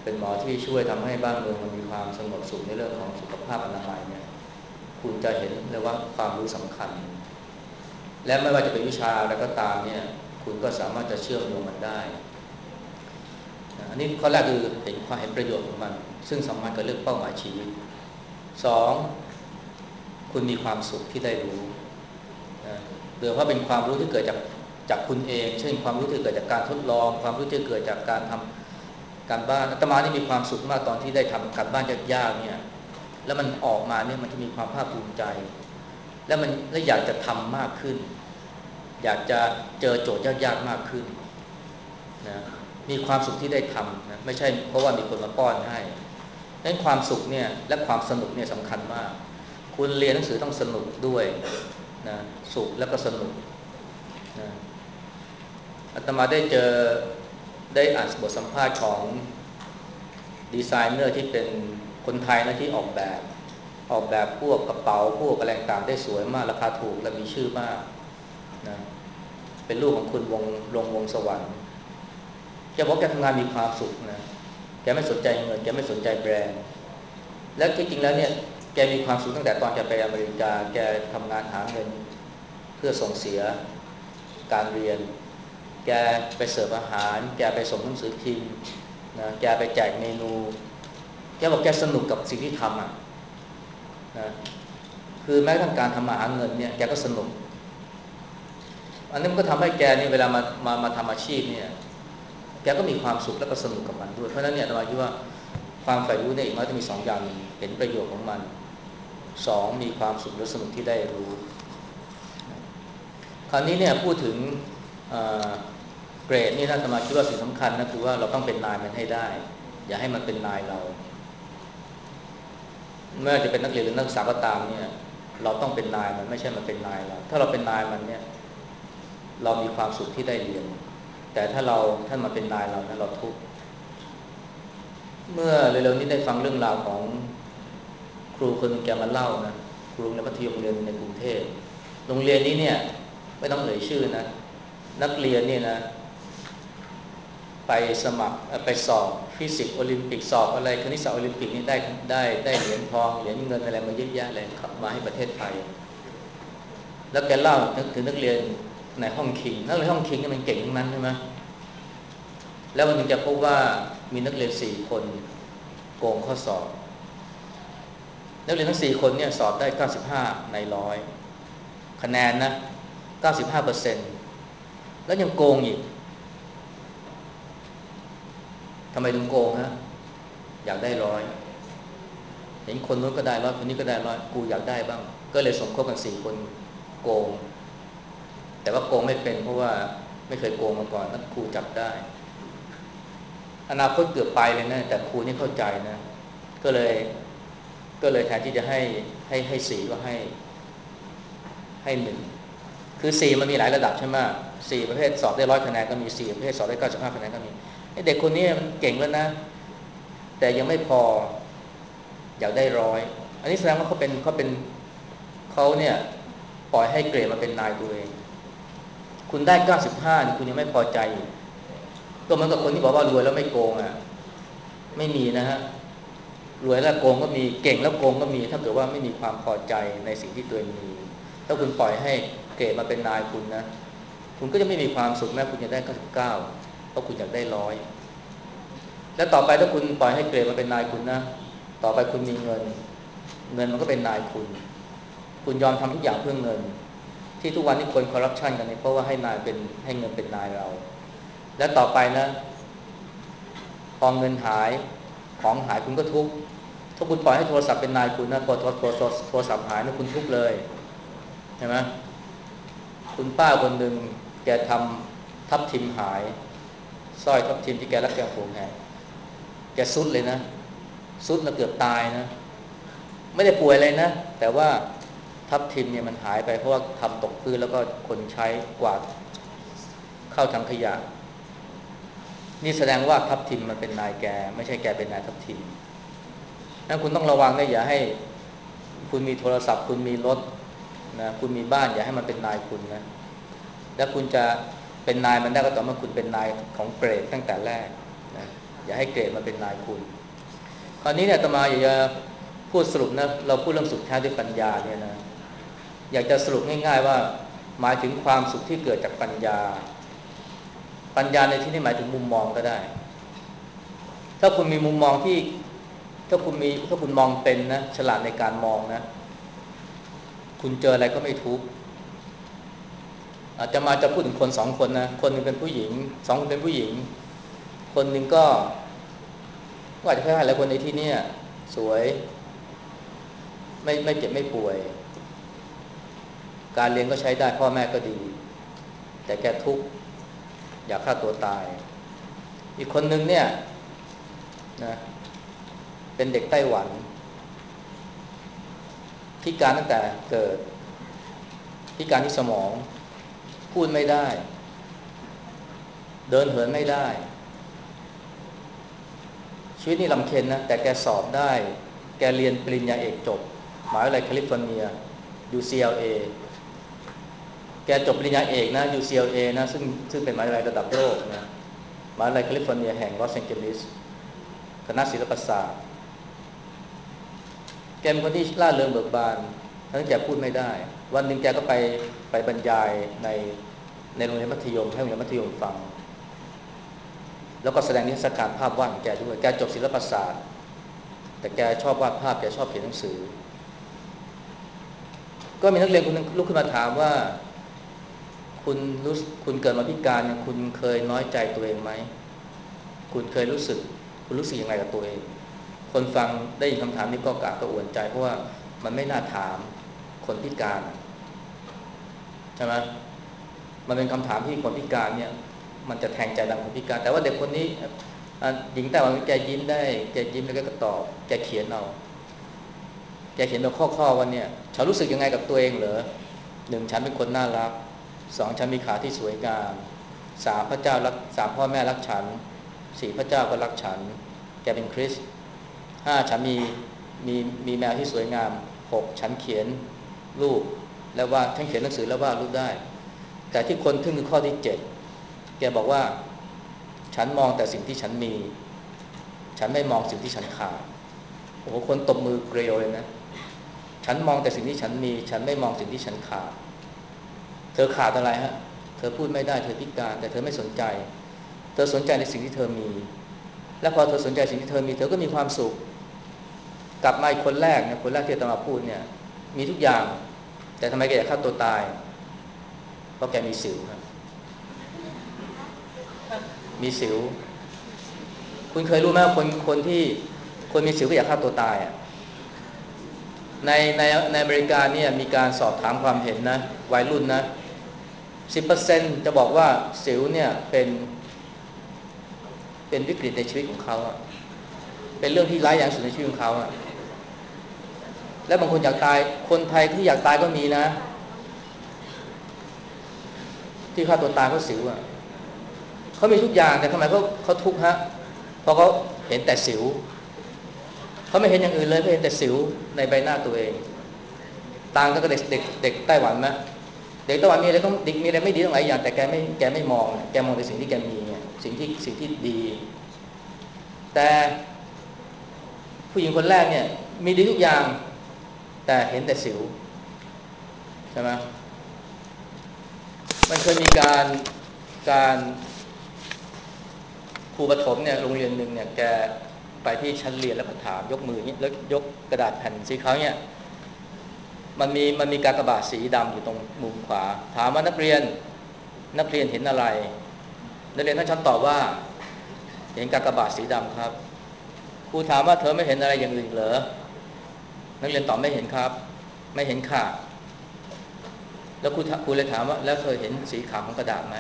เป็นหมอที่ช่วยทำให้บ้านเมืองมันมีความสงบสุขในเรื่องของสุขภาพอนามัยเนี่ยคุณจะเห็นเลยว่าความรู้สำคัญและไม่ว่าจะเป็นวิชาอะไรก็ตามเนี่ยคุณก็สามารถจะเชื่อมโยงมันได้อันนี้ข้อแรกคือเห็นความเห็นประโยชน์ของมันซึ่งสำคัญกับเรื่องเป้าหมายชีวิตสองคุณมีความสุขที่ได้รู้โดยเพราะเป็นความรู้ที่เกิดจากจากคุณเองเช่นความรู้ที่เกิดจากการทดลองความรู้ที่เกิดจากการทำการบ้านอาตมานี่มีความสุขมากตอนที่ได้ทำการบ้านยากๆเนี่ยแล้วมันออกมาเนี่ยมันจะมีความภาคภูมิใจแล้วมันและอยากจะทำมากขึ้นอยากจะเจอโจทย์ยากๆมากขึ้นนะมีความสุขที่ได้ทำนะไม่ใช่เพราะว่ามีคนมาป้อนให้ดังนั้นความสุขเนี่ยและความสนุกเนี่ยสำคัญมากคุณเรียนหนังสือต้องสนุกด้วยนะสุขแล้วก็สนุกนะอาตมาได้เจอได้อ่านบทสัมภาษณ์ของดีไซเนอร์ที่เป็นคนไทยนะที่ออกแบบออกแบบพวกกระเป๋าพวกอะไรต่างได้สวยมากราคาถูกและมีชื่อมากนะเป็นลูกของคุณวงลงวงสวรรค์แกบอกแกทำงานมีความสุขนะแกไม่สนใจเงินแกไม่สนใจแบรนด์แล้วจริงๆแล้วเนี่ยแกมีความสุขตั้งแต่ตอนแกไปอเมริกาแกทำงานหาเงินเพื่อส่งเสียการเรียนแกไปเสิร์ฟอาหารแกไปส่งหนังสือพิมพ์นะแกไปแจกเมนูแกบอกแกสนุกกับสิ่งที่ทำอ่ะนะคือแม้ทั้งการทำมาหาเงินเนี่ยแกก็สนุกอันนี้มันก็ทำให้แกนี่เวลามามามาทำอาชีพเนี่ยแกก็มีความสุขและก็สนุกกับมันด้วยเพราะฉะนั้นเนี่ยเราคิดว่าความใฝ่รู้เนี่ยอีกน้อยจะมีสองอย่างเห็นประโยชน์ของมันสองมีความสุขและสนุกที่ได้รู้คราวนี้เนี่ยพูดถึงเกรดนี่น่าจะมาคิดว่าสิ่งสำคัญนะคือว่าเราต้องเป็นนายมันให้ได้อย่าให้มันเป็นนายเราไม่ว่าจะเป็นนักเรียนหรือนักศึกษาก็ตามเนี่ยเราต้องเป็นนายมันไม่ใช่มันเป็นนายเราถ้าเราเป็นนายมันเนี่ยเรามีความสุขที่ได้เรียนแต่ถ้าเราท่านมาเป็นนายเรานะเราทุกข์เมื่อเร็วๆนี้ได้ฟังเรื่องราวของครูคนนึงแกมาเล่านะครูในมัธยมเรียนในกรุงเทพโรงเรียนนี้เนี่ยไม่ต้องเอ่ยชื่อนะนักเรียนเนี่ยนะไปสมัครไปสอบฟิสิกส์โอลิมปิกสอบอะไรคณิตศาสตร์โอลิมปิกนี่ได้ได้ได้เหรียญทองเหรียญเงินอะไรมาเยอะแยะเลยขับมาให้ประเทศไทยแล้วแกเล่าถึงนักเรียนในห้องคิงนักเรียนห้องคิงนี่มันเก่งทั้งนั้นใช่ไหมแล้ววันนึงจะพบว่ามีนักเรียนสี่คนโกงข้อสอบนักเรียนทั้งสี่คนเนี่ยสอบได้เก้าสิบห้าในร้อยคะแนนนะ เก้าสิบห้าเปอร์เซ็นต์ แล้วยังโกงอีกทำไมถึงโกงฮะอยากได้ร้อยเห็นคนนู้นก็ได้ร้อยคนนี้ก็ได้ร้อยกูอยากได้บ้างก็เลยสมคบกันสี่คนโกงแต่ว่าโกงไม่เป็นเพราะว่าไม่เคยโกงมาก่อนนักครูจับได้อนาคตเกือบไปเลยนะแต่ครูนี่เข้าใจนะก็เลยก็เลยแทนที่จะให้ให้ให้สี่ก็ให้ให้หนึ่งคือสี่มันมีหลายระดับใช่ไหมสี่ประเภทสอบได้ร้อยคะแนนก็มีสี่ประเภทสอบได้เก้าสิบห้าคะแนนก็มีเด็กคนนี้มันเก่งแล้วนะแต่ยังไม่พออยากได้ร้อยอันนี้แสดงว่าเขาเป็นเขาเป็นเขาเนี่ยปล่อยให้เกรดมาเป็นนายตัวเองคุณได้เก้าสิบห้าคุณยังไม่พอใจก็เหมือนกับคนที่บอกว่ารวยแล้วไม่โกงอ่ะไม่มีนะฮะรวยแล้วโกงก็มีเก่งแล้วโกงก็มีถ้าเกิดว่าไม่มีความพอใจในสิ่งที่ตัวเองมีถ้าคุณปล่อยให้เกรดมาเป็นนายคุณนะคุณก็จะไม่มีความสุขแม้คุณจะได้เก้าสิบเก้าเพราะคุณอยากได้ร้อยแล้วต่อไปถ้าคุณปล่อยให้เกรดมาเป็นนายคุณนะต่อไปคุณมีเงินเงินมันก็เป็นนายคุณคุณยอมทำทุกอย่างเพื่อเงินที่ทุกวันนี้คนคอร์รัปชันกันนี่เพราะว่าให้นายเป็นให้เงินเป็นนายเราแล้วต่อไปนะพอเงินหายของหายคุณก็ทุกข์ถ้าคุณปล่อยให้โทรศัพท์เป็นนายคุณนะพอโทรโทรศัพท์หายนะคุณทุกข์เลยใช่ไหมคุณป้าคนหนึ่งแกทำทับทิมหายสร้อยทับทิมที่แกรักแกห่วงแหนแกซุดเลยนะซุดแล้วเกือบตายนะไม่ได้ป่วยเลยนะแต่ว่าทับทิมเนี่ยมันหายไปเพราะว่าทำตกพื้นแล้วก็คนใช้กวาดเข้าถังขยะนี่แสดงว่าทับทิมมันเป็นนายแกไม่ใช่แกเป็นนายทับทิมนั้นคุณต้องระวังนะอย่าให้คุณมีโทรศัพท์คุณมีรถนะคุณมีบ้านอย่าให้มันเป็นนายคุณนะแล้วคุณจะเป็นนายมันได้ก็ต่อเมื่อคุณเป็นนายของเกรดตั้งแต่แรกนะอย่าให้เกรดมันเป็นนายคุณคราวนี้เนี่ยอาตมาอยากจะพูดสรุปนะเราพูดเรื่องสุขแท้ด้วยปัญญาเนี่ยนะอยากจะสรุปง่ายๆว่าหมายถึงความสุขที่เกิดจากปัญญาปัญญาในที่นี้หมายถึงมุมมองก็ได้ถ้าคุณมีมุมมองที่ถ้าคุณมีถ้าคุณมองเป็นนะฉลาดในการมองนะคุณเจออะไรก็ไม่ทุกข์อาจจะมาจะพูดถึงคนสองคนนะคนนึงเป็นผู้หญิงสองคนเป็นผู้หญิงคนนึงก็ก็อาจจะคล้ายๆหลายคนในที่นี้สวยไม่ไม่เจ็บไม่ป่วยการเรียนก็ใช้ได้พ่อแม่ก็ดีแต่แกทุกข์อยากฆ่าตัวตายอีกคนนึงเนี่ยนะเป็นเด็กไต้หวันพิการตั้งแต่เกิดพิการที่สมองพูดไม่ได้เดินเหินไม่ได้ชีวิตนี่ลำเค็ญนะแต่แกสอบได้แกเรียนปริญญาเอกจบมหาวิทยาลัยแคลิฟอร์เนีย ยู ซี แอล เอ แกจบปริญญาเอกนะ ยู ซี แอล เอ นะซึ่งซึ่งเป็นมหาวิทยาลัยระดับโลกนะมหาวิทยาลัยแคลิฟอร์เนียแห่งลอสแองเจลิสคณะศิลปศาสตร์แกเป็นคนที่ล่าเริงเบิกบานทั้งแกพูดไม่ได้วันหนึ่งแกก็ไปไปบรรยายในในโรงเรียนมัธยมให้โรงเรียนมัธยมฟังแล้วก็แสดงนิทรรศการภาพวาดของแกด้วยแกจบศิลปศาสตร์แต่แกชอบวาดภาพแกชอบเขียนหนังสือก็มีนักเรียนคนนึงลุกขึ้นมาถามว่าคุณรู้คุณเกิดมาพิการเนี่ยคุณเคยน้อยใจตัวเองไหมคุณเคยรู้สึกคุณรู้สึกยังไงกับตัวเองคนฟังได้ยินคำถามนี้ก็กระอักกระอ่วนใจเพราะว่ามันไม่น่าถามคนพิการใช่ไหมมันเป็นคำถามที่คนพิการเนี่ยมันจะแทงใจดังคนพิการแต่ว่าเด็กคนนี้หญิงแต่ว่าแกยิ้มได้แกยิ้มแล้วก็ตอบแกเขียนเอาแกเขียนเป็นข้อๆว่าเนี่ยฉันรู้สึกยังไงกับตัวเองเหรอหนึ่งฉันเป็นคนน่ารักสองฉันมีขาที่สวยงามสามพระเจ้ารักสามพ่อแม่รักฉันสี่พระเจ้าก็รักฉันแกเป็นคริสต์ห้าฉันมีมีมีแมวที่สวยงามหกฉันเขียนรูปแล้วว่าฉันเขียนหนังสือแล้ววาดรูปได้แต่ที่คนทึ่งคือข้อที่เจ็ดแกบอกว่าฉันมองแต่สิ่งที่ฉันมีฉันไม่มองสิ่งที่ฉันขาดโอ้โหคนตบมือเกลียวเลยนะฉันมองแต่สิ่งที่ฉันมีฉันไม่มองสิ่งที่ฉันขาดเธอขาดอะไรฮะเธอพูดไม่ได้เธอพิการแต่เธอไม่สนใจเธอสนใจในสิ่งที่เธอมีและพอเธอสนใจสิ่งที่เธอมีเธอก็มีความสุขกลับมาอีกคนแรกเนี่ยคนแรกที่อาตมาพูดเนี่ยมีทุกอย่างแต่ทำไมแกอยากฆ่าตัวตายเพราะแกมีสิวครับมีสิวคุณเคยรู้ไหมว่าคนคนที่คนมีสิวก็อยากฆ่าตัวตายอ่ะในในในอเมริกาเนี่ยมีการสอบถามความเห็นนะวัยรุ่นนะ สิบเปอร์เซ็นต์ จะบอกว่าสิวเนี่ยเป็นเป็นวิกฤตในชีวิตของเขาอ่ะเป็นเรื่องที่ร้ายแรงสุดในชีวิตของเขาอ่ะและบางคนอยากตายคนไทยที่อยากตายก็มีนะที่ฆ่าตัวตายเพราะสิวอ่ะเขามีทุกอย่างแต่ทำไมเขาเขาทุกข์ฮะเพราะเขาเห็นแต่สิวเขาไม่เห็นอย่างอื่นเลยเขาเห็นแต่สิวในใบหน้าตัวเองต่างกับเด็กเด็กเด็กไต้หวันไหมเด็กไต้หวันมีอะไรต้องเด็กมีอะไรไม่ดีตั้งหลายอย่างแต่แกไม่แกไม่มองแกมองแต่สิ่งที่แกมีสิ่งที่สิ่งที่ดีแต่ผู้หญิงคนแรกเนี่ยมีดีทุกอย่างแต่เห็นแต่สิวใช่ไหมมันเคยมีการการครูประถมเนี่ยโรงเรียนหนึ่งเนี่ยแกไปที่ชั้นเรียนแล้วก็ถามยกมือนี้แล้วยกกระดาษแผ่นสีขาวเนี่ยมันมีมันมีกากบาทสีดำอยู่ตรงมุมขวาถามว่านักเรียนนักเรียนเห็นอะไรนักเรียนท่านชั้นตอบว่าเห็นกากบาทสีดำครับครูถามว่าเธอไม่เห็นอะไรอย่างอื่นเหรอนักเรียนตอบไม่เห็นครับไม่เห็นค่ะแล้วครูครูเลยถามว่าแล้วเธอเห็นสีขาวของกระดาษไหม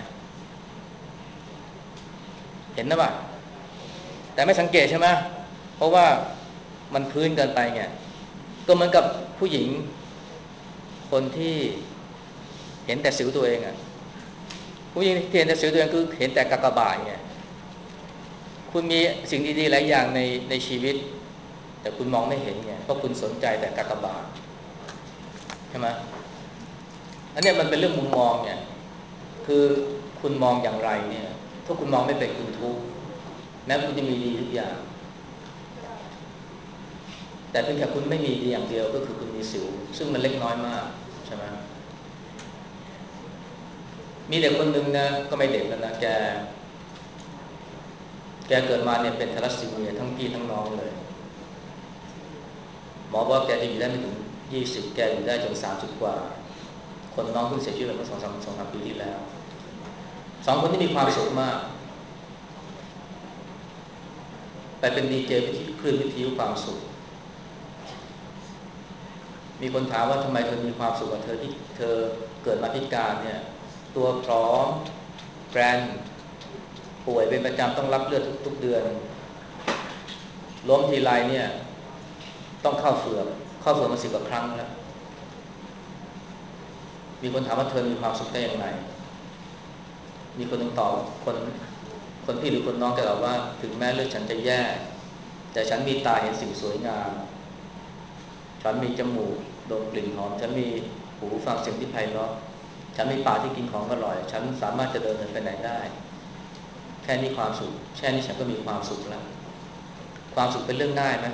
เห็นนะป่ะแต่ไม่สังเกตใช่ไหมเพราะว่ามันพื้นเกินไปไงก็เหมือนกับผู้หญิงคนที่เห็นแต่สิวตัวเองอ่ะผู้หญิงที่เห็นแต่สิวตัวเองคือเห็นแต่กากบาทไงคุณมีสิ่งดีๆหลายอย่างในในชีวิตแต่คุณมองไม่เห็นไงเพราะคุณสนใจแต่กากบาทใช่ไหมอันนี้มันเป็นเรื่องมุมมองเนี่ยคือคุณมองอย่างไรเนี่ยถ้าคุณมองไม่เป็นคุณทุกข์แม้คุณจะมีดีทุกอย่างแต่เพียงแค่คุณไม่มีดีอย่างเดียวก็คือคุณมีสิวซึ่งมันเล็กน้อยมากใช่ไหมมีเด็กคนหนึ่งนะก็ไม่เด็กแล้วนะแกแกเกิดมาเนี่ยเป็นทาลัสซีเมียทั้งพี่ทั้งน้องเลยหมอบอกแกจะอยู่ได้ไม่ถึงยี่สิบแกอยู่ได้จนสามสิบกว่าคนน้องเพิ่งเสียชีวิตเมื่อสองสามสองสามปีที่แล้วสองคนที่มีความสุขมากไปเป็นดีเจคลื่นวิทยุความสุขมีคนถามว่าทำไมเธอมีความสุขกับเธอที่เธอเกิดมาพิการเนี่ยตัวพร้อมแกรนป่วยเป็นประจำต้องรับเลือดทุกๆเดือนล้มทีไรเนี่ยต้องเข้าเฝือกเข้าเฝือกมาสิบกว่าครั้งแล้วมีคนถามว่าเธอมีความสุขได้อย่างไรมีคนนึงตอบคนคนพี่หรือคนน้องแกตอบว่าถึงแม้เลือดฉันจะแย่แต่ฉันมีตาเห็นสิ่งสวยงามฉันมีจมูกดมกลิ่นหอมฉันมีหูฟังเสียงที่ไพเราะฉันมีปากที่กินของอร่อยฉันสามารถจะเดินไปไหนได้แค่นี้ความสุขแค่นี้ฉันก็มีความสุขแล้วความสุขเป็นเรื่องง่ายไหม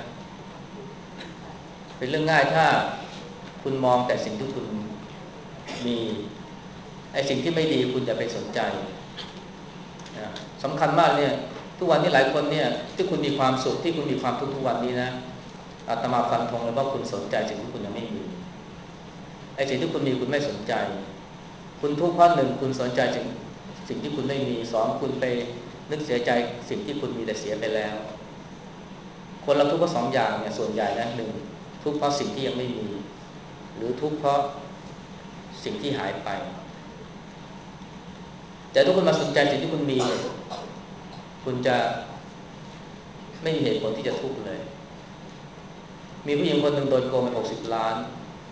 เป็นเรื่องง่ายถ้าคุณมองแต่สิ่งที่คุณมีไอ้สิ่งที่ไม่ดีคุณจะไปสนใจนะสำคัญมากเนี่ยทุกวันนี้หลายคนเนี่ยที่คุณมีความสุขที่คุณมีความทุกข์ทุกวันนี้นะอาตมาฟันธงเลยว่าคุณสนใจสิ่งที่คุณยังไม่มีไอ้สิ่งที่คุณมีคุณไม่สนใจคุณทุกข์เพราะหนึ่งคุณสนใจสิ่งสิ่งที่คุณไม่มีสองคุณไปนึกเสียใจสิ่งที่คุณมีแต่เสียไปแล้วคนเราทุกข์เพราะสองอย่างเนี่ยส่วนใหญ่นะหนึ่งทุกข์เพราะสิ่งที่ยังไม่มีหรือทุกข์เพราะสิ่งที่หายไปแต่ถ้าคุณมาสนใจสิ่งที่คุณมีคุณจะไม่มีเหตุผลที่จะทุกข์เลยมีผู้หญิงคนหนึ่งโดนโกงไปหกสิบล้าน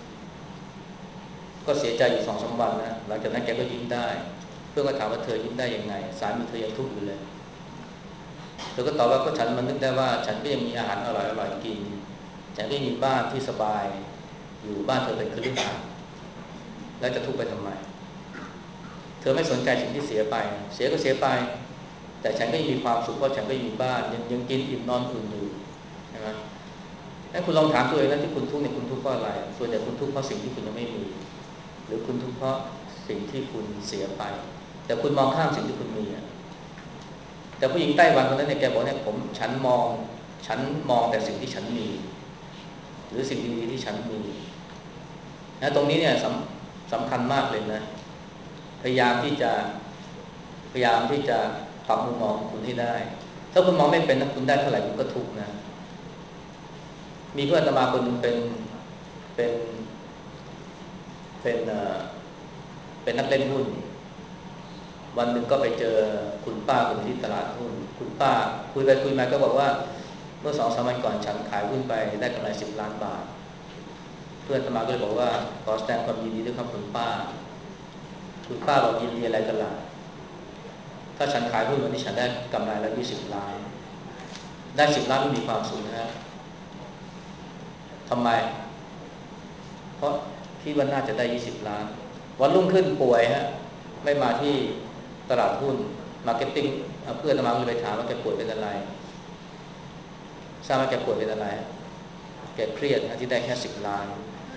ก็เสียใจอยู่สองสามวันนะหลังจากนั้นแกก็ยิ้มได้เพื่อนก็ถามว่าเธอยิ้มได้ยังไงสามีเธอยังทุกข์อยู่เลยเธอก็ตอบว่าก็ฉันมันนึกได้ว่าฉันก็ยังมีอาหารอร่อยอร่อยกินฉันก็มีบ้านที่สบายอยู่บ้านเธอเป็นคฤหาสน์แล้วจะทุกข์ไปทำไมเธอไม่สนใจสิ่งที่เสียไปเสียก็เสียไปแต่ฉันก็ยังมีความสุขเพราะฉันก็ยังมีบ้านยังยังกินอิ่มนอนอุ่นอยู่ใช่ไหมให้คุณลองถามตัวเองนะที่คุณทุกข์เนี่ยคุณทุกข์เพราะอะไรส่วนใหญ่คุณทุกข์เพราะสิ่งที่คุณยังไม่มีหรือคุณทุกข์เพราะสิ่งที่คุณเสียไปแต่คุณมองข้ามสิ่งที่คุณมีแต่ผู้หญิงไต้หวันคนนั้นเนี่ยแกบอกเนี่ยผมฉันมองฉันมองแต่สิ่งที่ฉันมีหรือสิ่งดีๆที่ฉันมีนะตรงนี้เนี่ยสำสำคัญมากเลยนะพยายามที่จะพยายามที่จะปรับมุมมองคุณให้ได้ถ้าคุณมองไม่เป็นนะคุณได้เท่าไหร่คุณก็ทุกข์นะมีเพื่อนอาตมาคนนึงเป็นเป็นเป็นเอ่อเป็นนักเล่นหุ้นวันหนึ่งก็ไปเจอคุณป้าคนที่ตลาดหุ้นคุณป้าคุยไปคุยมาก็บอกว่าเมื่อสองสามวันก่อนฉันขายหุ้นไปได้กำไรสิบล้านบาทเพื่อนอาตมาก็เลยบอกว่าขอแสดงความยินดีด้วยครับคุณป้าคุณป้าบอกยินดีอะไรกันล่ะถ้าฉันขายหุ้นวันนี้ฉันได้กำไรแล้วยี่สิบล้านได้สิบล้านไม่มีความสุขนะฮะทำไมเพราะที่วันน่าจะได้ยี่สิบล้านวันรุ่งขึ้นป่วยฮะไม่มาที่ตลาดหุ้นมาร์เก็ตติ้งเพื่อนอาตมาเลยไปถามว่าแกป่วยเป็นอะไรทราบว่าแกป่วยเป็นอะไรแกเครียดนะที่ได้แค่สิบล้าน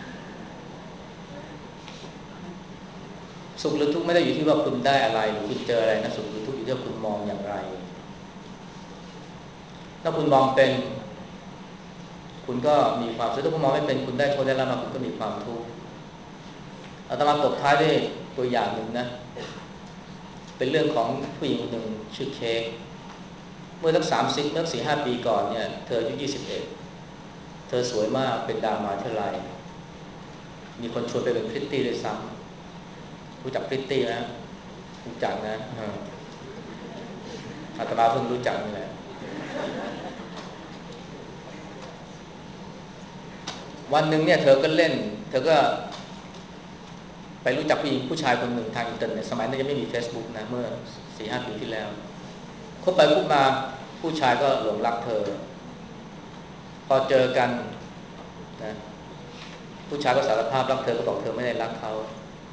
สุขหรือทุกข์ไม่ได้อยู่ที่ว่าคุณได้อะไรหรือคุณเจออะไรนะสุขหรือทุกข์อยู่ที่ว่าคุณมองอย่างไรถ้าคุณมองเป็นคุณก็มีความสุขถ้าคุณมองไม่เป็นคุณได้โทษได้รับมาคุณก็มีความทุกข์อาตมาตบท้ายด้วยตัวอย่างหนึ่งนะเป็นเรื่องของผู้หญิงคนหนึ่งชื่อเค้กเมื่อสักสามสิบเมื่อสี่ห้าปีก่อนเนี่ยเธออายุยี่สิบเอ็ดเธอสวยมากเป็นดาวมหาวิทยาลัยมีคนชวนไปเป็นพริตตี้ด้วยซ้ำรู้จักพริตตี้นะรู้จักนะอาตมาเพิ่งรู้จักนี่แหละวันหนึ่งเนี่ยเธอก็เล่นเธอก็ไปรู้จักผู้หญิงผู้ชายคนหนึ่งทางอินเทอร์เน็ตสมัยนั้นยังไม่มี Facebook นะเมื่อ สี่ห้า ปีที่แล้วคบไปคบมาผู้ชายก็หลงรักเธอพอเจอกันนะผู้ชายก็สารภาพรักเธอก็บอกเธอไม่ได้รักเขา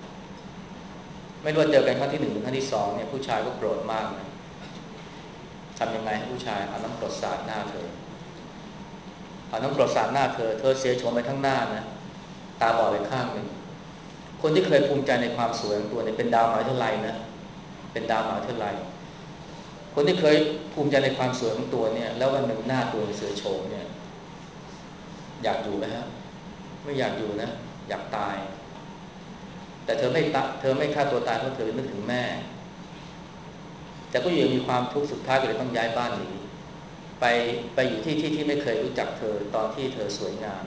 ไม่รู้ว่าเจอกันครั้งที่หนึ่งหรือครั้งที่สองเนี่ยผู้ชายก็โกรธมากนะทำยังไงให้ผู้ชายเอาน้ำกรดสาดหน้าเธอเอาน้ำกรดสาดหน้าเธอเธอเสียโฉมไปทั้งหน้านะตาบอดไปข้างหนึ่งคนที่เคยภูมิใจในความสวยของตัวเนี่ยเป็นดาวมหาวิทยาลัยนะเป็นดาวมหาวิทยาลัยคนที่เคยภูมิใจในความสวยของตัวเนี่ยแล้ววันหนึ่งหน้าตัวเสียโฉมเนี่ยอยากอยู่ไหมฮะไม่อยากอยู่นะอยากตายแต่เธอไม่ตะเธอไม่ฆ่าตัวตายเพราะเธอนึกถึงแม่แต่ก็ยังมีความทุกข์สุดท้ายก็เลยต้องย้ายบ้านหนีไปไปอยู่ที่ที่ที่ไม่เคยรู้จักเธอตอนที่เธอสวยงาม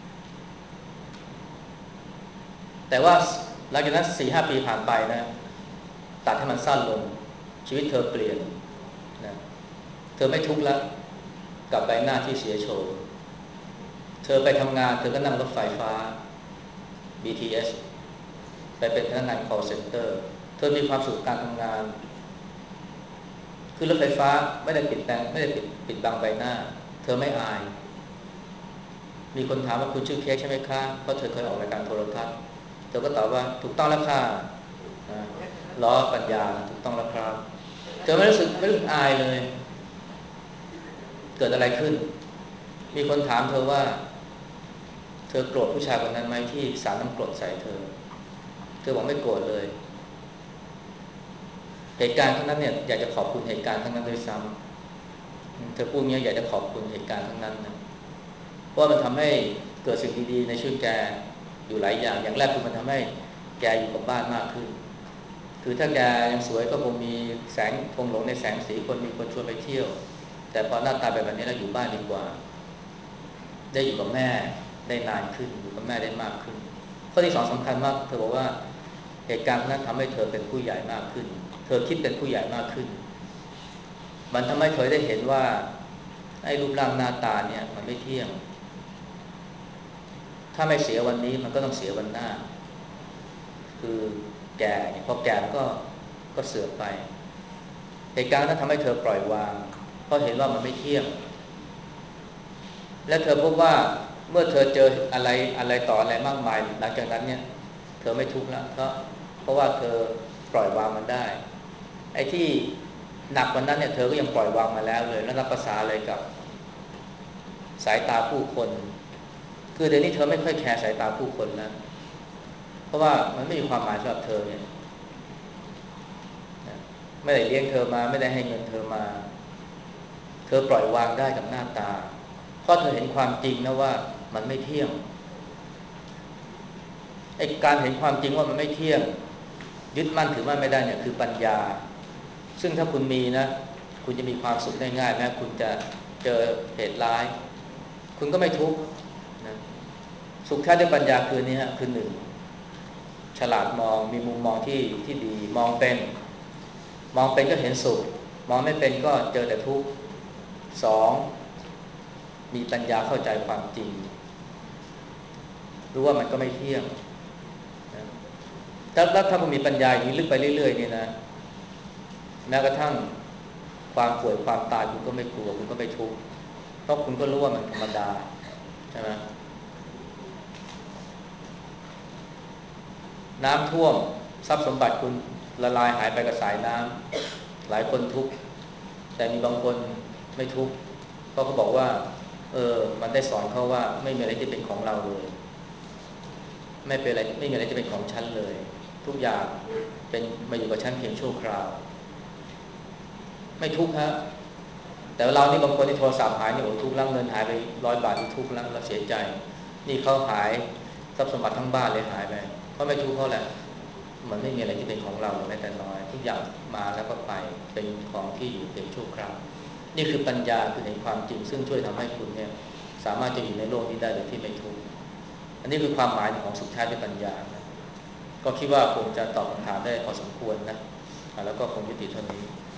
แต่ว่าหลังจากนั้น สี่ห้า ปีผ่านไปนะตัดให้มันสั้นลงชีวิตเธอเปลี่ยนนะเธอไม่ทุกข์แล้วกับใบหน้าที่เสียโฉมเธอไปทำงานเธอก็นั่งรถไฟฟ้า บี ที เอส ไปเป็นพนักงาน call center เธอมีความสุขการทำงานคือรถไฟฟ้าไม่ได้ปิดแปลงไม่ได้ปิดปิดบังใบหน้าเธอไม่อายมีคนถามว่าคุณชื่อเค้กใช่ไหมคะเพราะเธอเคยออกรายการโทรทัศน์เธอก็ตอบว่าถูกต้องแล้วค่ะล้อปัญญาถูกต้องแล้วครับเธอไม่รู้สึกไม่รู้สึกอายเลยเกิดอะไรขึ้นมีคนถามเธอว่าเธอโกรธผู้ชายคนนั้นไหมที่สาดน้ำกรดใส่เธอเธอบอกไม่โกรธเลยเหตุการณ์ครั้งนั้นเนี่ยอยากจะขอบคุณเหตุการณ์ครั้งนั้นด้วยซ้ำเธอพูดเงี้ยอยากจะขอบคุณเหตุการณ์ครั้งนั้นนะเพราะมันทำให้เกิดสิ่งดีๆในชีวิตแกอยู่หลายอย่างอย่างแรกคือมันทำให้แกอยู่กับบ้านมากขึ้นคือถ้าแกยังสวยก็คงมีแสงคงหลงในแสงสีคนมีคนชวนไปเที่ยวแต่พอหน้าตาแบบนี้แล้วอยู่บ้านดีกว่าได้อยู่กับแม่ได้นานขึ้นอยู่กับแม่ได้มากขึ้นข้อที่สองสำคัญมากเธอบอกว่าเหตุการณ์นั้นทำให้เธอเป็นผู้ใหญ่มากขึ้นเธอคิดเป็นผู้ใหญ่มากขึ้นมันทำให้เธอได้เห็นว่าไอ้รูปร่างหน้าตาเนี่ยมันไม่เที่ยงถ้าไม่เสียวันนี้มันก็ต้องเสียวันหน้าคือแก่พอแก่ก็ก็เสื่อมไปเหตุการณ์นั้นทำให้เธอปล่อยวางเพราะเห็นว่ามันไม่เที่ยงและเธอพบว่าเมื่อเธอเจออะไรอะไรต่ออะไรมากมายหลังจากนั้นเนี่ยเธอไม่ทุกข์แล้วเพราะเพราะว่าเธอปล่อยวางมันได้ไอ้ที่หนักกว่านั้นเนี่ยเธอก็ยังปล่อยวางมาแล้วเลยแล้วรับภาษาอะไรกับสายตาผู้คนคือเดี๋ยวนี้เธอไม่ค่อยแคร์สายตาผู้คนแล้วเพราะว่ามันไม่มีความหมายสำหรับเธอเนี่ยไม่ได้เลี้ยงเธอมาไม่ได้ให้เงินเธอมาเธอปล่อยวางได้กับหน้าตาเพราะเธอเห็นความจริงนะว่ามันไม่เที่ยงไอ้การเห็นความจริงว่ามันไม่เที่ยงยึดมั่นถือมั่นไม่ได้เนี่ยคือปัญญาซึ่งถ้าคุณมีนะคุณจะมีความสุขได้ง่ายแม้คุณจะเจอเหตุร้ายคุณก็ไม่ทุกข์นะสุขแท้ด้วยปัญญาคือนี้ฮะคือหนึ่งฉลาดมองมีมุมมองที่ที่ดีมองเป็นมองเป็นก็เห็นสุขมองไม่เป็นก็เจอแต่ทุกข์สองมีปัญญาเข้าใจความจริงรู้ว่ามันก็ไม่เที่ยงนะถ้าถ้าคุณมีปัญญาอย่างนี้ลึกไปเรื่อยๆนี่นะแม้กระทั่งความป่วยความตายคุณก็ไม่กลัวคุณก็ไม่ทุกข์เพราะคุณก็รู้ว่ามันธรรมดาใช่ไหมน้ำท่วมทรัพย์สมบัติคุณละลายหายไปกับสายน้ำหลายคนทุกข์แต่มีบางคนไม่ทุกข์เพราะเขาบอกว่าเออมันได้สอนเขาว่าไม่มีอะไรที่เป็นของเราเลยไม่เป็นอะไรไม่มีอะไรที่เป็นของฉันเลยทุกอย่างเป็นมาอยู่กับฉันเพียงชั่วคราวไม่ทุกข์ฮะแต่เรานี่บางคนที่โทรศัพท์หายนี่โอ้ทุกข์แล้วเงินหายไปร้อยบาทที่ทุกข์แล้วเราเสียใจนี่เขาหายทรัพย์สมบัติทั้งบ้านเลยหายไปเขาไม่ทุกข์เพราะอะไรมันไม่มีอะไรที่เป็นของเราแม้แต่น้อยทุกอย่างมาแล้วก็ไปเป็นของที่อยู่เพียงชั่วคราวนี่คือปัญญาคือเห็นความจริงซึ่งช่วยทำให้คุณเนี่ยสามารถจะอยู่ในโลกนี้ได้โดยที่ไม่ทุกข์อันนี้คือความหมายของสุขแท้ด้วยปัญญานะก็คิดว่าคงจะตอบคำถามได้พอสมควรนะแล้วก็คงยุติเท่านี้